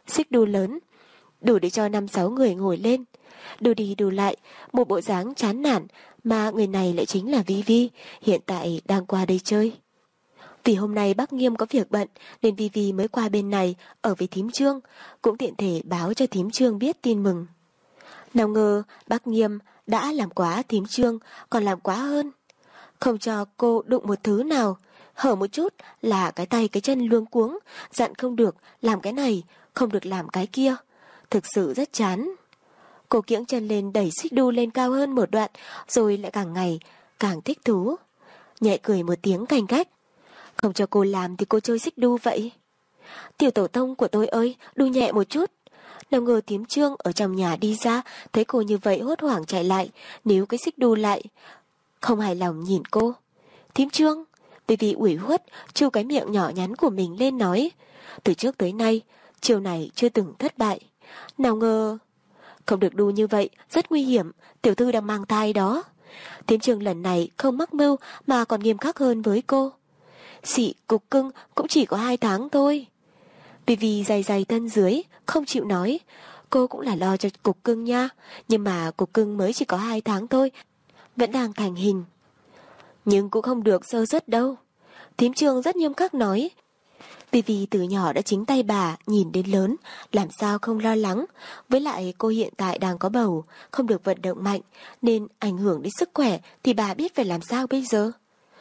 xích đu lớn, đủ để cho 5-6 người ngồi lên. Đu đi đu lại, một bộ dáng chán nản, mà người này lại chính là Vi Vi, hiện tại đang qua đây chơi. Vì hôm nay bác Nghiêm có việc bận nên Vi Vi mới qua bên này ở với thím Trương, cũng tiện thể báo cho thím Trương biết tin mừng. Nào ngờ bác Nghiêm đã làm quá thím Trương, còn làm quá hơn. Không cho cô đụng một thứ nào, hở một chút là cái tay cái chân luống cuống, dặn không được làm cái này, không được làm cái kia. Thực sự rất chán. Cô kiễng chân lên đẩy xích đu lên cao hơn một đoạn, rồi lại càng ngày càng thích thú. Nhẹ cười một tiếng cành cách. Không cho cô làm thì cô chơi xích đu vậy. Tiểu tổ tông của tôi ơi, đu nhẹ một chút. Nào ngờ thím Trương ở trong nhà đi ra, thấy cô như vậy hốt hoảng chạy lại, níu cái xích đu lại. Không hài lòng nhìn cô. Thím Trương, vì ủy khuất, chu cái miệng nhỏ nhắn của mình lên nói. Từ trước tới nay, chiều này chưa từng thất bại. Nào ngờ... Không được đu như vậy, rất nguy hiểm, tiểu thư đang mang thai đó. Thím Trương lần này không mắc mưu mà còn nghiêm khắc hơn với cô. Xị cục cưng cũng chỉ có 2 tháng thôi. Vì dày dày thân dưới, không chịu nói. Cô cũng là lo cho cục cưng nha, nhưng mà cục cưng mới chỉ có 2 tháng thôi, vẫn đang thành hình. Nhưng cũng không được sơ suất đâu. Thím Trương rất nghiêm khắc nói. Vì từ nhỏ đã chính tay bà nhìn đến lớn, làm sao không lo lắng. Với lại cô hiện tại đang có bầu, không được vận động mạnh, nên ảnh hưởng đến sức khỏe thì bà biết phải làm sao bây giờ.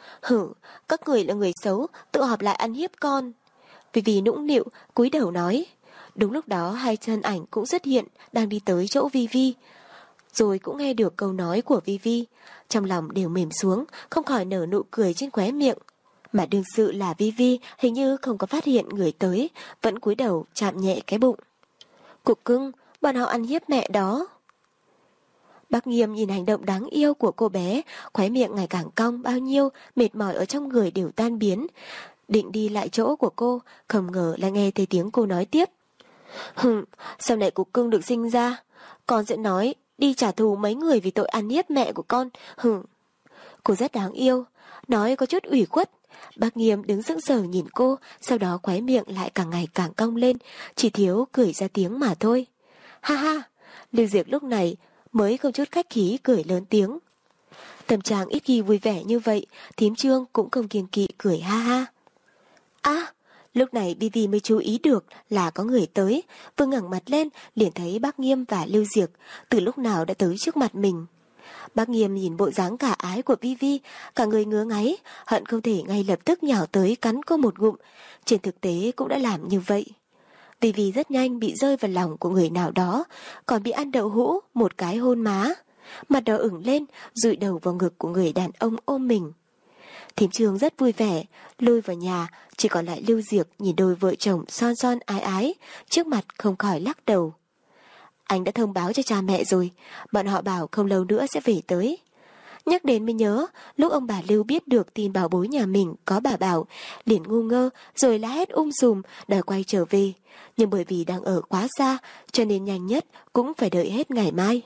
Các người là người xấu, tự họp lại ăn hiếp con. Vì nũng nịu, cúi đầu nói. Đúng lúc đó hai thân ảnh cũng xuất hiện, đang đi tới chỗ Vi Vi. Rồi cũng nghe được câu nói của Vi Vi, trong lòng đều mềm xuống, không khỏi nở nụ cười trên khóe miệng. Mà đương sự là Vi Vi hình như không có phát hiện người tới, vẫn cúi đầu chạm nhẹ cái bụng. Cục cưng, bọn họ ăn hiếp mẹ đó. Bác Nghiêm nhìn hành động đáng yêu của cô bé, khóe miệng ngày càng cong bao nhiêu, mệt mỏi ở trong người đều tan biến. Định đi lại chỗ của cô, không ngờ lại nghe thấy tiếng cô nói tiếp. Sau này cục cưng được sinh ra, con sẽ nói đi trả thù mấy người vì tội ăn hiếp mẹ của con. Cô rất đáng yêu, nói có chút ủy khuất. Bác Nghiêm đứng sững sờ nhìn cô, sau đó khóe miệng lại càng ngày càng cong lên, chỉ thiếu cười ra tiếng mà thôi. Ha ha, Lưu Diệc lúc này mới không chút khách khí cười lớn tiếng. Tâm trạng ít khi vui vẻ như vậy, thím Trương cũng không kiêng kỵ cười ha ha. Lúc này Bibi mới chú ý được là có người tới, vừa ngẩng mặt lên liền thấy bác Nghiêm và Lưu Diệc từ lúc nào đã tới trước mặt mình. Bác Nghiêm nhìn bộ dáng cả ái của Vivi, cả người ngứa ngáy, hận không thể ngay lập tức nhào tới cắn cô một ngụm. Trên thực tế cũng đã làm như vậy. Vivi rất nhanh bị rơi vào lòng của người nào đó, còn bị ăn đậu hũ một cái hôn má. Mặt đỏ ửng lên, dụi đầu vào ngực của người đàn ông ôm mình. Thím Trương rất vui vẻ, lôi vào nhà, chỉ còn lại Lưu Diệc nhìn đôi vợ chồng son son ái ái, trước mặt không khỏi lắc đầu. Anh đã thông báo cho cha mẹ rồi, bọn họ bảo không lâu nữa sẽ về tới. Nhắc đến mới nhớ, lúc ông bà Lưu biết được tin bảo bối nhà mình có bà Bảo, liền ngu ngơ rồi la hét sùm đòi quay trở về. Nhưng bởi vì đang ở quá xa, cho nên nhanh nhất cũng phải đợi hết ngày mai.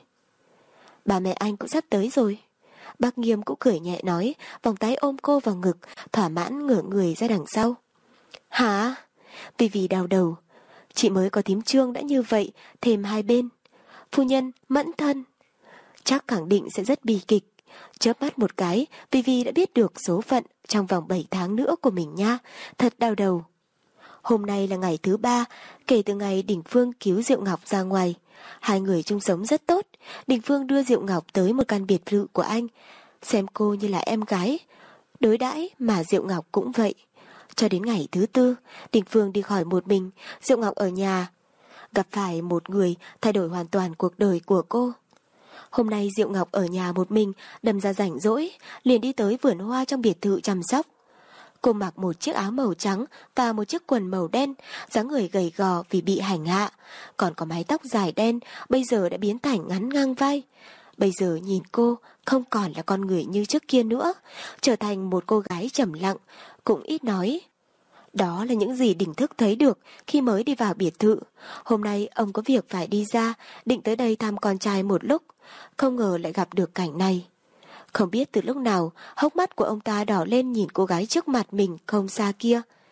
Bà mẹ anh cũng sắp tới rồi. Bác Nghiêm cũng cười nhẹ nói, vòng tay ôm cô vào ngực, thỏa mãn ngửa người ra đằng sau. Hả? Vì đau đầu. Chị mới có thím Trương đã như vậy, thêm hai bên. Phu nhân, mẫn thân. Chắc khẳng định sẽ rất bi kịch. Chớp mắt một cái, Vivi đã biết được số phận trong vòng 7 tháng nữa của mình nha. Thật đau đầu. Hôm nay là ngày thứ 3, kể từ ngày Đình Phương cứu Diệu Ngọc ra ngoài. Hai người chung sống rất tốt. Đình Phương đưa Diệu Ngọc tới một căn biệt thự của anh, xem cô như là em gái. Đối đãi mà Diệu Ngọc cũng vậy. Cho đến ngày thứ 4, Đình Phương đi khỏi một mình, Diệu Ngọc ở nhà. Gặp phải một người thay đổi hoàn toàn cuộc đời của cô. Hôm nay Diệu Ngọc ở nhà một mình, đâm ra rảnh rỗi, liền đi tới vườn hoa trong biệt thự chăm sóc. Cô mặc một chiếc áo màu trắng và một chiếc quần màu đen, dáng người gầy gò vì bị hành hạ. Còn có mái tóc dài đen, bây giờ đã biến thành ngắn ngang vai. Bây giờ nhìn cô không còn là con người như trước kia nữa, trở thành một cô gái trầm lặng, cũng ít nói. Đó là những gì Đình Thức thấy được khi mới đi vào biệt thự. Hôm nay ông có việc phải đi ra, định tới đây thăm con trai một lúc, không ngờ lại gặp được cảnh này. Không biết từ lúc nào, hốc mắt của ông ta đỏ lên nhìn cô gái trước mặt mình không xa kia.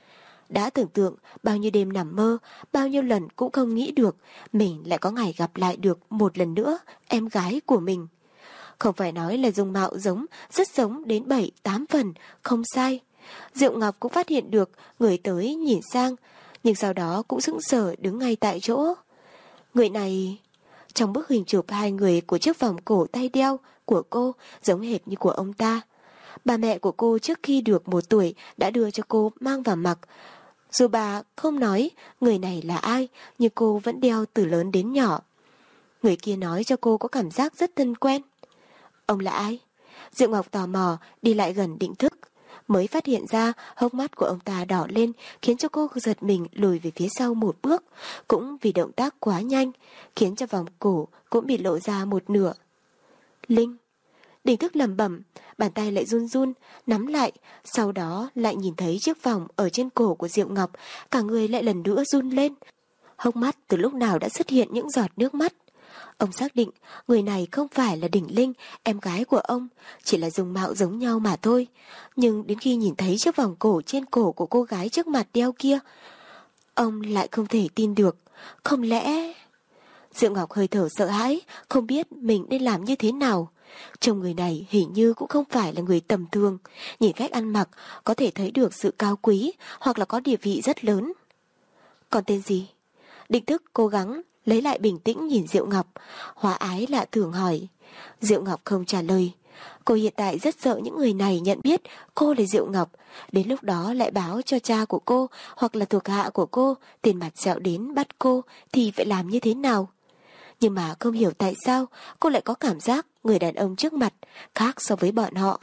Đã tưởng tượng bao nhiêu đêm nằm mơ, bao nhiêu lần cũng không nghĩ được mình lại có ngày gặp lại được một lần nữa em gái của mình. Không phải nói là dung mạo giống, rất giống đến 7-8 phần, không sai. Diệu Ngọc cũng phát hiện được người tới nhìn sang, nhưng sau đó cũng sững sờ đứng ngay tại chỗ. Người này... Trong bức hình chụp hai người của chiếc vòng cổ tay đeo của cô giống hệt như của ông ta. Bà mẹ của cô trước khi được 1 tuổi đã đưa cho cô mang vào mặc. Dù bà không nói người này là ai, nhưng cô vẫn đeo từ lớn đến nhỏ. Người kia nói cho cô có cảm giác rất thân quen. Ông là ai? Diệu Ngọc tò mò đi lại gần Định Thức, mới phát hiện ra hốc mắt của ông ta đỏ lên, khiến cho cô giật mình lùi về phía sau 1 bước, cũng vì động tác quá nhanh, khiến cho vòng cổ cũng bị lộ ra 1/2. Linh. Định Thức lẩm bẩm, bàn tay lại run run, nắm lại, sau đó lại nhìn thấy chiếc vòng ở trên cổ của Diệu Ngọc, cả người lại lần nữa run lên. Hốc mắt từ lúc nào đã xuất hiện những giọt nước mắt. Ông xác định người này không phải là Đỉnh Linh, em gái của ông, chỉ là dung mạo giống nhau mà thôi. Nhưng đến khi nhìn thấy chiếc vòng cổ trên cổ của cô gái trước mặt đeo kia, ông lại không thể tin được. Không lẽ... Diệu Ngọc hơi thở sợ hãi, không biết mình nên làm như thế nào. Trông người này hình như cũng không phải là người tầm thường, nhìn cách ăn mặc có thể thấy được sự cao quý hoặc là có địa vị rất lớn. Còn tên gì? Định Thức cố gắng lấy lại bình tĩnh nhìn Diệu Ngọc, hóa ái lạ thường hỏi. Diệu Ngọc không trả lời. Cô hiện tại rất sợ những người này nhận biết cô là Diệu Ngọc, đến lúc đó lại báo cho cha của cô hoặc là thuộc hạ của cô tiền mặt sẹo đến bắt cô thì phải làm như thế nào. Nhưng mà không hiểu tại sao cô lại có cảm giác người đàn ông trước mặt khác so với bọn họ.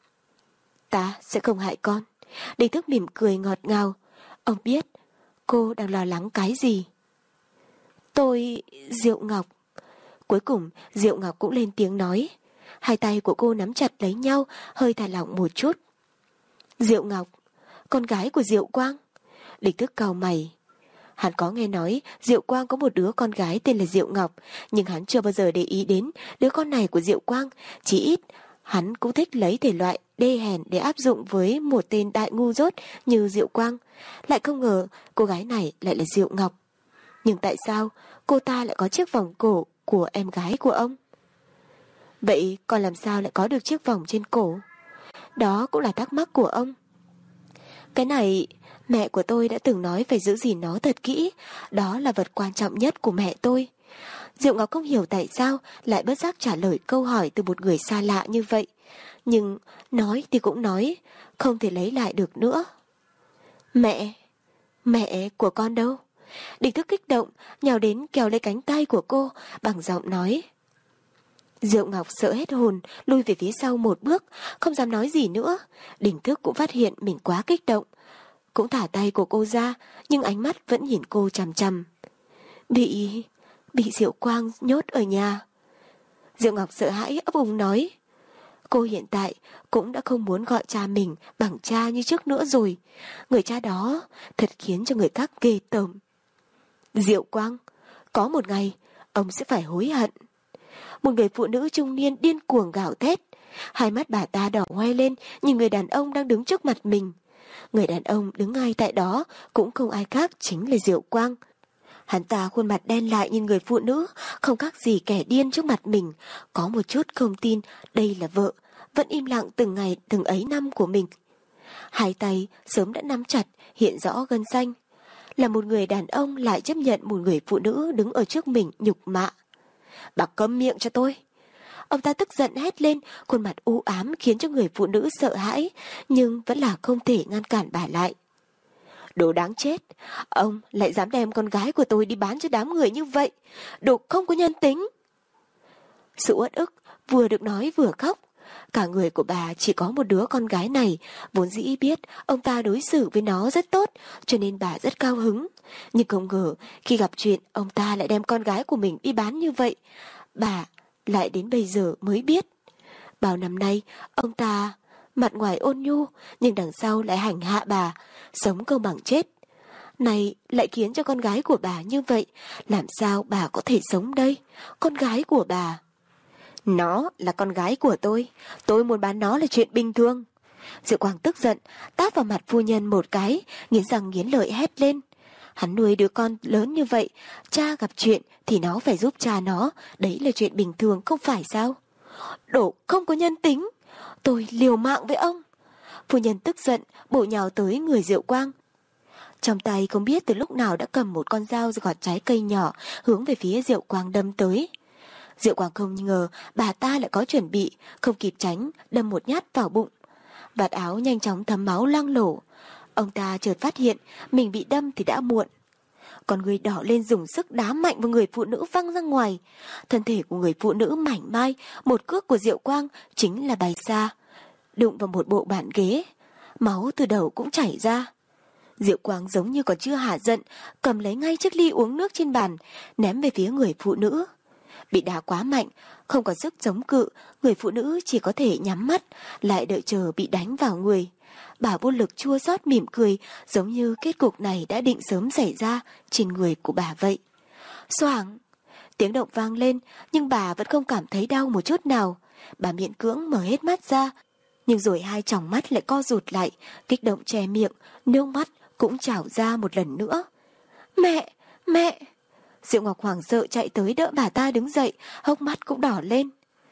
Ta sẽ không hại con. Định Thức mỉm cười ngọt ngào. Ông biết cô đang lo lắng cái gì. Tôi... Diệu Ngọc. Cuối cùng Diệu Ngọc cũng lên tiếng nói. Hai tay của cô nắm chặt lấy nhau, hơi thả lỏng một chút. Diệu Ngọc, con gái của Diệu Quang. Định Thức cau mày. Hắn có nghe nói Diệu Quang có một đứa con gái tên là Diệu Ngọc, nhưng hắn chưa bao giờ để ý đến đứa con này của Diệu Quang. Chỉ ít hắn cũng thích lấy thể loại đê hèn để áp dụng với một tên đại ngu dốt như Diệu Quang. Lại không ngờ cô gái này lại là Diệu Ngọc. Nhưng tại sao cô ta lại có chiếc vòng cổ của em gái của ông? Vậy còn làm sao lại có được chiếc vòng trên cổ? Đó cũng là thắc mắc của ông. Cái này mẹ của tôi đã từng nói phải giữ gìn nó thật kỹ, đó là vật quan trọng nhất của mẹ tôi. Diệu Ngọc không hiểu tại sao lại bất giác trả lời câu hỏi từ một người xa lạ như vậy. Nhưng nói thì cũng nói, không thể lấy lại được nữa. Mẹ của con đâu? Định Thức kích động, nhào đến kéo lấy cánh tay của cô, bằng giọng nói. Diệu Ngọc sợ hết hồn, lui về phía sau 1 bước, không dám nói gì nữa. Định Thức cũng phát hiện mình quá kích động, cũng thả tay của cô ra, nhưng ánh mắt vẫn nhìn cô chằm chằm. Bị Diệu Quang nhốt ở nhà. Diệu Ngọc sợ hãi ấp úng nói. Cô hiện tại cũng đã không muốn gọi cha mình bằng cha như trước nữa rồi. Người cha đó thật khiến cho người khác ghê tởm. Diệu Quang, có một ngày ông sẽ phải hối hận. Một người phụ nữ trung niên điên cuồng gào thét. Hai mắt bà ta đỏ hoe lên nhìn người đàn ông đang đứng trước mặt mình. Người đàn ông đứng ngay tại đó cũng không ai khác chính là Diệu Quang. Hắn ta khuôn mặt đen lại nhìn người phụ nữ, không khác gì kẻ điên trước mặt mình, có một chút không tin đây là vợ, vẫn im lặng từng ngày từng ấy năm của mình. Hai tay sớm đã nắm chặt, hiện rõ gân xanh. Là một người đàn ông lại chấp nhận một người phụ nữ đứng ở trước mình nhục mạ. Bà câm miệng cho tôi. Ông ta tức giận hét lên, khuôn mặt u ám khiến cho người phụ nữ sợ hãi, nhưng vẫn là không thể ngăn cản bà lại. Đồ đáng chết, ông lại dám đem con gái của tôi đi bán cho đám người như vậy, đồ không có nhân tính. Sự uất ức vừa được nói vừa khóc. Cả người của bà chỉ có một đứa con gái này, vốn dĩ biết ông ta đối xử với nó rất tốt, cho nên bà rất cao hứng. Nhưng không ngờ khi gặp chuyện ông ta lại đem con gái của mình đi bán như vậy, bà lại đến bây giờ mới biết. Bao năm nay ông ta mặt ngoài ôn nhu, nhưng đằng sau lại hành hạ bà, sống không bằng chết. Này lại khiến cho con gái của bà như vậy, làm sao bà có thể sống đây? Con gái của bà. Nó là con gái của tôi muốn bán nó là chuyện bình thường. Diệu Quang tức giận, tát vào mặt phu nhân một cái, nghiến răng nghiến lợi hét lên. Hắn nuôi đứa con lớn như vậy, cha gặp chuyện thì nó phải giúp cha nó, đấy là chuyện bình thường không phải sao? Đồ không có nhân tính, tôi liều mạng với ông. Phu nhân tức giận, bổ nhào tới người Diệu Quang. Trong tay không biết từ lúc nào đã cầm một con dao gọt trái cây nhỏ hướng về phía Diệu Quang đâm tới. Diệu Quang không ngờ bà ta lại có chuẩn bị, không kịp tránh, đâm một nhát vào bụng. Vạt áo nhanh chóng thấm máu loang lổ. Ông ta chợt phát hiện mình bị đâm thì đã muộn. Con người đỏ lên dùng sức đá mạnh vào người phụ nữ văng ra ngoài. Thân thể của người phụ nữ mảnh mai, một cước của Diệu Quang chính là bay xa, đụng vào một bộ bàn ghế. Máu từ đầu cũng chảy ra. Diệu Quang giống như còn chưa hả giận, cầm lấy ngay chiếc ly uống nước trên bàn, ném về phía người phụ nữ. Bị đá quá mạnh, không có sức chống cự, người phụ nữ chỉ có thể nhắm mắt, lại đợi chờ bị đánh vào người. Bà vô lực chua xót mỉm cười, giống như kết cục này đã định sớm xảy ra trên người của bà vậy. Xoảng! Tiếng động vang lên, nhưng bà vẫn không cảm thấy đau một chút nào. Bà miễn cưỡng mở hết mắt ra, nhưng rồi hai tròng mắt lại co rụt lại, kích động che miệng, nước mắt cũng trào ra một lần nữa. Mẹ! Mẹ! Diệu Ngọc hoảng sợ chạy tới đỡ bà ta đứng dậy, hốc mắt cũng đỏ lên.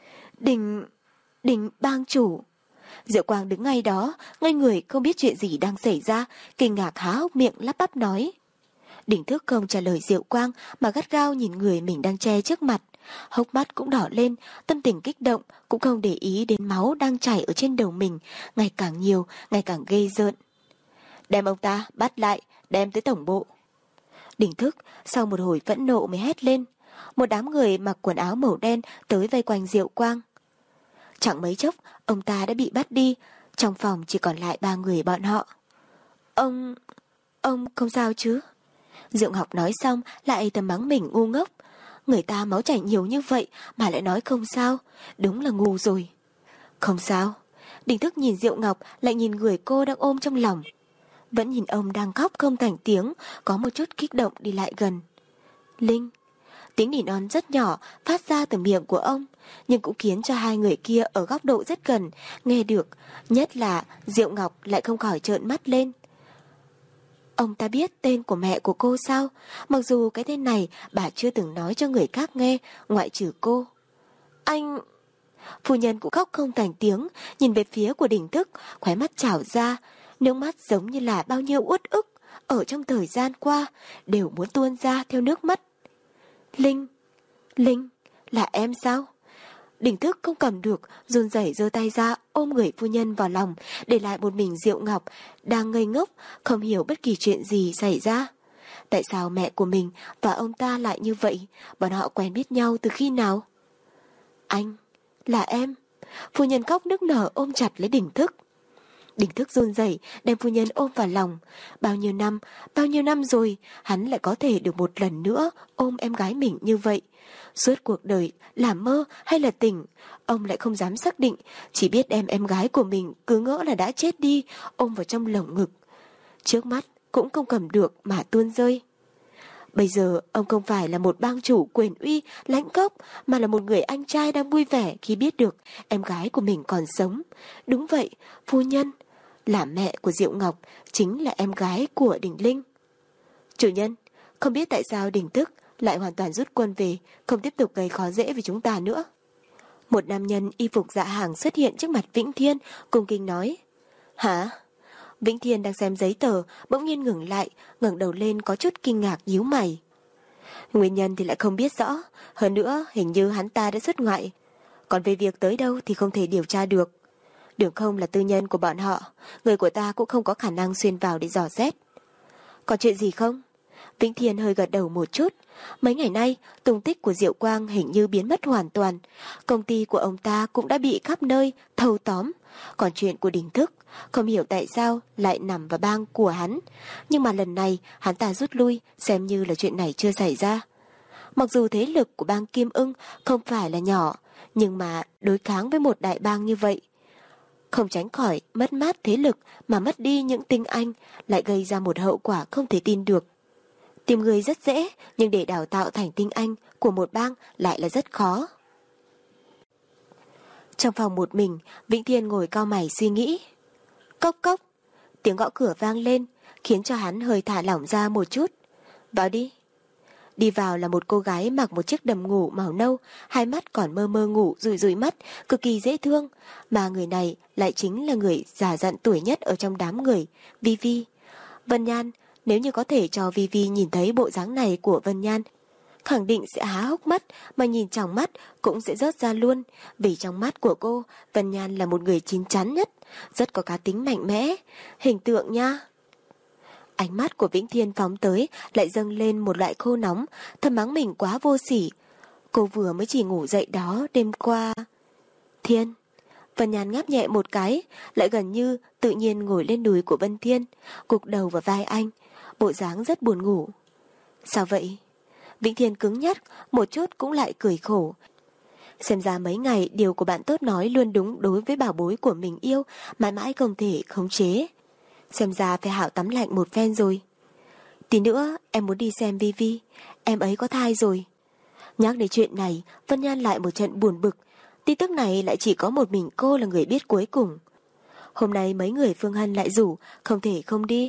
Đình bang chủ! Diệu Quang đứng ngay đó, ngây người không biết chuyện gì đang xảy ra, kinh ngạc há hốc miệng lắp bắp nói. Đình Thức không trả lời Diệu Quang mà gắt gao nhìn người mình đang che trước mặt. Hốc mắt cũng đỏ lên, tâm tình kích động, cũng không để ý đến máu đang chảy ở trên đầu mình, ngày càng nhiều, ngày càng ghê rợn. Đem ông ta bắt lại, đem tới tổng bộ. Đình Thức sau một hồi phẫn nộ mới hét lên. Một đám người mặc quần áo màu đen tới vây quanh Diệu Quang. Chẳng mấy chốc, ông ta đã bị bắt đi, trong phòng chỉ còn lại 3 người bọn họ. Ông không sao chứ? Diệu Ngọc nói xong lại thầm mắng mình ngu ngốc. Người ta máu chảy nhiều như vậy mà lại nói không sao, đúng là ngu rồi. Không sao. Đình Thức nhìn Diệu Ngọc lại nhìn người cô đang ôm trong lòng. Vẫn nhìn ông đang khóc không thành tiếng, có một chút kích động đi lại gần. Linh. Tiếng nỉ non rất nhỏ phát ra từ miệng của ông, nhưng cũng khiến cho hai người kia ở góc độ rất gần nghe được, nhất là Diệu Ngọc lại không khỏi trợn mắt lên. Ông ta biết tên của mẹ của cô sao? Mặc dù cái tên này bà chưa từng nói cho người khác nghe, ngoại trừ cô. Anh... Phu nhân cũng khóc không thành tiếng, nhìn về phía của Đình Thức, khóe mắt trào ra, nước mắt giống như là bao nhiêu uất ức ở trong thời gian qua đều muốn tuôn ra theo nước mắt. Linh, là em sao? Đình Thức không cầm được, run rẩy giơ tay ra ôm người phu nhân vào lòng, để lại một mình Diệu Ngọc đang ngây ngốc, không hiểu bất kỳ chuyện gì xảy ra. Tại sao mẹ của mình và ông ta lại như vậy? Bọn họ quen biết nhau từ khi nào? Anh, là em. Phu nhân khóc nức nở ôm chặt lấy Đình Thức. Đình Thức run rẩy đem phu nhân ôm vào lòng. Bao nhiêu năm rồi, hắn lại có thể được một lần nữa ôm em gái mình như vậy. Suốt cuộc đời là mơ hay là tỉnh, ông lại không dám xác định, chỉ biết đem em gái của mình cứ ngỡ là đã chết đi, ôm vào trong lồng ngực. Trước mắt cũng không cầm được mà tuôn rơi. Bây giờ ông không phải là một bang chủ quyền uy, lãnh cốc, mà là một người anh trai đang vui vẻ khi biết được em gái của mình còn sống. Đúng vậy, phu nhân, là mẹ của Diệu Ngọc, chính là em gái của Đình Linh. Chủ nhân, không biết tại sao Đình Thức lại hoàn toàn rút quân về, không tiếp tục gây khó dễ với chúng ta nữa. Một nam nhân y phục dạ hàng xuất hiện trước mặt Vĩnh Thiên, cung kính nói. Hả? Vĩnh Thiên đang xem giấy tờ, bỗng nhiên ngừng lại, ngẩng đầu lên có chút kinh ngạc nhíu mày. Nguyên nhân thì lại không biết rõ, hơn nữa hình như hắn ta đã xuất ngoại. Còn về việc tới đâu thì không thể điều tra được. Đường không là tư nhân của bọn họ, người của ta cũng không có khả năng xuyên vào để dò xét. Còn chuyện gì không? Vĩnh Thiên hơi gật đầu một chút. Mấy ngày nay, tung tích của Diệu Quang hình như biến mất hoàn toàn. Công ty của ông ta cũng đã bị khắp nơi thâu tóm. Còn chuyện của Đình Thức, không hiểu tại sao lại nằm vào bang của hắn. Nhưng mà lần này, hắn ta rút lui, xem như là chuyện này chưa xảy ra. Mặc dù thế lực của bang Kim Ưng không phải là nhỏ, nhưng mà đối kháng với một đại bang như vậy, không tránh khỏi mất mát thế lực mà mất đi những tinh anh, lại gây ra một hậu quả không thể tin được. Tìm người rất dễ, nhưng để đào tạo thành tinh anh của một bang lại là rất khó. Trong phòng một mình, Vĩnh Thiên ngồi cau mày suy nghĩ. Cốc cốc. Tiếng gõ cửa vang lên, khiến cho hắn hơi thả lỏng ra một chút. Vào đi. Đi vào là một cô gái mặc một chiếc đầm ngủ màu nâu, hai mắt còn mơ mơ ngủ rụi rụi mắt, cực kỳ dễ thương. Mà người này lại chính là người già dặn tuổi nhất ở trong đám người, Vivi. Vân Nhan, nếu như có thể cho Vivi nhìn thấy bộ dáng này của Vân Nhan, khẳng định sẽ há hốc mắt, mà nhìn trong mắt cũng sẽ rớt ra luôn. Vì trong mắt của cô, Vân Nhan là một người chín chắn nhất, rất có cá tính mạnh mẽ. Hình tượng nha. Ánh mắt của Vĩnh Thiên phóng tới lại dâng lên một loại khô nóng, thầm mắng mình quá vô sỉ. Cô vừa mới chỉ ngủ dậy đó đêm qua. Thiên. Vân Nhan ngáp nhẹ một cái, lại gần như tự nhiên ngồi lên đùi của Vân Thiên, gục đầu vào vai anh, bộ dáng rất buồn ngủ. Sao vậy? Vĩnh Thiên cứng nhắc, một chút cũng lại cười khổ. Xem ra mấy ngày điều của bạn tốt nói luôn đúng đối với bảo bối của mình yêu, mãi mãi không thể khống chế. Xem ra phải hảo tắm lạnh một phen rồi. Tí nữa em muốn đi xem Vivi, em ấy có thai rồi. Nhắc đến chuyện này, Vân Nhan lại một trận buồn bực. Tin tức này lại chỉ có một mình cô là người biết cuối cùng. Hôm nay mấy người Phương Hân lại rủ, không thể không đi.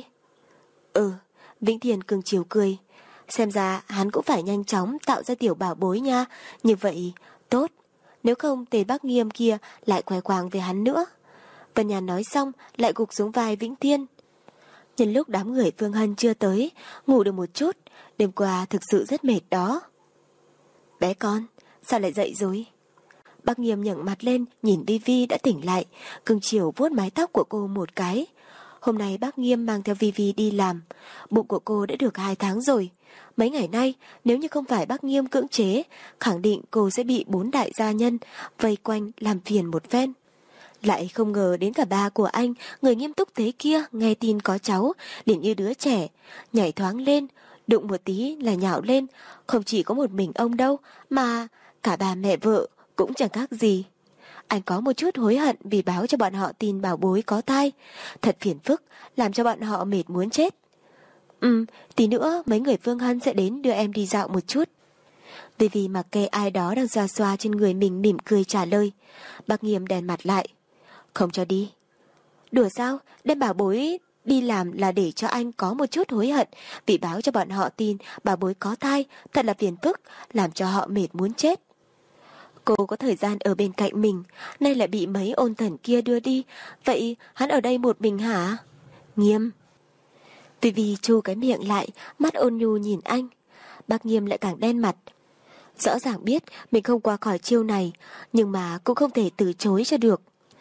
Vĩnh Thiên cưng chiều cười. Xem ra hắn cũng phải nhanh chóng tạo ra tiểu bảo bối nha. Như vậy, tốt. Nếu không tên Bác Nghiêm kia lại khoe khoang về hắn nữa. Vân Nhan nói xong lại gục xuống vai Vĩnh Thiên. Nhân lúc đám người Phương Hân chưa tới, ngủ được một chút. Đêm qua thực sự rất mệt đó. Bé con, sao lại dậy rồi? Bác Nghiêm ngẩng mặt lên, nhìn Vivi đã tỉnh lại, cưng chiều vuốt mái tóc của cô một cái. Hôm nay bác Nghiêm mang theo Vivi đi làm. Bụng của cô đã được 2 tháng rồi. Mấy ngày nay, nếu như không phải bác Nghiêm cưỡng chế, khẳng định cô sẽ bị 4 đại gia nhân vây quanh làm phiền một phen. Lại không ngờ đến cả ba của anh, người nghiêm túc thế kia, nghe tin có cháu, liền như đứa trẻ, nhảy thoáng lên, đụng một tí là nhạo lên. Không chỉ có một mình ông đâu, mà cả bà mẹ vợ cũng chẳng khác gì. Anh có một chút hối hận vì báo cho bọn họ tin bảo bối có thai. Thật phiền phức, làm cho bọn họ mệt muốn chết. Tí nữa mấy người Phương Hân sẽ đến đưa em đi dạo một chút. Vì mặc kệ ai đó đang xoa xoa trên người mình mỉm cười trả lời. Bác Nghiêm đèn mặt lại. Không cho đi. Đùa sao, đem bảo bối đi làm là để cho anh có một chút hối hận vì báo cho bọn họ tin bảo bối có thai, thật là phiền phức, làm cho họ mệt muốn chết. Cô có thời gian ở bên cạnh mình, nay lại bị mấy ôn thần kia đưa đi, vậy hắn ở đây một mình hả? Nghiêm. Vivi chu cái miệng lại, mắt ôn nhu nhìn anh. Bác Nghiêm lại càng đen mặt. Rõ ràng biết mình không qua khỏi chiêu này, nhưng mà cũng không thể từ chối cho được.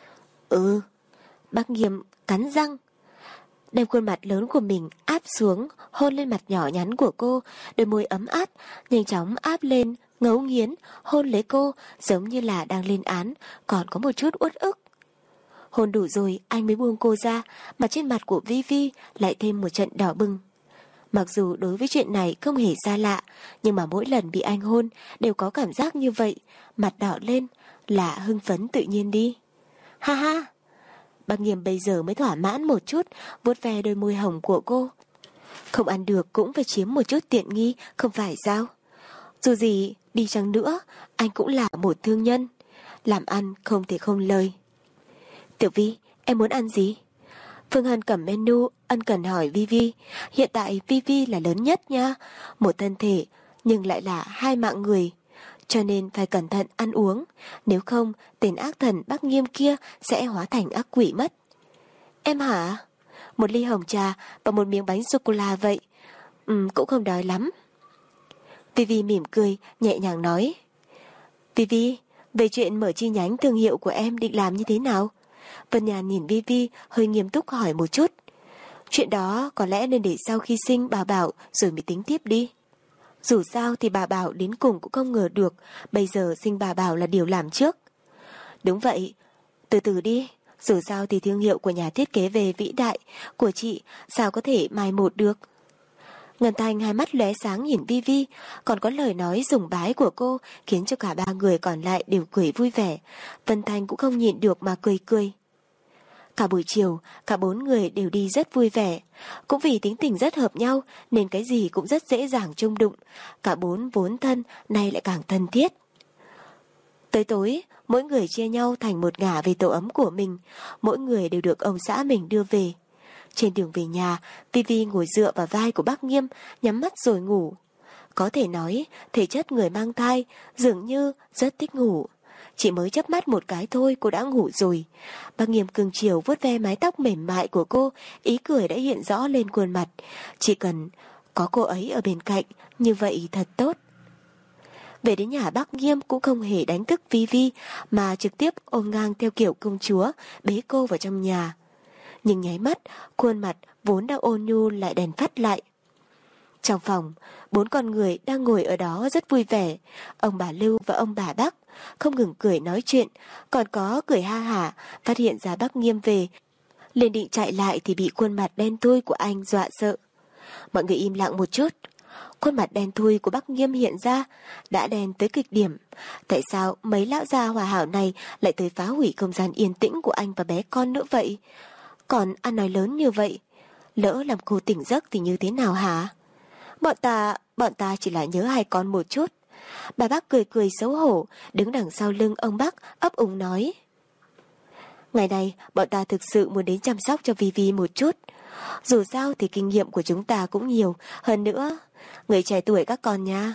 Bác Nghiêm cắn răng, đem khuôn mặt lớn của mình áp xuống, hôn lên mặt nhỏ nhắn của cô, đôi môi ấm áp, nhanh chóng áp lên, ngấu nghiến, hôn lấy cô, giống như là đang lên án, còn có một chút uất ức. Hôn đủ rồi, anh mới buông cô ra, mà trên mặt của Vivi lại thêm một trận đỏ bừng. Mặc dù đối với chuyện này không hề xa lạ, nhưng mà mỗi lần bị anh hôn đều có cảm giác như vậy, mặt đỏ lên, là hưng phấn tự nhiên đi. Ha ha! Bác Nghiêm bây giờ mới thỏa mãn một chút, vuốt ve đôi môi hồng của cô. Không ăn được cũng phải chiếm một chút tiện nghi, không phải sao? Dù gì, đi chăng nữa, anh cũng là một thương nhân. Làm ăn không thể không lời. Tiểu Vi, em muốn ăn gì? Phương Hân cầm menu, ân cần hỏi Vivi. Hiện tại Vivi là lớn nhất nha. Một thân thể, nhưng lại là 2 mạng người. Cho nên phải cẩn thận ăn uống. Nếu không, tên ác thần Bác Nghiêm kia sẽ hóa thành ác quỷ mất. Em hả? Một ly hồng trà và một miếng bánh sô-cô-la vậy. Cũng không đói lắm. Vivi mỉm cười, nhẹ nhàng nói. Vivi, về chuyện mở chi nhánh thương hiệu của em định làm như thế nào? Vân Nhàn nhìn Vivi hơi nghiêm túc hỏi một chút. Chuyện đó có lẽ nên để sau khi sinh bà Bảo rồi mới tính tiếp đi. Dù sao thì bà Bảo đến cùng cũng không ngờ được, bây giờ sinh bà Bảo là điều làm trước. Đúng vậy, từ từ đi, dù sao thì thương hiệu của nhà thiết kế về vĩ đại của chị sao có thể mai một được. Ngân Thanh hai mắt lóe sáng nhìn Vivi, còn có lời nói sùng bái của cô khiến cho cả 3 người còn lại đều cười vui vẻ. Vân Thanh cũng không nhịn được mà cười cười. Cả buổi chiều, cả 4 người đều đi rất vui vẻ. Cũng vì tính tình rất hợp nhau nên cái gì cũng rất dễ dàng chung đụng. Cả 4 vốn thân nay lại càng thân thiết. Tới tối, mỗi người chia nhau thành một ngả về tổ ấm của mình, mỗi người đều được ông xã mình đưa về. Trên đường về nhà, Vivi ngồi dựa vào vai của bác Nghiêm, nhắm mắt rồi ngủ. Có thể nói, thể chất người mang thai dường như rất thích ngủ. Chỉ mới chớp mắt một cái thôi cô đã ngủ rồi. Bác Nghiêm cưng chiều vuốt ve mái tóc mềm mại của cô, ý cười đã hiện rõ lên khuôn mặt. Chỉ cần có cô ấy ở bên cạnh, như vậy thật tốt. Về đến nhà bác Nghiêm cũng không hề đánh thức Vivi, mà trực tiếp ôm ngang theo kiểu công chúa, bế cô vào trong nhà. Nhưng nháy mắt, khuôn mặt vốn đã ôn nhu lại đèn phát lại. Trong phòng, 4 con người đang ngồi ở đó rất vui vẻ. Ông bà Lưu và ông bà Bắc không ngừng cười nói chuyện, còn có cười ha hả, phát hiện ra bác Nghiêm về. Liền định chạy lại thì bị khuôn mặt đen thui của anh dọa sợ. Mọi người im lặng một chút. Khuôn mặt đen thui của bác Nghiêm hiện ra, đã đen tới cực điểm. Tại sao mấy lão già hòa hảo này lại tới phá hủy không gian yên tĩnh của anh và bé con nữa vậy? Còn ăn nói lớn như vậy, lỡ làm cô tỉnh giấc thì như thế nào hả? Bọn ta chỉ là nhớ hai con một chút. Bà bác cười cười xấu hổ, đứng đằng sau lưng ông bác ấp úng nói. Ngày này, bọn ta thực sự muốn đến chăm sóc cho Vivi một chút. Dù sao thì kinh nghiệm của chúng ta cũng nhiều, hơn nữa, người trẻ tuổi các con nha.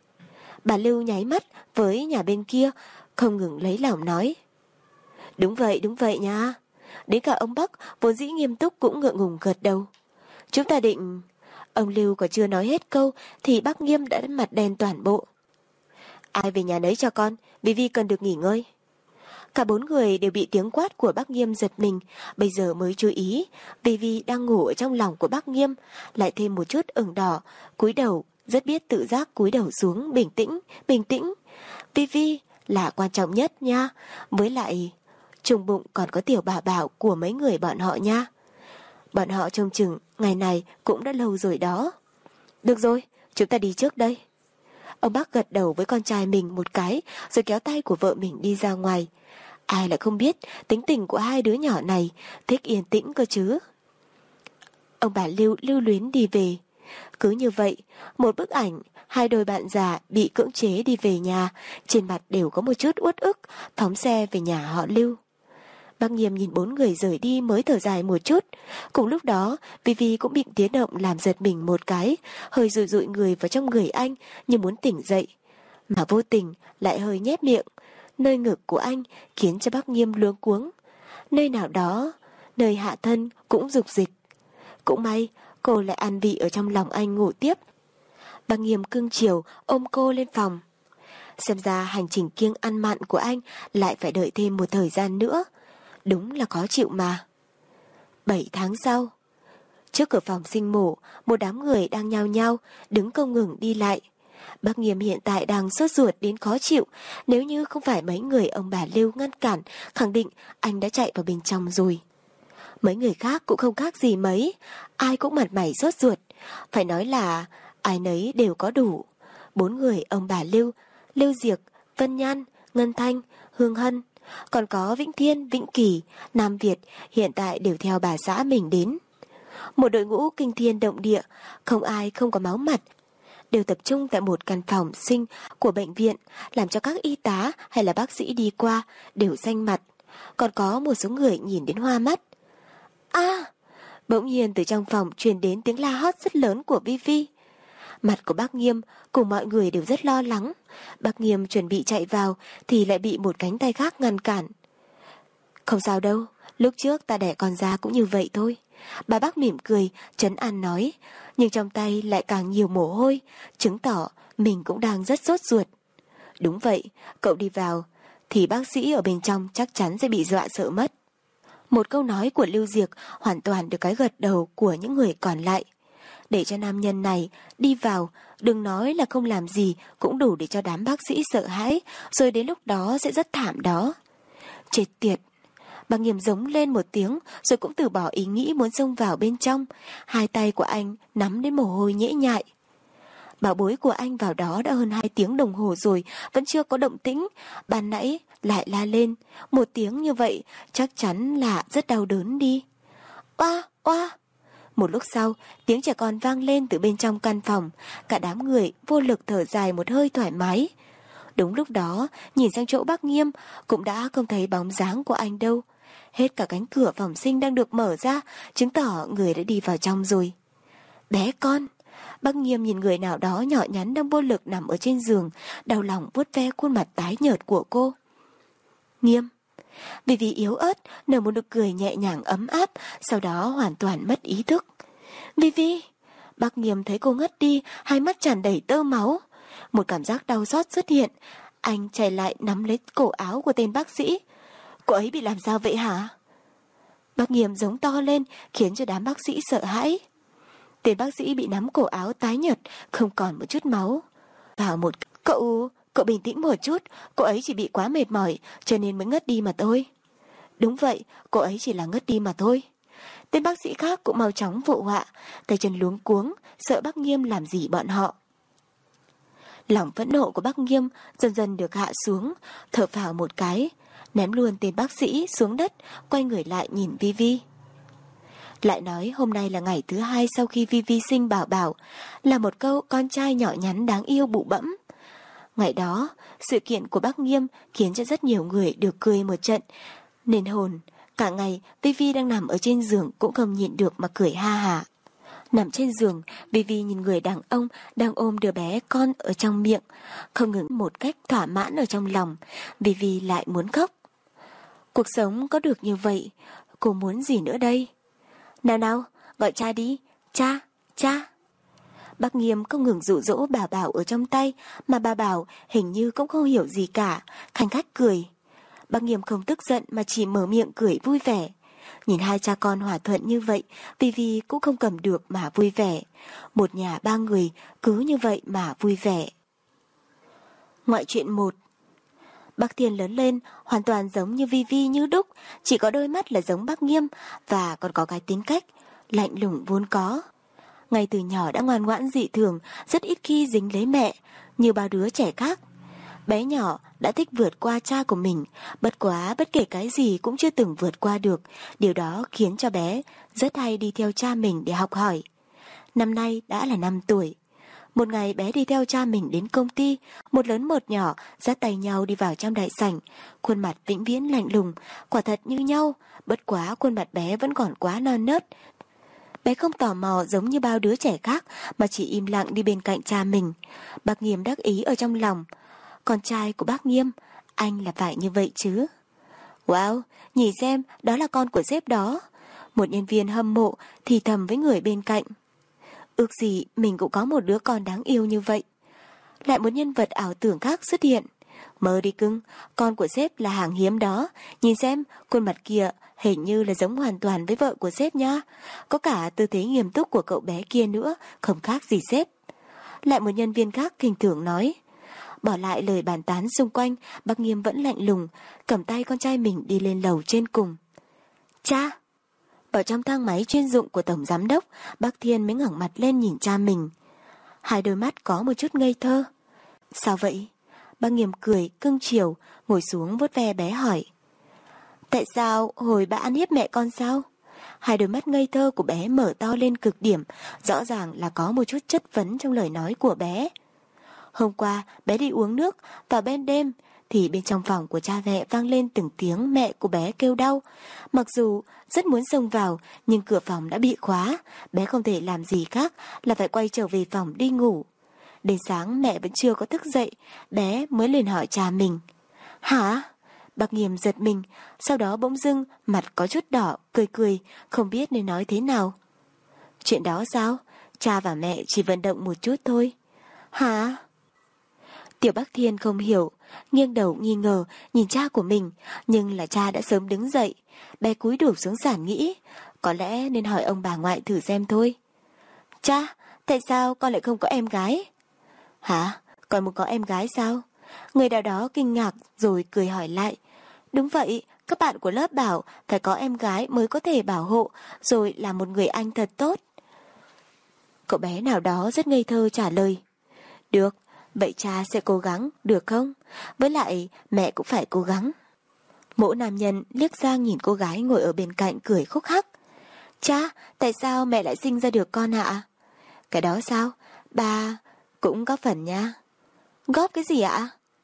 Bà Lưu nháy mắt với nhà bên kia, không ngừng lấy lòng nói. Đúng vậy nha. Đến cả ông Bắc vốn dĩ nghiêm túc cũng ngượng ngùng gật đầu. Chúng ta định... Ông Lưu còn chưa nói hết câu thì bác Nghiêm đã mặt đen toàn bộ. Ai về nhà nấy cho con, Vivi cần được nghỉ ngơi. Cả 4 người đều bị tiếng quát của bác Nghiêm giật mình, bây giờ mới chú ý, Vivi đang ngủ ở trong lòng của bác Nghiêm, lại thêm một chút ửng đỏ, cúi đầu, rất biết tự giác cúi đầu xuống, bình tĩnh. Vivi là quan trọng nhất nha, với lại trùng bụng còn có tiểu bảo bảo của mấy người bọn họ nha. Bọn họ trông chừng ngày này cũng đã lâu rồi đó. Được rồi, chúng ta đi trước đây. Ông bác gật đầu với con trai mình một cái, rồi kéo tay của vợ mình đi ra ngoài. Ai lại không biết tính tình của hai đứa nhỏ này, thích yên tĩnh cơ chứ. Ông bà lưu luyến đi về. Cứ như vậy, một bức ảnh, hai đôi bạn già bị cưỡng chế đi về nhà, trên mặt đều có một chút uất ức, phóng xe về nhà họ Lưu. Bác Nghiêm nhìn 4 người rời đi mới thở dài một chút. Cùng lúc đó, Vivi cũng bị tiếng động làm giật mình một cái, hơi rụi người vào trong người anh như muốn tỉnh dậy. Mà vô tình lại hơi nhếch miệng. Nơi ngực của anh khiến cho bác Nghiêm luống cuống. Nơi nào đó, nơi hạ thân cũng rục dịch. Cũng may, cô lại an vị ở trong lòng anh ngủ tiếp. Bác Nghiêm cưng chiều ôm cô lên phòng. Xem ra hành trình kiêng ăn mặn của anh lại phải đợi thêm một thời gian nữa. Đúng là khó chịu mà. 7 tháng sau, trước cửa phòng sinh mổ, một đám người đang nhao nhao, đứng không ngừng đi lại. Bác Nghiêm hiện tại đang sốt ruột đến khó chịu, nếu như không phải mấy người ông bà Lưu ngăn cản, khẳng định anh đã chạy vào bên trong rồi. Mấy người khác cũng không khác gì mấy, ai cũng mặt mày sốt ruột, phải nói là ai nấy đều có đủ. 4 người ông bà Lưu, Lưu Diệc, Vân Nhan, Ngân Thanh, Hương Hân, còn có Vĩnh Thiên, Vĩnh Kỳ, Nam Việt hiện tại đều theo bà xã mình đến. Một đội ngũ kinh thiên động địa, không ai không có máu mặt, đều tập trung tại một căn phòng sinh của bệnh viện, làm cho các y tá hay là bác sĩ đi qua đều xanh mặt. Còn có một số người nhìn đến hoa mắt. Bỗng nhiên từ trong phòng truyền đến tiếng la hót rất lớn của Vivi. Mặt của bác Nghiêm cùng mọi người đều rất lo lắng. Bác Nghiêm chuẩn bị chạy vào thì lại bị một cánh tay khác ngăn cản. Không sao đâu, lúc trước ta đẻ con ra cũng như vậy thôi. Bà bác mỉm cười, trấn an nói, nhưng trong tay lại càng nhiều mồ hôi, chứng tỏ mình cũng đang rất sốt ruột. Đúng vậy, cậu đi vào thì bác sĩ ở bên trong chắc chắn sẽ bị dọa sợ mất. Một câu nói của Lưu Diệc hoàn toàn được cái gật đầu của những người còn lại. Để cho nam nhân này đi vào, đừng nói là không làm gì cũng đủ để cho đám bác sĩ sợ hãi, rồi đến lúc đó sẽ rất thảm đó. Chết tiệt! Bác Nghiêm giống lên một tiếng rồi cũng từ bỏ ý nghĩ muốn xông vào bên trong. Hai tay của anh nắm đến mồ hôi nhễ nhại. Bảo bối của anh vào đó đã hơn 2 tiếng đồng hồ rồi, vẫn chưa có động tĩnh. Ban nãy lại la lên, một tiếng như vậy chắc chắn là rất đau đớn đi. Oa, oa! Một lúc sau, tiếng trẻ con vang lên từ bên trong căn phòng, cả đám người vô lực thở dài một hơi thoải mái. Đúng lúc đó, nhìn sang chỗ bác Nghiêm, cũng đã không thấy bóng dáng của anh đâu. Hết cả cánh cửa phòng sinh đang được mở ra, chứng tỏ người đã đi vào trong rồi. Bé con! Bác Nghiêm nhìn người nào đó nhỏ nhắn đang vô lực nằm ở trên giường, đau lòng vuốt ve khuôn mặt tái nhợt của cô. Nghiêm! Vì yếu ớt, nở một nụ cười nhẹ nhàng ấm áp, sau đó hoàn toàn mất ý thức. Vi! Bác Nghiêm thấy cô ngất đi, hai mắt tràn đầy tơ máu. Một cảm giác đau xót xuất hiện. Anh chạy lại nắm lấy cổ áo của tên bác sĩ. Cô ấy bị làm sao vậy hả? Bác Nghiêm giống to lên, khiến cho đám bác sĩ sợ hãi. Tên bác sĩ bị nắm cổ áo tái nhợt, không còn một chút máu. Vào một... Cậu bình tĩnh một chút, cô ấy chỉ bị quá mệt mỏi, cho nên mới ngất đi mà thôi. Đúng vậy, cô ấy chỉ là ngất đi mà thôi. Tên bác sĩ khác cũng mau chóng phụ họa, tay chân luống cuống, sợ bác Nghiêm làm gì bọn họ. Lòng phẫn nộ của bác Nghiêm dần dần được hạ xuống, thở phào một cái, ném luôn tên bác sĩ xuống đất, quay người lại nhìn Vi. Lại nói hôm nay là ngày thứ 2 sau khi Vi sinh Bảo Bảo, là một câu con trai nhỏ nhắn đáng yêu bụ bẫm. Ngày đó, sự kiện của bác Nghiêm khiến cho rất nhiều người được cười một trận, nên hồn. Cả ngày, Vi đang nằm ở trên giường cũng không nhịn được mà cười ha hả. Nằm trên giường, Vi nhìn người đàn ông đang ôm đứa bé con ở trong miệng, không ngừng một cách thỏa mãn ở trong lòng. Vi lại muốn khóc. Cuộc sống có được như vậy, cô muốn gì nữa đây? Nào, gọi cha đi, cha. Bác Nghiêm không ngừng dụ dỗ bà Bảo ở trong tay, mà bà Bảo hình như cũng không hiểu gì cả, khanh khách cười. Bác Nghiêm không tức giận mà chỉ mở miệng cười vui vẻ. Nhìn hai cha con hòa thuận như vậy, Vi cũng không cầm được mà vui vẻ. Một nhà 3 người cứ như vậy mà vui vẻ. Ngoại truyện 1. Bác Thiên lớn lên hoàn toàn giống như Vi như đúc, chỉ có đôi mắt là giống bác Nghiêm và còn có cái tính cách lạnh lùng vốn có. Ngay từ nhỏ đã ngoan ngoãn dị thường, rất ít khi dính lấy mẹ, như bao đứa trẻ khác. Bé nhỏ đã thích vượt qua cha của mình, bất quá bất kể cái gì cũng chưa từng vượt qua được, điều đó khiến cho bé rất hay đi theo cha mình để học hỏi. Năm nay đã là 5 tuổi. Một ngày bé đi theo cha mình đến công ty, một lớn một nhỏ dắt tay nhau đi vào trong đại sảnh, khuôn mặt vĩnh viễn lạnh lùng, quả thật như nhau, bất quá khuôn mặt bé vẫn còn quá non nớt. Bé không tò mò giống như bao đứa trẻ khác mà chỉ im lặng đi bên cạnh cha mình. Bác Nghiêm đắc ý ở trong lòng. Con trai của bác Nghiêm, anh là phải như vậy chứ. Wow, nhìn xem, đó là con của sếp đó. Một nhân viên hâm mộ thì thầm với người bên cạnh. Ước gì mình cũng có một đứa con đáng yêu như vậy. Lại một nhân vật ảo tưởng khác xuất hiện. Mơ đi cưng, con của sếp là hàng hiếm đó. Nhìn xem, khuôn mặt kia hình như là giống hoàn toàn với vợ của sếp nha. Có cả tư thế nghiêm túc của cậu bé kia nữa, không khác gì sếp. Lại một nhân viên khác khinh thường nói. Bỏ lại lời bàn tán xung quanh, bác Nghiêm vẫn lạnh lùng, cầm tay con trai mình đi lên lầu trên cùng. Cha! Ở trong thang máy chuyên dụng của tổng giám đốc, bác Thiên mới ngẩng mặt lên nhìn cha mình. Hai đôi mắt có một chút ngây thơ. Sao vậy? Bác Nghiêm cười cưng chiều, ngồi xuống vuốt ve bé hỏi. Tại sao hồi bà ăn hiếp mẹ con sao? Hai đôi mắt ngây thơ của bé mở to lên cực điểm, rõ ràng là có một chút chất vấn trong lời nói của bé. Hôm qua bé đi uống nước, vào bên đêm thì bên trong phòng của cha mẹ vang lên từng tiếng mẹ của bé kêu đau. Mặc dù rất muốn xông vào, nhưng cửa phòng đã bị khóa, bé không thể làm gì khác là phải quay trở về phòng đi ngủ. Đến sáng mẹ vẫn chưa có thức dậy, bé mới lên hỏi cha mình. Hả? Bác Nghiêm giật mình, sau đó bỗng dưng mặt có chút đỏ, cười, không biết nên nói thế nào. Chuyện đó sao? Cha và mẹ chỉ vận động một chút thôi. Hả? Tiểu Bác Thiên không hiểu, nghiêng đầu nghi ngờ nhìn cha của mình, nhưng là cha đã sớm đứng dậy. Bé cúi đổ xuống sàn nghĩ, có lẽ nên hỏi ông bà ngoại thử xem thôi. Cha, tại sao con lại không có em gái? Hả? Con muốn có em gái sao? Người nào đó kinh ngạc rồi cười hỏi lại. Đúng vậy, các bạn của lớp bảo phải có em gái mới có thể bảo hộ, rồi là một người anh thật tốt. Cậu bé nào đó rất ngây thơ trả lời. Được, vậy cha sẽ cố gắng, được không? Với lại mẹ cũng phải cố gắng. Mỗ nam nhân liếc sang nhìn cô gái ngồi ở bên cạnh cười khúc khắc. Cha, tại sao mẹ lại sinh ra được con ạ? Cái đó sao? Ba cũng có phần nha. Góp cái gì ạ?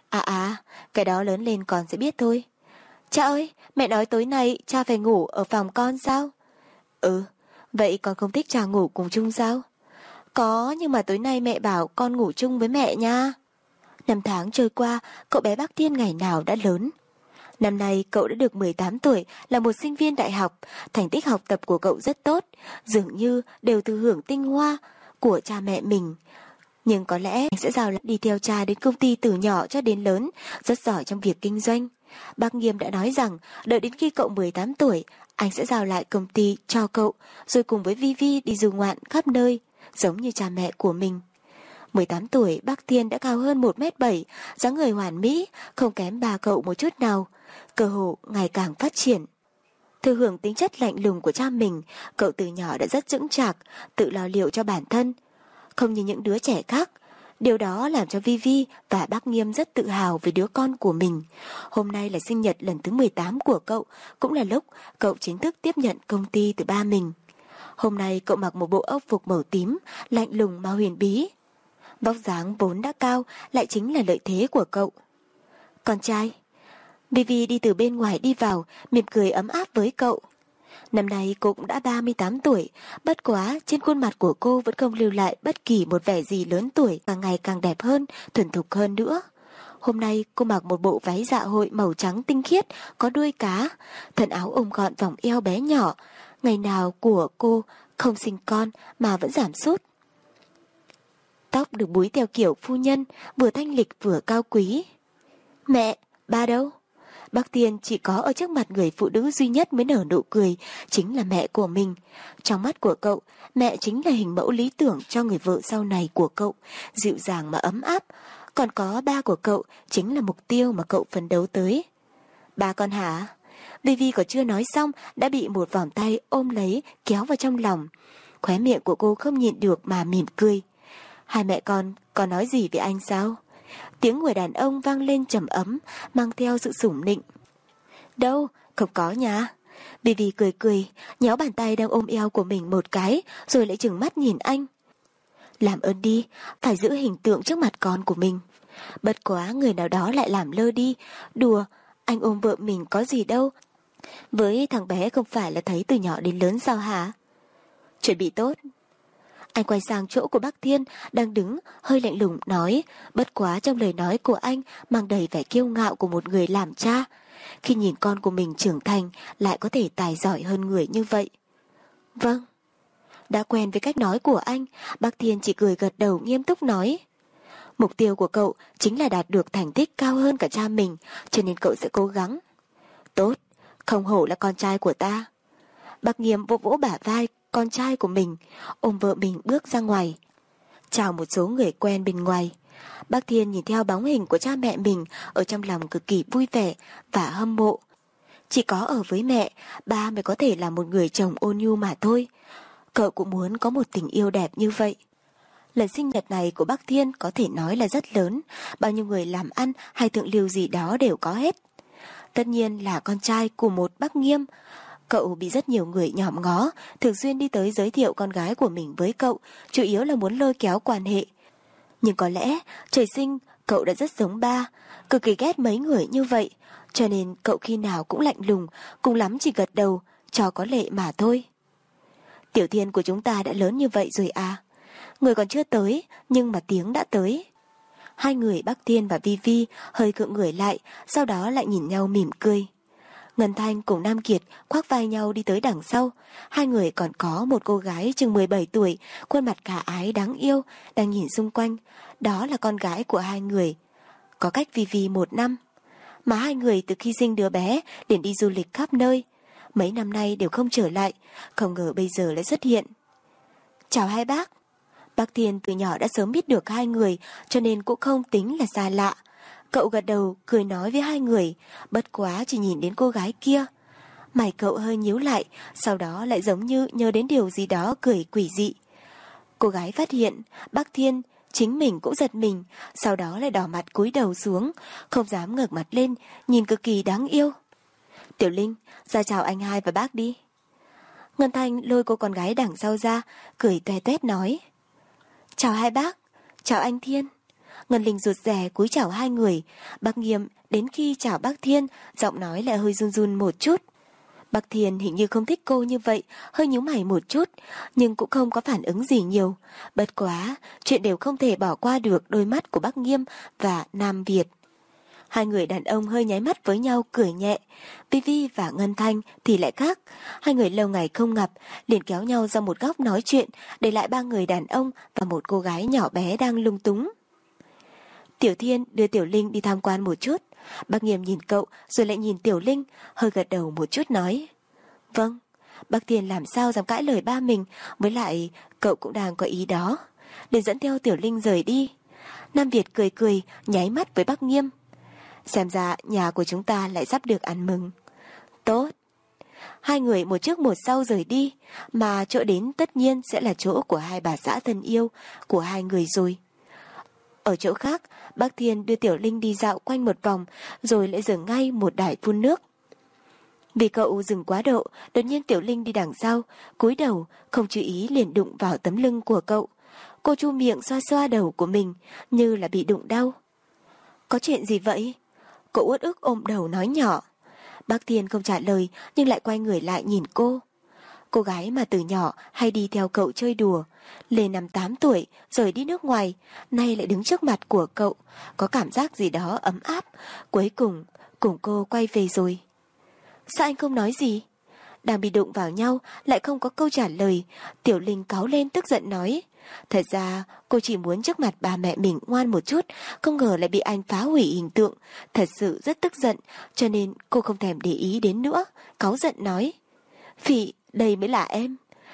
Cái đó lớn lên con sẽ biết thôi. Cha ơi, mẹ nói tối nay cha phải ngủ ở phòng con sao? Ừ, vậy con không thích cha ngủ cùng chung sao? Có, nhưng mà tối nay mẹ bảo con ngủ chung với mẹ nha. 5 tháng trôi qua, cậu bé Bác Thiên ngày nào đã lớn. Năm nay cậu đã được 18 tuổi, là một sinh viên đại học. Thành tích học tập của cậu rất tốt, dường như đều thừa hưởng tinh hoa của cha mẹ mình. Nhưng có lẽ anh sẽ giao lại đi theo cha đến công ty từ nhỏ cho đến lớn, rất giỏi trong việc kinh doanh. Bác Nghiêm đã nói rằng đợi đến khi cậu 18 tuổi, anh sẽ giao lại công ty cho cậu, rồi cùng với Vivi đi du ngoạn khắp nơi, giống như cha mẹ của mình. 18 tuổi, Bác Thiên đã cao hơn 1m7, dáng người hoàn mỹ, không kém bà cậu một chút nào. Cơ hồ ngày càng phát triển. Thừa hưởng tính chất lạnh lùng của cha mình, cậu từ nhỏ đã rất chững chạc, tự lo liệu cho bản thân. Không như những đứa trẻ khác. Điều đó làm cho Vivi và bác Nghiêm rất tự hào về đứa con của mình. Hôm nay là sinh nhật lần thứ 18 của cậu, cũng là lúc cậu chính thức tiếp nhận công ty từ ba mình. Hôm nay cậu mặc một bộ âu phục màu tím, lạnh lùng mà huyền bí. Vóc dáng vốn đã cao, lại chính là lợi thế của cậu. Con trai. Vivi đi từ bên ngoài đi vào, mỉm cười ấm áp với cậu. Năm nay cô cũng đã 38 tuổi, bất quá trên khuôn mặt của cô vẫn không lưu lại bất kỳ một vẻ gì lớn tuổi, càng ngày càng đẹp hơn, thuần thục hơn nữa. Hôm nay cô mặc một bộ váy dạ hội màu trắng tinh khiết, có đuôi cá, thân áo ôm gọn vòng eo bé nhỏ. Ngày nào của cô không sinh con mà vẫn giảm sút. Tóc được búi theo kiểu phu nhân, vừa thanh lịch vừa cao quý. Mẹ, ba đâu? Bác Thiên chỉ có ở trước mặt người phụ nữ duy nhất mới nở nụ cười, chính là mẹ của mình. Trong mắt của cậu, mẹ chính là hình mẫu lý tưởng cho người vợ sau này của cậu, dịu dàng mà ấm áp. Còn có ba của cậu chính là mục tiêu mà cậu phấn đấu tới. Ba con hả? Vivi còn chưa nói xong đã bị một vòng tay ôm lấy, kéo vào trong lòng. Khóe miệng của cô không nhịn được mà mỉm cười. Hai mẹ con có nói gì với anh sao? Tiếng người đàn ông vang lên trầm ấm, mang theo sự sủng nịnh. Đâu, không có nha. Vivi cười cười, nhéo bàn tay đang ôm eo của mình một cái, rồi lại trừng mắt nhìn anh. Làm ơn đi, phải giữ hình tượng trước mặt con của mình. Bất quá người nào đó lại làm lơ đi. Đùa, anh ôm vợ mình có gì đâu. Với thằng bé không phải là thấy từ nhỏ đến lớn sao hả? Chuẩn bị tốt. Anh quay sang chỗ của bác Thiên đang đứng hơi lạnh lùng nói, bất quá trong lời nói của anh mang đầy vẻ kiêu ngạo của một người làm cha. Khi nhìn con của mình trưởng thành lại có thể tài giỏi hơn người như vậy. Vâng. Đã quen với cách nói của anh, bác Thiên chỉ cười gật đầu nghiêm túc nói. Mục tiêu của cậu chính là đạt được thành tích cao hơn cả cha mình, cho nên cậu sẽ cố gắng. Tốt, không hổ là con trai của ta. Bác Nghiêm vỗ vỗ bả vai con trai của mình, ôm vợ mình bước ra ngoài. Chào một số người quen bên ngoài. Bác Thiên nhìn theo bóng hình của cha mẹ mình ở trong lòng cực kỳ vui vẻ và hâm mộ. Chỉ có ở với mẹ, ba mới có thể là một người chồng ôn nhu mà thôi. Cậu cũng muốn có một tình yêu đẹp như vậy. Lần sinh nhật này của bác Thiên có thể nói là rất lớn, bao nhiêu người làm ăn hay thượng lưu gì đó đều có hết. Tất nhiên là con trai của một bác Nghiêm. Cậu bị rất nhiều người nhòm ngó, thường xuyên đi tới giới thiệu con gái của mình với cậu, chủ yếu là muốn lôi kéo quan hệ. Nhưng có lẽ trời sinh cậu đã rất giống ba, cực kỳ ghét mấy người như vậy, cho nên cậu khi nào cũng lạnh lùng, cùng lắm chỉ gật đầu, cho có lệ mà thôi. Tiểu Thiên của chúng ta đã lớn như vậy rồi à? Người còn chưa tới, nhưng mà tiếng đã tới. Hai người Bác Thiên và Vivi hơi gượng người lại, sau đó lại nhìn nhau mỉm cười. Ngân Thanh cùng Nam Kiệt khoác vai nhau đi tới đằng sau. Hai người còn có một cô gái chừng 17 tuổi, khuôn mặt khả ái đáng yêu, đang nhìn xung quanh. Đó là con gái của hai người. Có cách Vivi 1 năm. Mà hai người từ khi sinh đứa bé liền đi du lịch khắp nơi. Mấy năm nay đều không trở lại, không ngờ bây giờ lại xuất hiện. Chào hai bác. Bác Thiên từ nhỏ đã sớm biết được hai người, cho nên cũng không tính là xa lạ. Cậu gật đầu cười nói với hai người, bất quá chỉ nhìn đến cô gái kia. Mày cậu hơi nhíu lại, sau đó lại giống như nhớ đến điều gì đó cười quỷ dị. Cô gái phát hiện, bác Thiên chính mình cũng giật mình, sau đó lại đỏ mặt cúi đầu xuống, không dám ngẩng mặt lên, nhìn cực kỳ đáng yêu. Tiểu Linh, ra chào anh hai và bác đi. Ngân Thanh lôi cô con gái đằng sau ra, cười toe toét nói. Chào hai bác, chào anh Thiên. Ngân Linh rụt rè cúi chào hai người. Bác Nghiêm đến khi chào bác Thiên, giọng nói lại hơi run run một chút. Bác Thiên hình như không thích cô như vậy, hơi nhíu mày một chút, nhưng cũng không có phản ứng gì nhiều. Bất quá, chuyện đều không thể bỏ qua được đôi mắt của bác Nghiêm và Nam Việt. Hai người đàn ông hơi nháy mắt với nhau cười nhẹ. Vivi và Ngân Thanh thì lại khác. Hai người lâu ngày không gặp, liền kéo nhau ra một góc nói chuyện, để lại ba người đàn ông và một cô gái nhỏ bé đang lung túng. Tiểu Thiên đưa Tiểu Linh đi tham quan một chút. Bác Nghiêm nhìn cậu rồi lại nhìn Tiểu Linh, hơi gật đầu một chút nói. Vâng, bác Thiên làm sao dám cãi lời ba mình, với lại cậu cũng đang có ý đó. Liền dẫn theo Tiểu Linh rời đi. Nam Việt cười cười, nháy mắt với bác Nghiêm. Xem ra nhà của chúng ta lại sắp được ăn mừng. Tốt. Hai người một trước một sau rời đi, mà chỗ đến tất nhiên sẽ là chỗ của hai bà xã thân yêu của hai người rồi. Ở chỗ khác, bác Thiên đưa Tiểu Linh đi dạo quanh một vòng, rồi lại dừng ngay một đài phun nước. Vì cậu dừng quá độ, đột nhiên Tiểu Linh đi đằng sau, cúi đầu, không chú ý liền đụng vào tấm lưng của cậu. Cô chu miệng xoa xoa đầu của mình, như là bị đụng đau. Có chuyện gì vậy? Cô uất ức ôm đầu nói nhỏ. Bác Thiên không trả lời, nhưng lại quay người lại nhìn cô. Cô gái mà từ nhỏ hay đi theo cậu chơi đùa, lên năm 8 tuổi rời đi nước ngoài, nay lại đứng trước mặt của cậu, có cảm giác gì đó ấm áp, cuối cùng cùng cô quay về rồi. Sao anh không nói gì? Đang bị đụng vào nhau lại không có câu trả lời. Tiểu Linh cáu lên tức giận nói. Thật ra cô chỉ muốn trước mặt ba mẹ mình ngoan một chút, không ngờ lại bị anh phá hủy hình tượng. Thật sự rất tức giận, cho nên cô không thèm để ý đến nữa. Cáu giận nói. Phỉ, đây mới là em.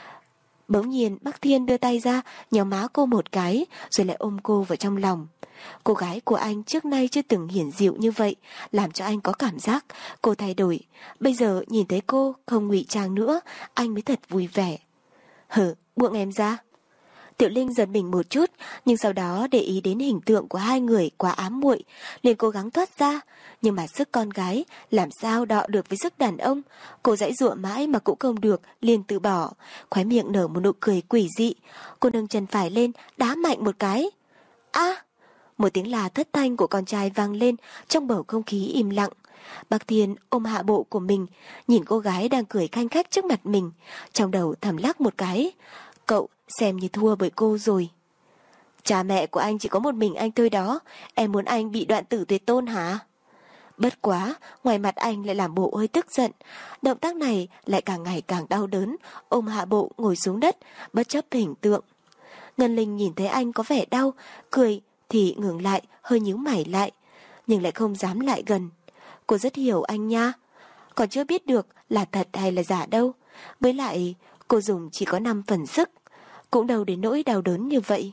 Bỗng nhiên bác Thiên đưa tay ra nhéo má cô một cái, rồi lại ôm cô vào trong lòng. Cô gái của anh trước nay chưa từng hiển diệu như vậy, làm cho anh có cảm giác cô thay đổi. Bây giờ nhìn thấy cô không ngụy trang nữa, anh mới thật vui vẻ. Hử, buông em ra. Tiểu Linh giật mình một chút, nhưng sau đó để ý đến hình tượng của hai người quá ám muội, liền cố gắng thoát ra. Nhưng mà sức con gái làm sao đọ được với sức đàn ông. Cô giãy giụa mãi mà cũng không được, liền từ bỏ. Khóe miệng nở một nụ cười quỷ dị. Cô nâng chân phải lên, đá mạnh một cái. A! Một tiếng là thất thanh của con trai vang lên trong bầu không khí im lặng. Bác Thiên ôm hạ bộ của mình, nhìn cô gái đang cười khanh khách trước mặt mình, trong đầu thầm lắc một cái. Cậu xem như thua bởi cô rồi. Cha mẹ của anh chỉ có một mình anh thôi đó, em muốn anh bị đoạn tử tuyệt tôn hả? Bất quá, ngoài mặt anh lại làm bộ hơi tức giận. Động tác này lại càng ngày càng đau đớn, ôm hạ bộ ngồi xuống đất, bất chấp hình tượng. Ngân Linh nhìn thấy anh có vẻ đau, cười thì ngừng lại, hơi nhíu mày lại, nhưng lại không dám lại gần. Cô rất hiểu anh nha, còn chưa biết được là thật hay là giả đâu. Với lại, cô dùng chỉ có 5 phần sức, cũng đâu đến nỗi đau đớn như vậy.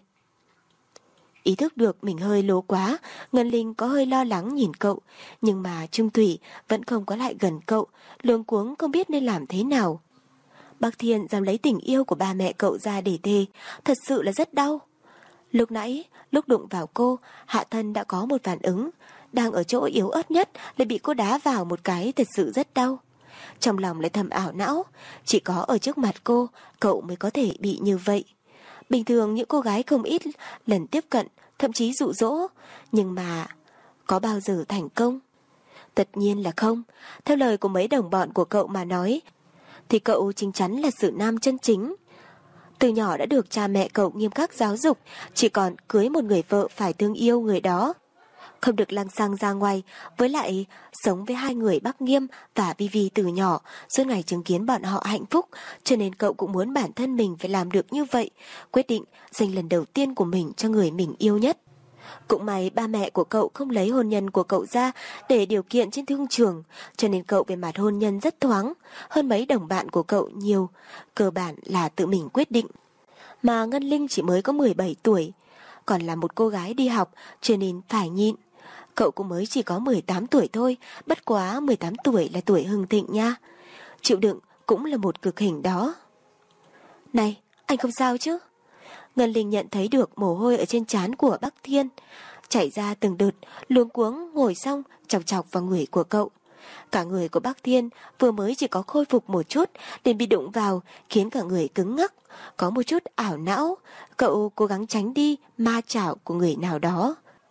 Ý thức được mình hơi lố quá, Ngân Linh có hơi lo lắng nhìn cậu, nhưng mà Trung Thủy vẫn không có lại gần cậu, luống cuống không biết nên làm thế nào. Bác Thiên dám lấy tình yêu của ba mẹ cậu ra để thề, thật sự là rất đau. Lúc nãy, lúc đụng vào cô, hạ thân đã có một phản ứng, đang ở chỗ yếu ớt nhất lại bị cô đá vào một cái, thật sự rất đau. Trong lòng lại thầm ảo não, chỉ có ở trước mặt cô, cậu mới có thể bị như vậy. Bình thường những cô gái không ít lần tiếp cận, thậm chí dụ dỗ, nhưng mà có bao giờ thành công? Tất nhiên là không. Theo lời của mấy đồng bọn của cậu mà nói, thì cậu chính chắn là sự nam chân chính. Từ nhỏ đã được cha mẹ cậu nghiêm khắc giáo dục, chỉ còn cưới một người vợ phải thương yêu người đó, không được lăng xăng ra ngoài. Với lại sống với hai người Bắc Nghiêm và Vivi từ nhỏ, suốt ngày chứng kiến bọn họ hạnh phúc, cho nên cậu cũng muốn bản thân mình phải làm được như vậy, quyết định dành lần đầu tiên của mình cho người mình yêu nhất. Cũng may ba mẹ của cậu không lấy hôn nhân của cậu ra để điều kiện trên thương trường, cho nên cậu về mặt hôn nhân rất thoáng hơn mấy đồng bạn của cậu nhiều, cơ bản là tự mình quyết định. Mà Ngân Linh chỉ mới có 17 tuổi, còn là một cô gái đi học, cho nên phải nhịn. Cậu cũng mới chỉ có 18 tuổi thôi, bất quá 18 tuổi là tuổi hưng thịnh nha. Chịu đựng cũng là một cực hình đó. Này, anh không sao chứ? Ngân Linh nhận thấy được mồ hôi ở trên trán của Bắc Thiên chảy ra từng đợt, luống cuống ngồi xong chọc chọc vào người của cậu. Cả người của Bắc Thiên vừa mới chỉ có khôi phục một chút liền bị đụng vào, khiến cả người cứng ngắc, có một chút ảo não. Cậu cố gắng tránh đi ma chảo của người nào đó.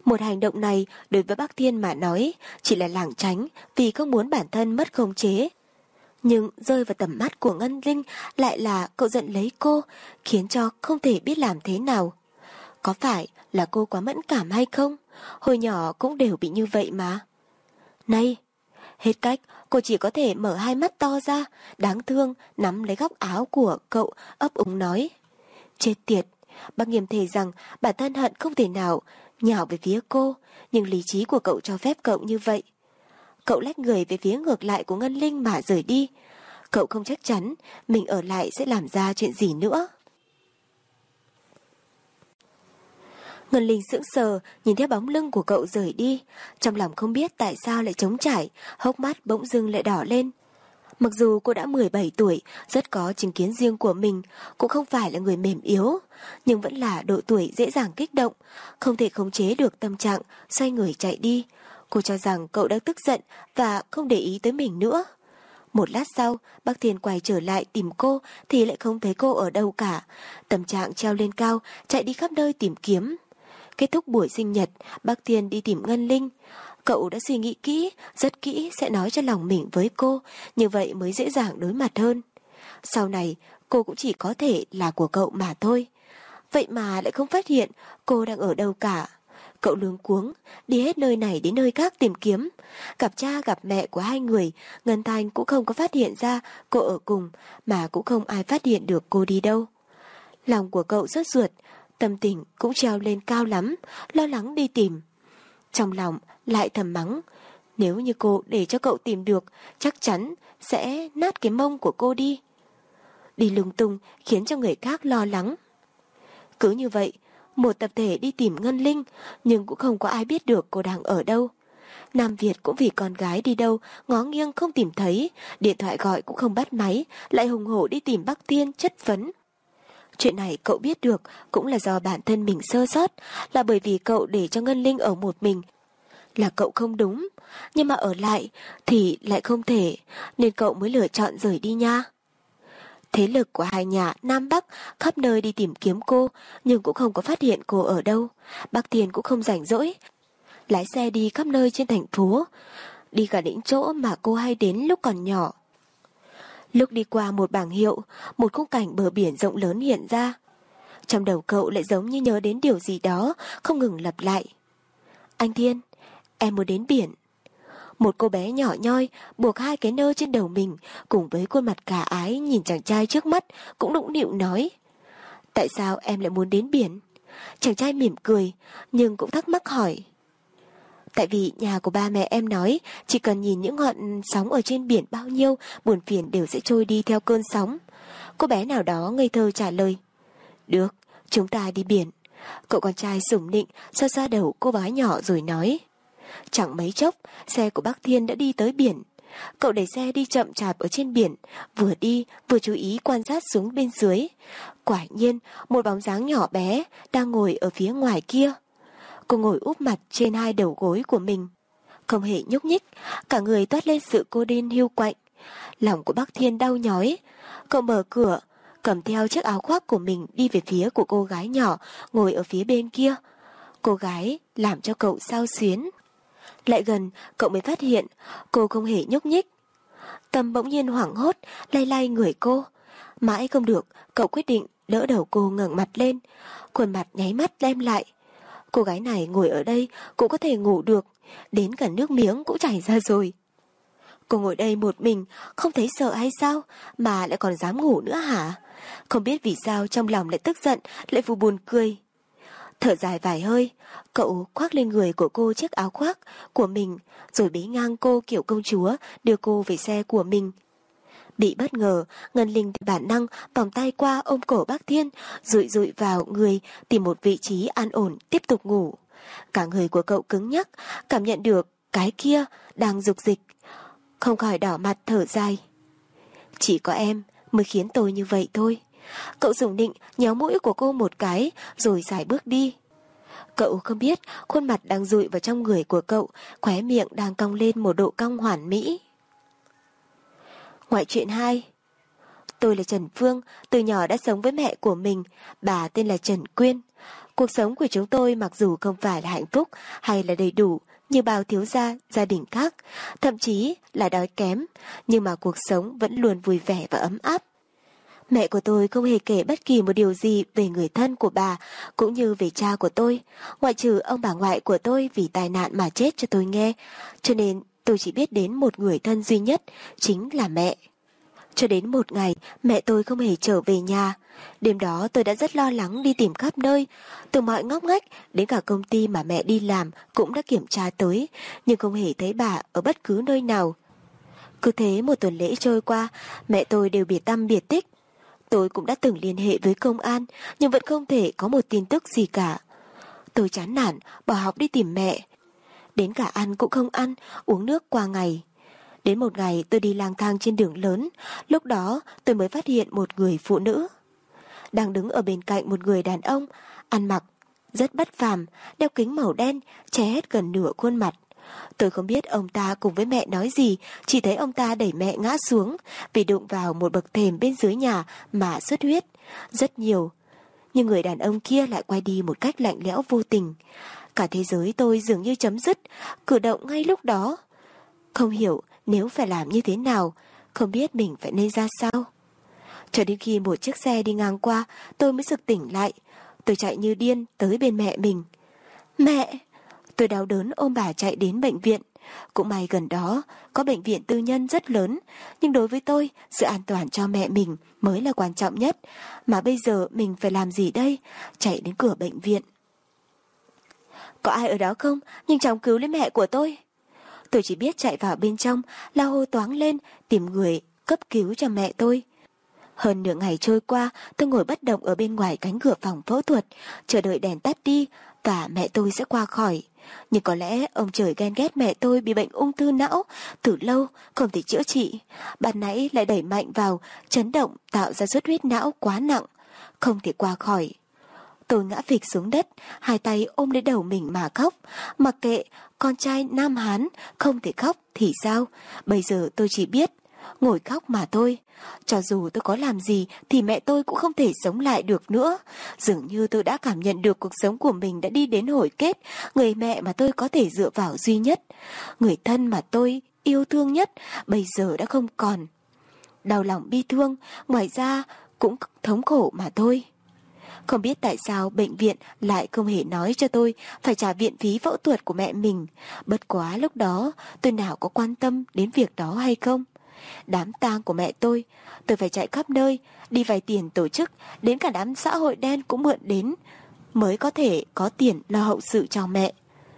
Một hành động này đối với Bắc Thiên mà nói chỉ là lảng tránh vì không muốn bản thân mất khống chế. Nhưng rơi vào tầm mắt của Ngân Linh lại là cậu giận lấy cô, khiến cho không thể biết làm thế nào. Có phải là cô quá mẫn cảm hay không? Hồi nhỏ cũng đều bị như vậy mà. Này! Hết cách, cô chỉ có thể mở hai mắt to ra, đáng thương, nắm lấy góc áo của cậu, ấp úng nói. Chết tiệt! Bác Nghiêm thề rằng bản thân hận không thể nào nhào về phía cô, nhưng lý trí của cậu cho phép cậu như vậy. Cậu lách người về phía ngược lại của Ngân Linh mà rời đi. Cậu không chắc chắn mình ở lại sẽ làm ra chuyện gì nữa. Ngân Linh sững sờ nhìn theo bóng lưng của cậu rời đi, trong lòng không biết tại sao lại trống trải, hốc mắt bỗng dưng lại đỏ lên. Mặc dù cô đã 17 tuổi, rất có chính kiến riêng của mình, cũng không phải là người mềm yếu, nhưng vẫn là độ tuổi dễ dàng kích động, không thể khống chế được tâm trạng, xoay người chạy đi. Cô cho rằng cậu đang tức giận và không để ý tới mình nữa. Một lát sau, Bác Thiên quay trở lại tìm cô thì lại không thấy cô ở đâu cả. Tâm trạng treo lên cao, chạy đi khắp nơi tìm kiếm. Kết thúc buổi sinh nhật, Bác Thiên đi tìm Ngân Linh. Cậu đã suy nghĩ kỹ, rất kỹ sẽ nói cho lòng mình với cô, như vậy mới dễ dàng đối mặt hơn. Sau này, cô cũng chỉ có thể là của cậu mà thôi. Vậy mà lại không phát hiện cô đang ở đâu cả. Cậu luống cuống, đi hết nơi này đến nơi khác tìm kiếm. Gặp cha gặp mẹ của hai người, Ngân Thanh cũng không có phát hiện ra cô ở cùng, mà cũng không ai phát hiện được cô đi đâu. Lòng của cậu rất ruột, tâm tình cũng treo lên cao lắm, lo lắng đi tìm. Trong lòng lại thầm mắng, nếu như cô để cho cậu tìm được, chắc chắn sẽ nát cái mông của cô đi. Đi lung tung khiến cho người khác lo lắng. Cứ như vậy, một tập thể đi tìm Ngân Linh, nhưng cũng không có ai biết được cô đang ở đâu. Nam Việt cũng vì con gái đi đâu, ngó nghiêng không tìm thấy, điện thoại gọi cũng không bắt máy, lại hùng hổ đi tìm Bắc Tiên chất vấn. Chuyện này cậu biết được cũng là do bản thân mình sơ sót, là bởi vì cậu để cho Ngân Linh ở một mình. Là cậu không đúng, nhưng mà ở lại thì lại không thể, nên cậu mới lựa chọn rời đi nha. Thế lực của hai nhà Nam Bắc khắp nơi đi tìm kiếm cô, nhưng cũng không có phát hiện cô ở đâu. Bác Tiền cũng không rảnh rỗi, lái xe đi khắp nơi trên thành phố, đi cả những chỗ mà cô hay đến lúc còn nhỏ. Lúc đi qua một bảng hiệu, một khung cảnh bờ biển rộng lớn hiện ra. Trong đầu cậu lại giống như nhớ đến điều gì đó, không ngừng lặp lại. Anh Thiên, em muốn đến biển. Một cô bé nhỏ nhoi buộc hai cái nơ trên đầu mình, cùng với khuôn mặt khả ái nhìn chàng trai trước mắt, cũng nũng nịu nói. Tại sao em lại muốn đến biển? Chàng trai mỉm cười, nhưng cũng thắc mắc hỏi. Tại vì nhà của ba mẹ em nói, chỉ cần nhìn những ngọn sóng ở trên biển bao nhiêu, buồn phiền đều sẽ trôi đi theo cơn sóng. Cô bé nào đó ngây thơ trả lời. Được, chúng ta đi biển. Cậu con trai sủng nịnh, xoa xoa đầu cô gái nhỏ rồi nói. Chẳng mấy chốc, xe của bác Thiên đã đi tới biển. Cậu đẩy xe đi chậm chạp ở trên biển, vừa đi vừa chú ý quan sát xuống bên dưới. Quả nhiên, một bóng dáng nhỏ bé đang ngồi ở phía ngoài kia. Cô ngồi úp mặt trên hai đầu gối của mình, không hề nhúc nhích, cả người toát lên sự cô đơn hiu quạnh. Lòng của bác Thiên đau nhói. Cậu mở cửa, cầm theo chiếc áo khoác của mình đi về phía của cô gái nhỏ ngồi ở phía bên kia. Cô gái làm cho cậu xao xuyến. Lại gần, cậu mới phát hiện cô không hề nhúc nhích. Tâm bỗng nhiên hoảng hốt, lay lay người cô. Mãi không được, cậu quyết định đỡ đầu cô ngẩng mặt lên. Khuôn mặt nháy mắt lem lại. Cô gái này ngồi ở đây cũng có thể ngủ được, đến cả nước miếng cũng chảy ra rồi. Cô ngồi đây một mình, không thấy sợ hay sao, mà lại còn dám ngủ nữa hả? Không biết vì sao trong lòng lại tức giận, lại vừa buồn cười. Thở dài vài hơi, cậu khoác lên người của cô chiếc áo khoác của mình, rồi bế ngang cô kiểu công chúa, đưa cô về xe của mình. Bị bất ngờ, Ngân Linh bản năng vòng tay qua ôm cổ bác Thiên, dụi dụi vào người, tìm một vị trí an ổn, tiếp tục ngủ. Cả người của cậu cứng nhắc, cảm nhận được cái kia đang dục dịch, không khỏi đỏ mặt thở dài. Chỉ có em mới khiến tôi như vậy thôi. Cậu sủng nịnh nhéo mũi của cô một cái, rồi sải bước đi. Cậu không biết khuôn mặt đang dụi vào trong người của cậu, khóe miệng đang cong lên một độ cong hoàn mỹ. Ngoại truyện 2. Tôi là Trần Phương, từ nhỏ đã sống với mẹ của mình, bà tên là Trần Quyên. Cuộc sống của chúng tôi mặc dù không phải là hạnh phúc hay là đầy đủ như bao thiếu gia, gia đình khác, thậm chí là đói kém, nhưng mà cuộc sống vẫn luôn vui vẻ và ấm áp. Mẹ của tôi không hề kể bất kỳ một điều gì về người thân của bà, cũng như về cha của tôi, ngoại trừ ông bà ngoại của tôi vì tai nạn mà chết cho tôi nghe, cho nên tôi chỉ biết đến một người thân duy nhất, chính là mẹ. Cho đến một ngày, mẹ tôi không hề trở về nhà. Đêm đó tôi đã rất lo lắng đi tìm khắp nơi, từ mọi ngóc ngách đến cả công ty mà mẹ đi làm cũng đã kiểm tra tới, nhưng không hề thấy bà ở bất cứ nơi nào. Cứ thế một tuần lễ trôi qua, mẹ tôi đều biệt tăm biệt tích. Tôi cũng đã từng liên hệ với công an, nhưng vẫn không thể có một tin tức gì cả. Tôi chán nản, bỏ học đi tìm mẹ. Đến cả ăn cũng không ăn, uống nước qua ngày. Đến một ngày tôi đi lang thang trên đường lớn, lúc đó tôi mới phát hiện một người phụ nữ đang đứng ở bên cạnh một người đàn ông, ăn mặc rất bất phàm, đeo kính màu đen, che hết gần nửa khuôn mặt. Tôi không biết ông ta cùng với mẹ nói gì, chỉ thấy ông ta đẩy mẹ ngã xuống vì đụng vào một bậc thềm bên dưới nhà mà xuất huyết rất nhiều. Nhưng người đàn ông kia lại quay đi một cách lạnh lẽo vô tình. Cả thế giới tôi dường như chấm dứt, cử động ngay lúc đó. Không hiểu nếu phải làm như thế nào, không biết mình phải nên ra sao. Cho đến khi một chiếc xe đi ngang qua, tôi mới sực tỉnh lại. Tôi chạy như điên tới bên mẹ mình. Mẹ! Tôi đau đớn ôm bà chạy đến bệnh viện. Cũng may gần đó có bệnh viện tư nhân rất lớn, nhưng đối với tôi, sự an toàn cho mẹ mình mới là quan trọng nhất. Mà bây giờ mình phải làm gì đây? Chạy đến cửa bệnh viện. Có ai ở đó không? Nhanh chóng cứu lấy mẹ của tôi. Tôi chỉ biết chạy vào bên trong, la hô toáng lên, tìm người cấp cứu cho mẹ tôi. Hơn nửa ngày trôi qua, tôi ngồi bất động ở bên ngoài cánh cửa phòng phẫu thuật, chờ đợi đèn tắt đi và mẹ tôi sẽ qua khỏi. Nhưng có lẽ ông trời ghen ghét mẹ tôi bị bệnh ung thư não từ lâu không thể chữa trị. Ban nãy lại đẩy mạnh vào, chấn động tạo ra xuất huyết não quá nặng, không thể qua khỏi. Tôi ngã phịch xuống đất, hai tay ôm lấy đầu mình mà khóc. Mặc kệ, con trai Nam Hán không thể khóc thì sao? Bây giờ tôi chỉ biết ngồi khóc mà thôi. Cho dù tôi có làm gì thì mẹ tôi cũng không thể sống lại được nữa. Dường như tôi đã cảm nhận được cuộc sống của mình đã đi đến hồi kết. Người mẹ mà tôi có thể dựa vào duy nhất, người thân mà tôi yêu thương nhất, bây giờ đã không còn. Đau lòng bi thương, ngoài ra cũng thống khổ mà thôi. Không biết tại sao bệnh viện lại không hề nói cho tôi phải trả viện phí phẫu thuật của mẹ mình. Bất quá lúc đó tôi nào có quan tâm đến việc đó hay không. Đám tang của mẹ tôi phải chạy khắp nơi, đi vay tiền tổ chức, đến cả đám xã hội đen cũng mượn đến, mới có thể có tiền lo hậu sự cho mẹ.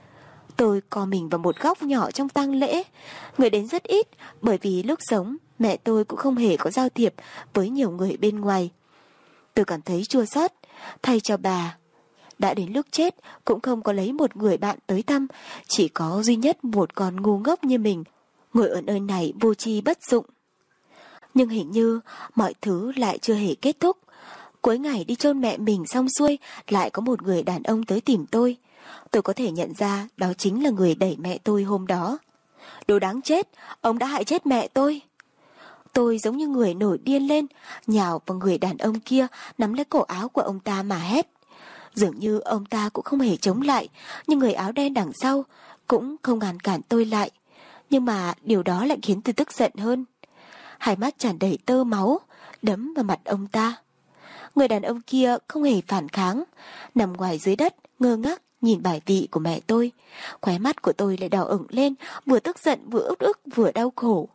Tôi co mình vào một góc nhỏ trong tang lễ, người đến rất ít, bởi vì lúc sống mẹ tôi cũng không hề có giao thiệp với nhiều người bên ngoài. Tôi cảm thấy chua xót thay cho bà. Đã đến lúc chết cũng không có lấy một người bạn tới thăm, chỉ có duy nhất một con ngu ngốc như mình ngồi ở nơi này vô tri bất dụng. Nhưng hình như mọi thứ lại chưa hề kết thúc. Cuối ngày đi chôn mẹ mình xong xuôi, lại có một người đàn ông tới tìm tôi. Tôi có thể nhận ra đó chính là người đẩy mẹ tôi hôm đó. Đồ đáng chết, ông đã hại chết mẹ tôi. Tôi giống như người nổi điên lên, nhào vào người đàn ông kia, nắm lấy cổ áo của ông ta mà hét. Dường như ông ta cũng không hề chống lại, nhưng người áo đen đằng sau cũng không ngăn cản tôi lại. Nhưng mà điều đó lại khiến tôi tức giận hơn. Hai mắt tràn đầy tơ máu, đấm vào mặt ông ta. Người đàn ông kia không hề phản kháng, nằm ngoài dưới đất, ngơ ngác nhìn bài vị của mẹ tôi. Khóe mắt của tôi lại đỏ ửng lên, vừa tức giận vừa uất ức vừa đau khổ.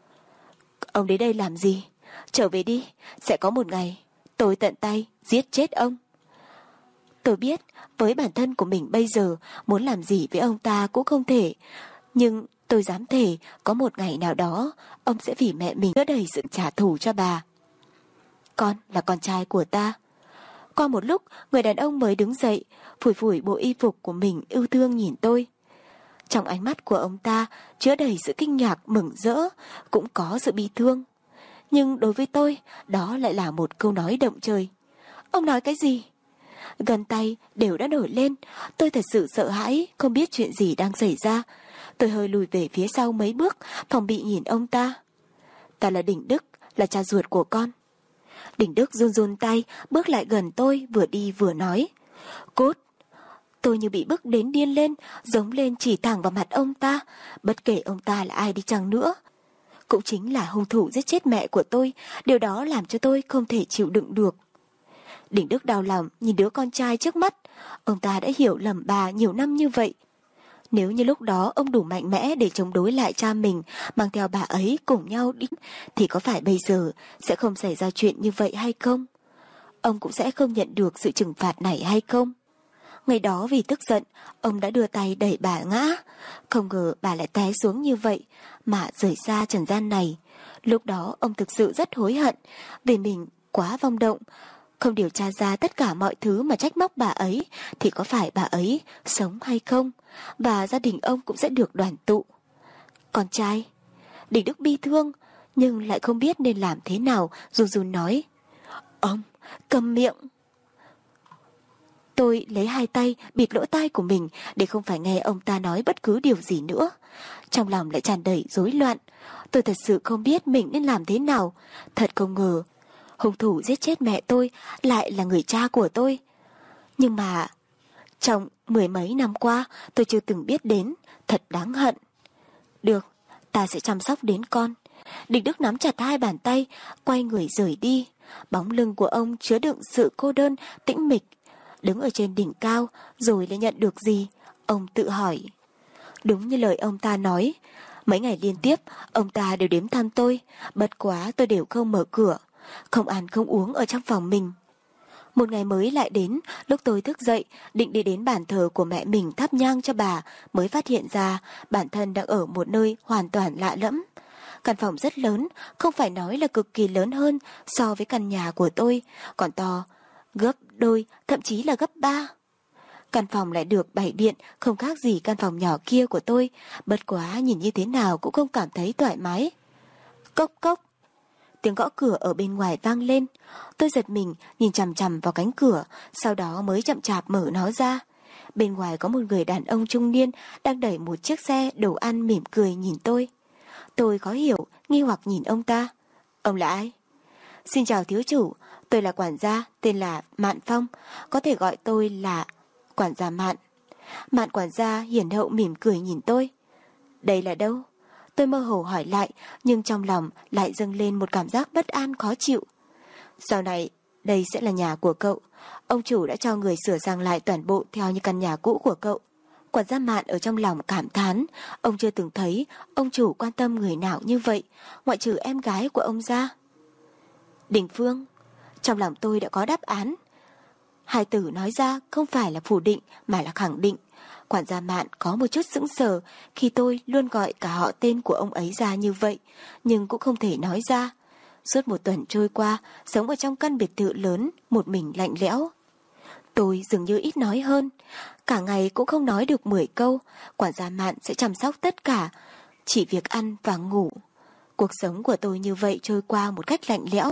Ông đến đây làm gì? Trở về đi, sẽ có một ngày tôi tận tay giết chết ông. Tôi biết với bản thân của mình bây giờ muốn làm gì với ông ta cũng không thể, nhưng tôi dám thề có một ngày nào đó ông sẽ vì mẹ mình chứa đầy sự trả thù cho bà. Con là con trai của ta. Qua một lúc, người đàn ông mới đứng dậy, phủi phủi bộ y phục của mình, yêu thương nhìn tôi. Trong ánh mắt của ông ta chứa đầy sự kinh ngạc, mừng rỡ, cũng có sự bi thương. Nhưng đối với tôi, đó lại là một câu nói động trời. Ông nói cái gì? Gần tay đều đã nổi lên, tôi thật sự sợ hãi, không biết chuyện gì đang xảy ra. Tôi hơi lùi về phía sau mấy bước, phòng bị nhìn ông ta. Ta là Đỉnh Đức, là cha ruột của con. Đỉnh Đức run run tay, bước lại gần tôi, vừa đi vừa nói. Cút! Tôi như bị bức đến điên lên, giống lên chỉ thẳng vào mặt ông ta, bất kể ông ta là ai đi chăng nữa. Cũng chính là hung thủ giết chết mẹ của tôi, điều đó làm cho tôi không thể chịu đựng được. Đình Đức đau lòng nhìn đứa con trai trước mắt, ông ta đã hiểu lầm bà nhiều năm như vậy. Nếu như lúc đó ông đủ mạnh mẽ để chống đối lại cha mình, mang theo bà ấy cùng nhau đi, thì có phải bây giờ sẽ không xảy ra chuyện như vậy hay không? Ông cũng sẽ không nhận được sự trừng phạt này hay không? Ngày đó vì tức giận, ông đã đưa tay đẩy bà ngã. Không ngờ bà lại té xuống như vậy, mà rời xa trần gian này. Lúc đó ông thực sự rất hối hận, vì mình quá vong động. Không điều tra ra tất cả mọi thứ mà trách móc bà ấy, thì có phải bà ấy sống hay không? Và gia đình ông cũng sẽ được đoàn tụ. Con trai, Đình Đức bi thương, nhưng lại không biết nên làm thế nào, run run nói. Ông, câm miệng. Tôi lấy hai tay bịt lỗ tai của mình để không phải nghe ông ta nói bất cứ điều gì nữa. Trong lòng lại tràn đầy rối loạn. Tôi thật sự không biết mình nên làm thế nào. Thật không ngờ, hung thủ giết chết mẹ tôi lại là người cha của tôi. Nhưng mà, trong 10 mấy năm qua tôi chưa từng biết đến, thật đáng hận. Được, ta sẽ chăm sóc đến con. Đình Đức nắm chặt hai bàn tay, quay người rời đi. Bóng lưng của ông chứa đựng sự cô đơn, tĩnh mịch. Đứng ở trên đỉnh cao rồi lại nhận được gì? Ông tự hỏi. Đúng như lời ông ta nói, mấy ngày liên tiếp ông ta đều đến thăm tôi, bất quá tôi đều không mở cửa, không ăn không uống ở trong phòng mình. Một ngày mới lại đến, lúc tôi thức dậy định đi đến bàn thờ của mẹ mình thắp nhang cho bà, mới phát hiện ra bản thân đang ở một nơi hoàn toàn lạ lẫm. Căn phòng rất lớn, không phải nói là cực kỳ lớn hơn so với căn nhà của tôi, còn to gấp đôi, thậm chí là gấp 3. Căn phòng lại được bày biện không khác gì căn phòng nhỏ kia của tôi, bất quá nhìn như thế nào cũng không cảm thấy thoải mái. Cốc cốc. Tiếng gõ cửa ở bên ngoài vang lên. Tôi giật mình nhìn chằm chằm vào cánh cửa, sau đó mới chậm chạp mở nó ra. Bên ngoài có một người đàn ông trung niên đang đẩy một chiếc xe đồ ăn, mỉm cười nhìn tôi. Tôi khó hiểu, nghi hoặc nhìn ông ta. Ông là ai? Xin chào thiếu chủ, tôi là quản gia, tên là Mạn Phong, có thể gọi tôi là quản gia Mạn. Mạn quản gia hiền hậu mỉm cười nhìn tôi. Đây là đâu? Tôi mơ hồ hỏi lại, nhưng trong lòng lại dâng lên một cảm giác bất an khó chịu. Sau này, đây sẽ là nhà của cậu. Ông chủ đã cho người sửa sang lại toàn bộ theo như căn nhà cũ của cậu. Quản gia Mạn ở trong lòng cảm thán, ông chưa từng thấy ông chủ quan tâm người nào như vậy, ngoại trừ em gái của ông ra. Đình Phương. Trong lòng tôi đã có đáp án. Hai từ nói ra không phải là phủ định mà là khẳng định. Quản gia Mạn có một chút sững sờ khi tôi luôn gọi cả họ tên của ông ấy ra như vậy, nhưng cũng không thể nói ra. Suốt một tuần trôi qua, sống ở trong căn biệt thự lớn, một mình lạnh lẽo. Tôi dường như ít nói hơn, cả ngày cũng không nói được 10 câu. Quản gia Mạn sẽ chăm sóc tất cả, chỉ việc ăn và ngủ. Cuộc sống của tôi như vậy trôi qua một cách lạnh lẽo.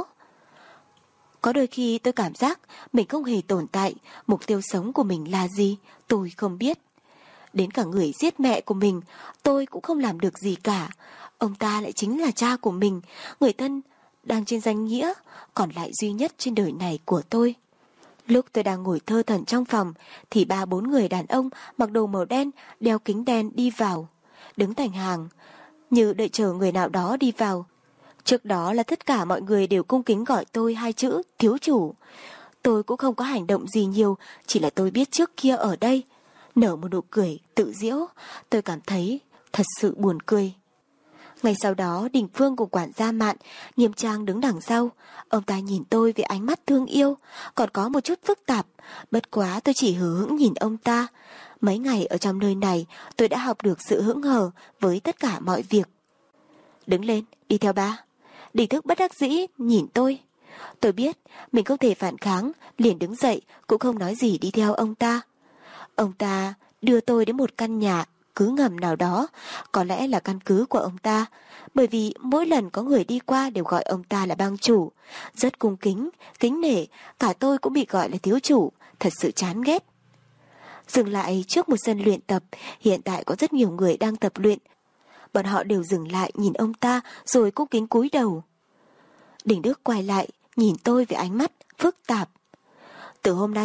Có đôi khi tôi cảm giác mình không hề tồn tại, mục tiêu sống của mình là gì, tôi không biết. Đến cả người giết mẹ của mình, tôi cũng không làm được gì cả. Ông ta lại chính là cha của mình, người thân đang trên danh nghĩa, còn lại duy nhất trên đời này của tôi. Lúc tôi đang ngồi thơ thẩn trong phòng, thì 3-4 người đàn ông mặc đồ màu đen, đeo kính đen đi vào, đứng thành hàng, như đợi chờ người nào đó đi vào. Trước đó là tất cả mọi người đều cung kính gọi tôi hai chữ thiếu chủ. Tôi cũng không có hành động gì nhiều, chỉ là tôi biết trước kia ở đây. Nở một nụ cười tự giễu, tôi cảm thấy thật sự buồn cười. Ngày sau đó, Đình Phương cùng quản gia Mạn nghiêm trang đứng đằng sau. Ông ta nhìn tôi với ánh mắt thương yêu, còn có một chút phức tạp. Bất quá tôi chỉ hờ hững nhìn ông ta. Mấy ngày ở trong nơi này, tôi đã học được sự hững hờ với tất cả mọi việc. Đứng lên, đi theo ba. Đình Thức bất đắc dĩ nhìn tôi. Tôi biết mình không thể phản kháng, liền đứng dậy, cũng không nói gì đi theo ông ta. Ông ta đưa tôi đến một căn nhà cứ ngầm nào đó, có lẽ là căn cứ của ông ta, bởi vì mỗi lần có người đi qua đều gọi ông ta là bang chủ, rất cung kính, kính nể, cả tôi cũng bị gọi là thiếu chủ, thật sự chán ghét. Dừng lại trước một sân luyện tập, hiện tại có rất nhiều người đang tập luyện. Bọn họ đều dừng lại nhìn ông ta rồi cung kính cúi đầu. Đình Đức quay lại, nhìn tôi với ánh mắt phức tạp. Từ hôm nay,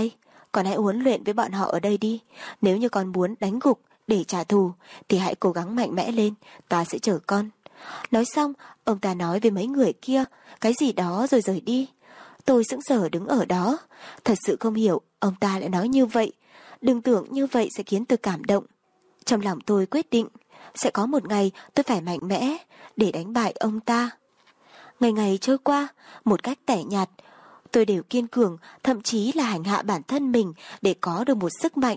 Con hãy huấn luyện với bọn họ ở đây đi. Nếu như con muốn đánh gục để trả thù thì hãy cố gắng mạnh mẽ lên, ta sẽ chở con. Nói xong, ông ta nói với mấy người kia cái gì đó rồi rời đi. Tôi sững sờ đứng ở đó, thật sự không hiểu ông ta lại nói như vậy. Đừng tưởng như vậy sẽ khiến tôi cảm động. Trong lòng tôi quyết định, sẽ có một ngày tôi phải mạnh mẽ để đánh bại ông ta. Ngày ngày trôi qua, một cách tẻ nhạt, tôi đều kiên cường, thậm chí là hành hạ bản thân mình để có được một sức mạnh.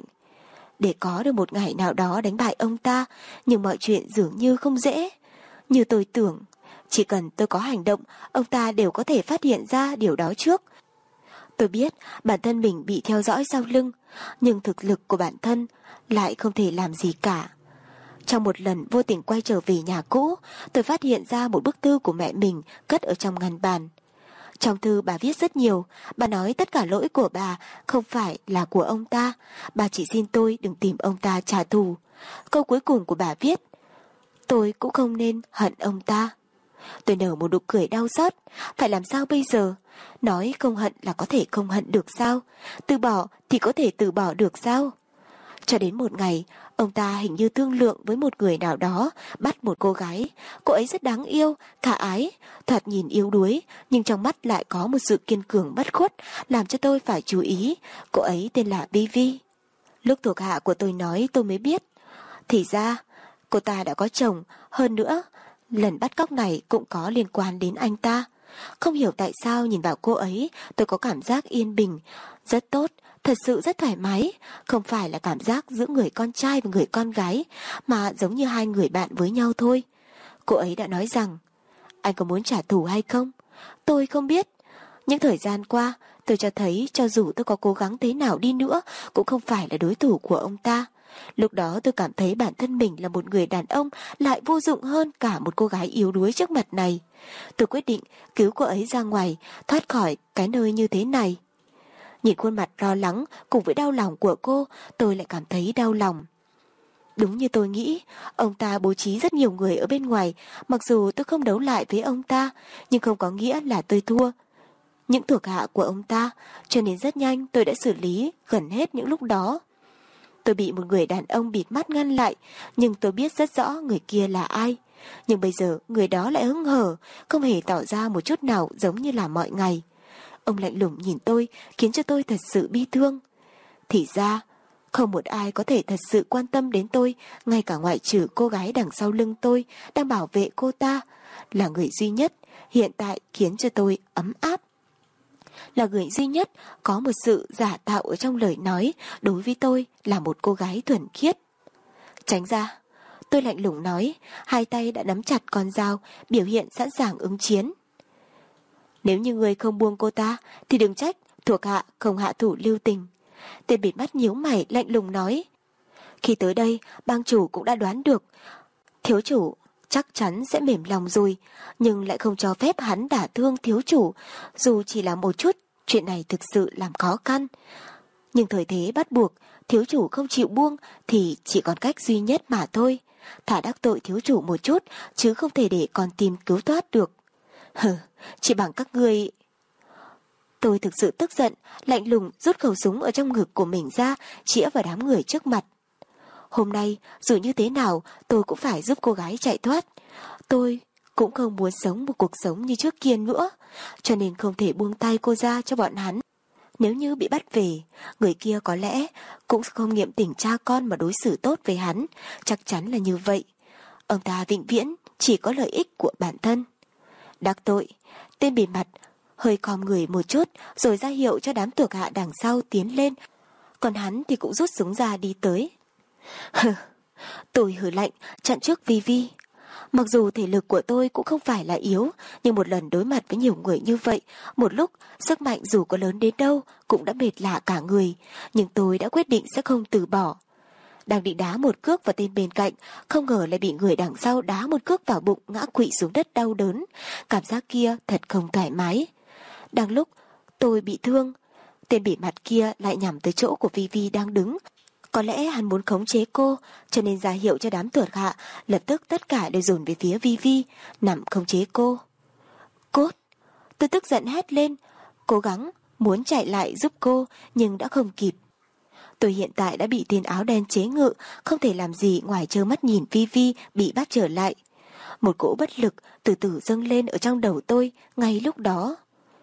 Để có được một ngày nào đó đánh bại ông ta, nhưng mọi chuyện dường như không dễ. Như tôi tưởng, chỉ cần tôi có hành động, ông ta đều có thể phát hiện ra điều đó trước. Tôi biết bản thân mình bị theo dõi sau lưng, nhưng thực lực của bản thân lại không thể làm gì cả. Trong một lần vô tình quay trở về nhà cũ, tôi phát hiện ra một bức thư của mẹ mình cất ở trong ngăn bàn. Trong thư bà viết rất nhiều, bà nói tất cả lỗi của bà không phải là của ông ta, bà chỉ xin tôi đừng tìm ông ta trả thù. Câu cuối cùng của bà viết, tôi cũng không nên hận ông ta. Tôi nở một nụ cười đau xót, phải làm sao bây giờ? Nói không hận là có thể không hận được sao? Từ bỏ thì có thể từ bỏ được sao? Cho đến một ngày, ông ta hình như thương lượng với một người nào đó, bắt một cô gái. Cô ấy rất đáng yêu, khả ái, thoạt nhìn yếu đuối, nhưng trong mắt lại có một sự kiên cường bất khuất, làm cho tôi phải chú ý. Cô ấy tên là Vivi. Lúc thuộc hạ của tôi nói tôi mới biết. Thì ra, cô ta đã có chồng, hơn nữa, lần bắt cóc này cũng có liên quan đến anh ta. Không hiểu tại sao nhìn vào cô ấy, tôi có cảm giác yên bình, rất tốt, thật sự rất thoải mái. Không phải là cảm giác giữa người con trai và người con gái, mà giống như hai người bạn với nhau thôi. Cô ấy đã nói rằng, anh có muốn trả thù hay không? Tôi không biết. Những thời gian qua, tôi cho thấy cho dù tôi có cố gắng thế nào đi nữa, cũng không phải là đối thủ của ông ta. Lúc đó tôi cảm thấy bản thân mình là một người đàn ông lại vô dụng hơn cả một cô gái yếu đuối trước mặt này. Tôi quyết định cứu cô ấy ra ngoài, thoát khỏi cái nơi như thế này. Nhìn khuôn mặt lo lắng cùng với đau lòng của cô, tôi lại cảm thấy đau lòng. Đúng như tôi nghĩ, ông ta bố trí rất nhiều người ở bên ngoài, mặc dù tôi không đấu lại với ông ta, nhưng không có nghĩa là tôi thua những thuộc hạ của ông ta, cho nên rất nhanh tôi đã xử lý gần hết những lúc đó. Tôi bị một người đàn ông bịt mắt ngăn lại, nhưng tôi biết rất rõ người kia là ai. Nhưng bây giờ người đó lại hứng hở, không hề tỏ ra một chút nào giống như là mọi ngày. Ông lạnh lùng nhìn tôi, khiến cho tôi thật sự bi thương. Thì ra, không một ai có thể thật sự quan tâm đến tôi, ngay cả ngoại trừ cô gái đằng sau lưng tôi đang bảo vệ cô ta, là người duy nhất hiện tại khiến cho tôi ấm áp. Là người duy nhất có một sự giả tạo ở trong lời nói, đối với tôi là một cô gái thuần khiết. Tránh ra, tôi lạnh lùng nói, hai tay đã nắm chặt con dao, biểu hiện sẵn sàng ứng chiến. Nếu như người không buông cô ta, thì đừng trách thuộc hạ không hạ thủ lưu tình. Tên bịt mắt nhíu mày lạnh lùng nói. Khi tới đây, bang chủ cũng đã đoán được, thiếu chủ chắc chắn sẽ mềm lòng rồi, nhưng lại không cho phép hắn đả thương thiếu chủ, dù chỉ là một chút, chuyện này thực sự làm khó khăn. Nhưng thời thế bắt buộc, thiếu chủ không chịu buông thì chỉ còn cách duy nhất mà thôi. Thả đắc tội thiếu chủ một chút, chứ không thể để con tim cứu thoát được. Chỉ bằng các ngươi. Tôi thực sự tức giận, lạnh lùng rút khẩu súng ở trong ngực của mình ra, chĩa vào đám người trước mặt. Hôm nay, dù như thế nào, tôi cũng phải giúp cô gái chạy thoát. Tôi cũng không muốn sống một cuộc sống như trước kia nữa, cho nên không thể buông tay cô ra cho bọn hắn. Nếu như bị bắt về, người kia có lẽ cũng không nghiệm tình cha con mà đối xử tốt với hắn, chắc chắn là như vậy. Ông ta vĩnh viễn chỉ có lợi ích của bản thân. Đắc tội, tên bề mặt hơi khom người một chút rồi ra hiệu cho đám thuộc hạ đằng sau tiến lên, còn hắn thì cũng rút súng ra đi tới. Tôi hừ lạnh chặn trước Vivi. Mặc dù thể lực của tôi cũng không phải là yếu, nhưng một lần đối mặt với nhiều người như vậy, một lúc sức mạnh dù có lớn đến đâu cũng đã mệt lạ cả người, nhưng tôi đã quyết định sẽ không từ bỏ. Đang định đá một cước vào tên bên cạnh, không ngờ lại bị người đằng sau đá một cước vào bụng, ngã quỵ xuống đất đau đớn. Cảm giác kia thật không thoải mái. Đang lúc tôi bị thương, tên bỉ mặt kia lại nhắm tới chỗ của Vivi đang đứng. Có lẽ hắn muốn khống chế cô, cho nên ra hiệu cho đám thuộc hạ, lập tức tất cả đều dồn về phía Vivi, nằm khống chế cô. Cốt! Tôi tức giận hét lên, cố gắng muốn chạy lại giúp cô, nhưng đã không kịp. Tôi hiện tại đã bị tên áo đen chế ngự, không thể làm gì ngoài trơ mắt nhìn Vi Vi bị bắt trở lại. Một cỗ bất lực từ từ dâng lên ở trong đầu tôi ngay lúc đó.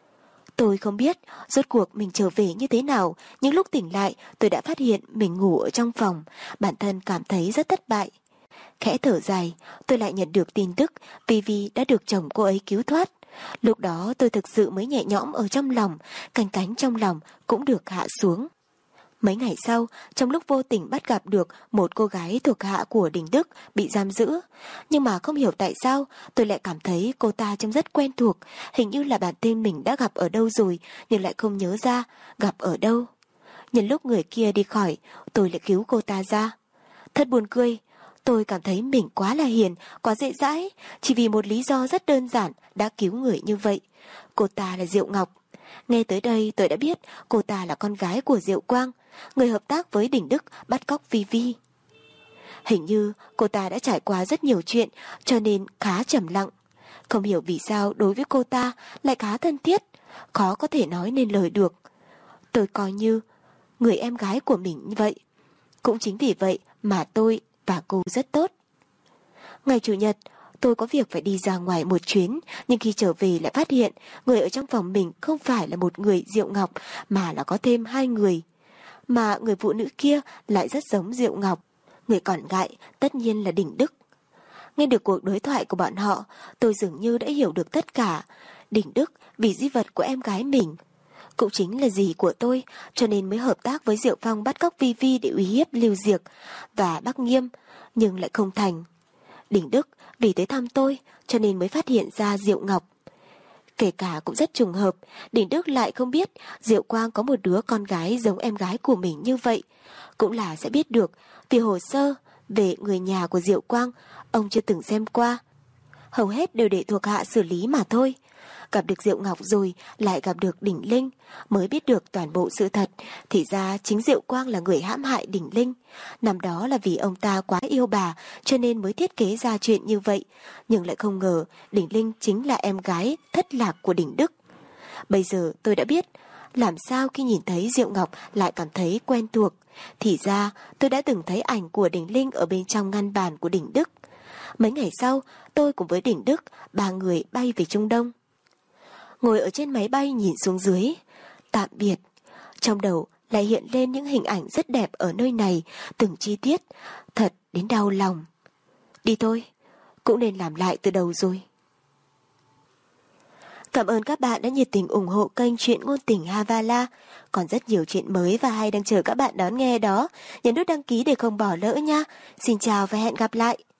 Tôi không biết rốt cuộc mình trở về như thế nào, nhưng lúc tỉnh lại tôi đã phát hiện mình ngủ ở trong phòng, bản thân cảm thấy rất thất bại. Khẽ thở dài, tôi lại nhận được tin tức Vi đã được chồng cô ấy cứu thoát. Lúc đó tôi thực sự mới nhẹ nhõm ở trong lòng, canh cánh trong lòng cũng được hạ xuống. Mấy ngày sau, trong lúc vô tình bắt gặp được một cô gái thuộc hạ của Đình Đức bị giam giữ. Nhưng mà không hiểu tại sao, tôi lại cảm thấy cô ta trông rất quen thuộc, hình như là bản tên mình đã gặp ở đâu rồi, nhưng lại không nhớ ra gặp ở đâu. Nhân lúc người kia đi khỏi, tôi lại cứu cô ta ra. Thật buồn cười, tôi cảm thấy mình quá là hiền, quá dễ dãi, chỉ vì một lý do rất đơn giản đã cứu người như vậy. Cô ta là Diệu Ngọc. Nghe tới đây tôi đã biết cô ta là con gái của Diệu Quang, người hợp tác với Đình Đức bắt cóc Vi. Hình như cô ta đã trải qua rất nhiều chuyện cho nên khá trầm lặng. Không hiểu vì sao đối với cô ta lại khá thân thiết, khó có thể nói nên lời được. Tôi coi như người em gái của mình như vậy. Cũng chính vì vậy mà tôi và cô rất tốt. Ngày Chủ nhật, tôi có việc phải đi ra ngoài một chuyến, nhưng khi trở về lại phát hiện người ở trong phòng mình không phải là một người Diệu Ngọc mà là có thêm 2 người. Mà người phụ nữ kia lại rất giống Diệu Ngọc, người còn lại tất nhiên là Đình Đức. Nghe được cuộc đối thoại của bọn họ, tôi dường như đã hiểu được tất cả. Đình Đức vì di vật của em gái mình, cũng chính là dì của tôi, cho nên mới hợp tác với Diệu Phong bắt cóc Vi để uy hiếp Lưu Diệc và Bắc Nghiêm, nhưng lại không thành. Đình Đức vì tới thăm tôi cho nên mới phát hiện ra Diệu Ngọc. Kể cả cũng rất trùng hợp, Đình Đức lại không biết Diệu Quang có một đứa con gái giống em gái của mình như vậy. Cũng là sẽ biết được vì hồ sơ về người nhà của Diệu Quang ông chưa từng xem qua. Hầu hết đều để thuộc hạ xử lý mà thôi. Gặp được Diệu Ngọc rồi lại gặp được Đình Linh, mới biết được toàn bộ sự thật. Thì ra chính Diệu Quang là người hãm hại Đình Linh. Năm đó là vì ông ta quá yêu bà cho nên mới thiết kế ra chuyện như vậy. Nhưng lại không ngờ Đình Linh chính là em gái thất lạc của Đình Đức. Bây giờ tôi đã biết làm sao khi nhìn thấy Diệu Ngọc lại cảm thấy quen thuộc. Thì ra tôi đã từng thấy ảnh của Đình Linh ở bên trong ngăn bàn của Đình Đức. Mấy ngày sau, tôi cùng với Đình Đức 3 người bay về Trung Đông. Ngồi ở trên máy bay nhìn xuống dưới, tạm biệt. Trong đầu lại hiện lên những hình ảnh rất đẹp ở nơi này, từng chi tiết, thật đến đau lòng. Đi thôi, cũng nên làm lại từ đầu rồi. Cảm ơn các bạn đã nhiệt tình ủng hộ kênh Truyện Ngôn Tình Havala. Còn rất nhiều chuyện mới và hay đang chờ các bạn đón nghe đó. Nhấn nút đăng ký để không bỏ lỡ nha. Xin chào và hẹn gặp lại.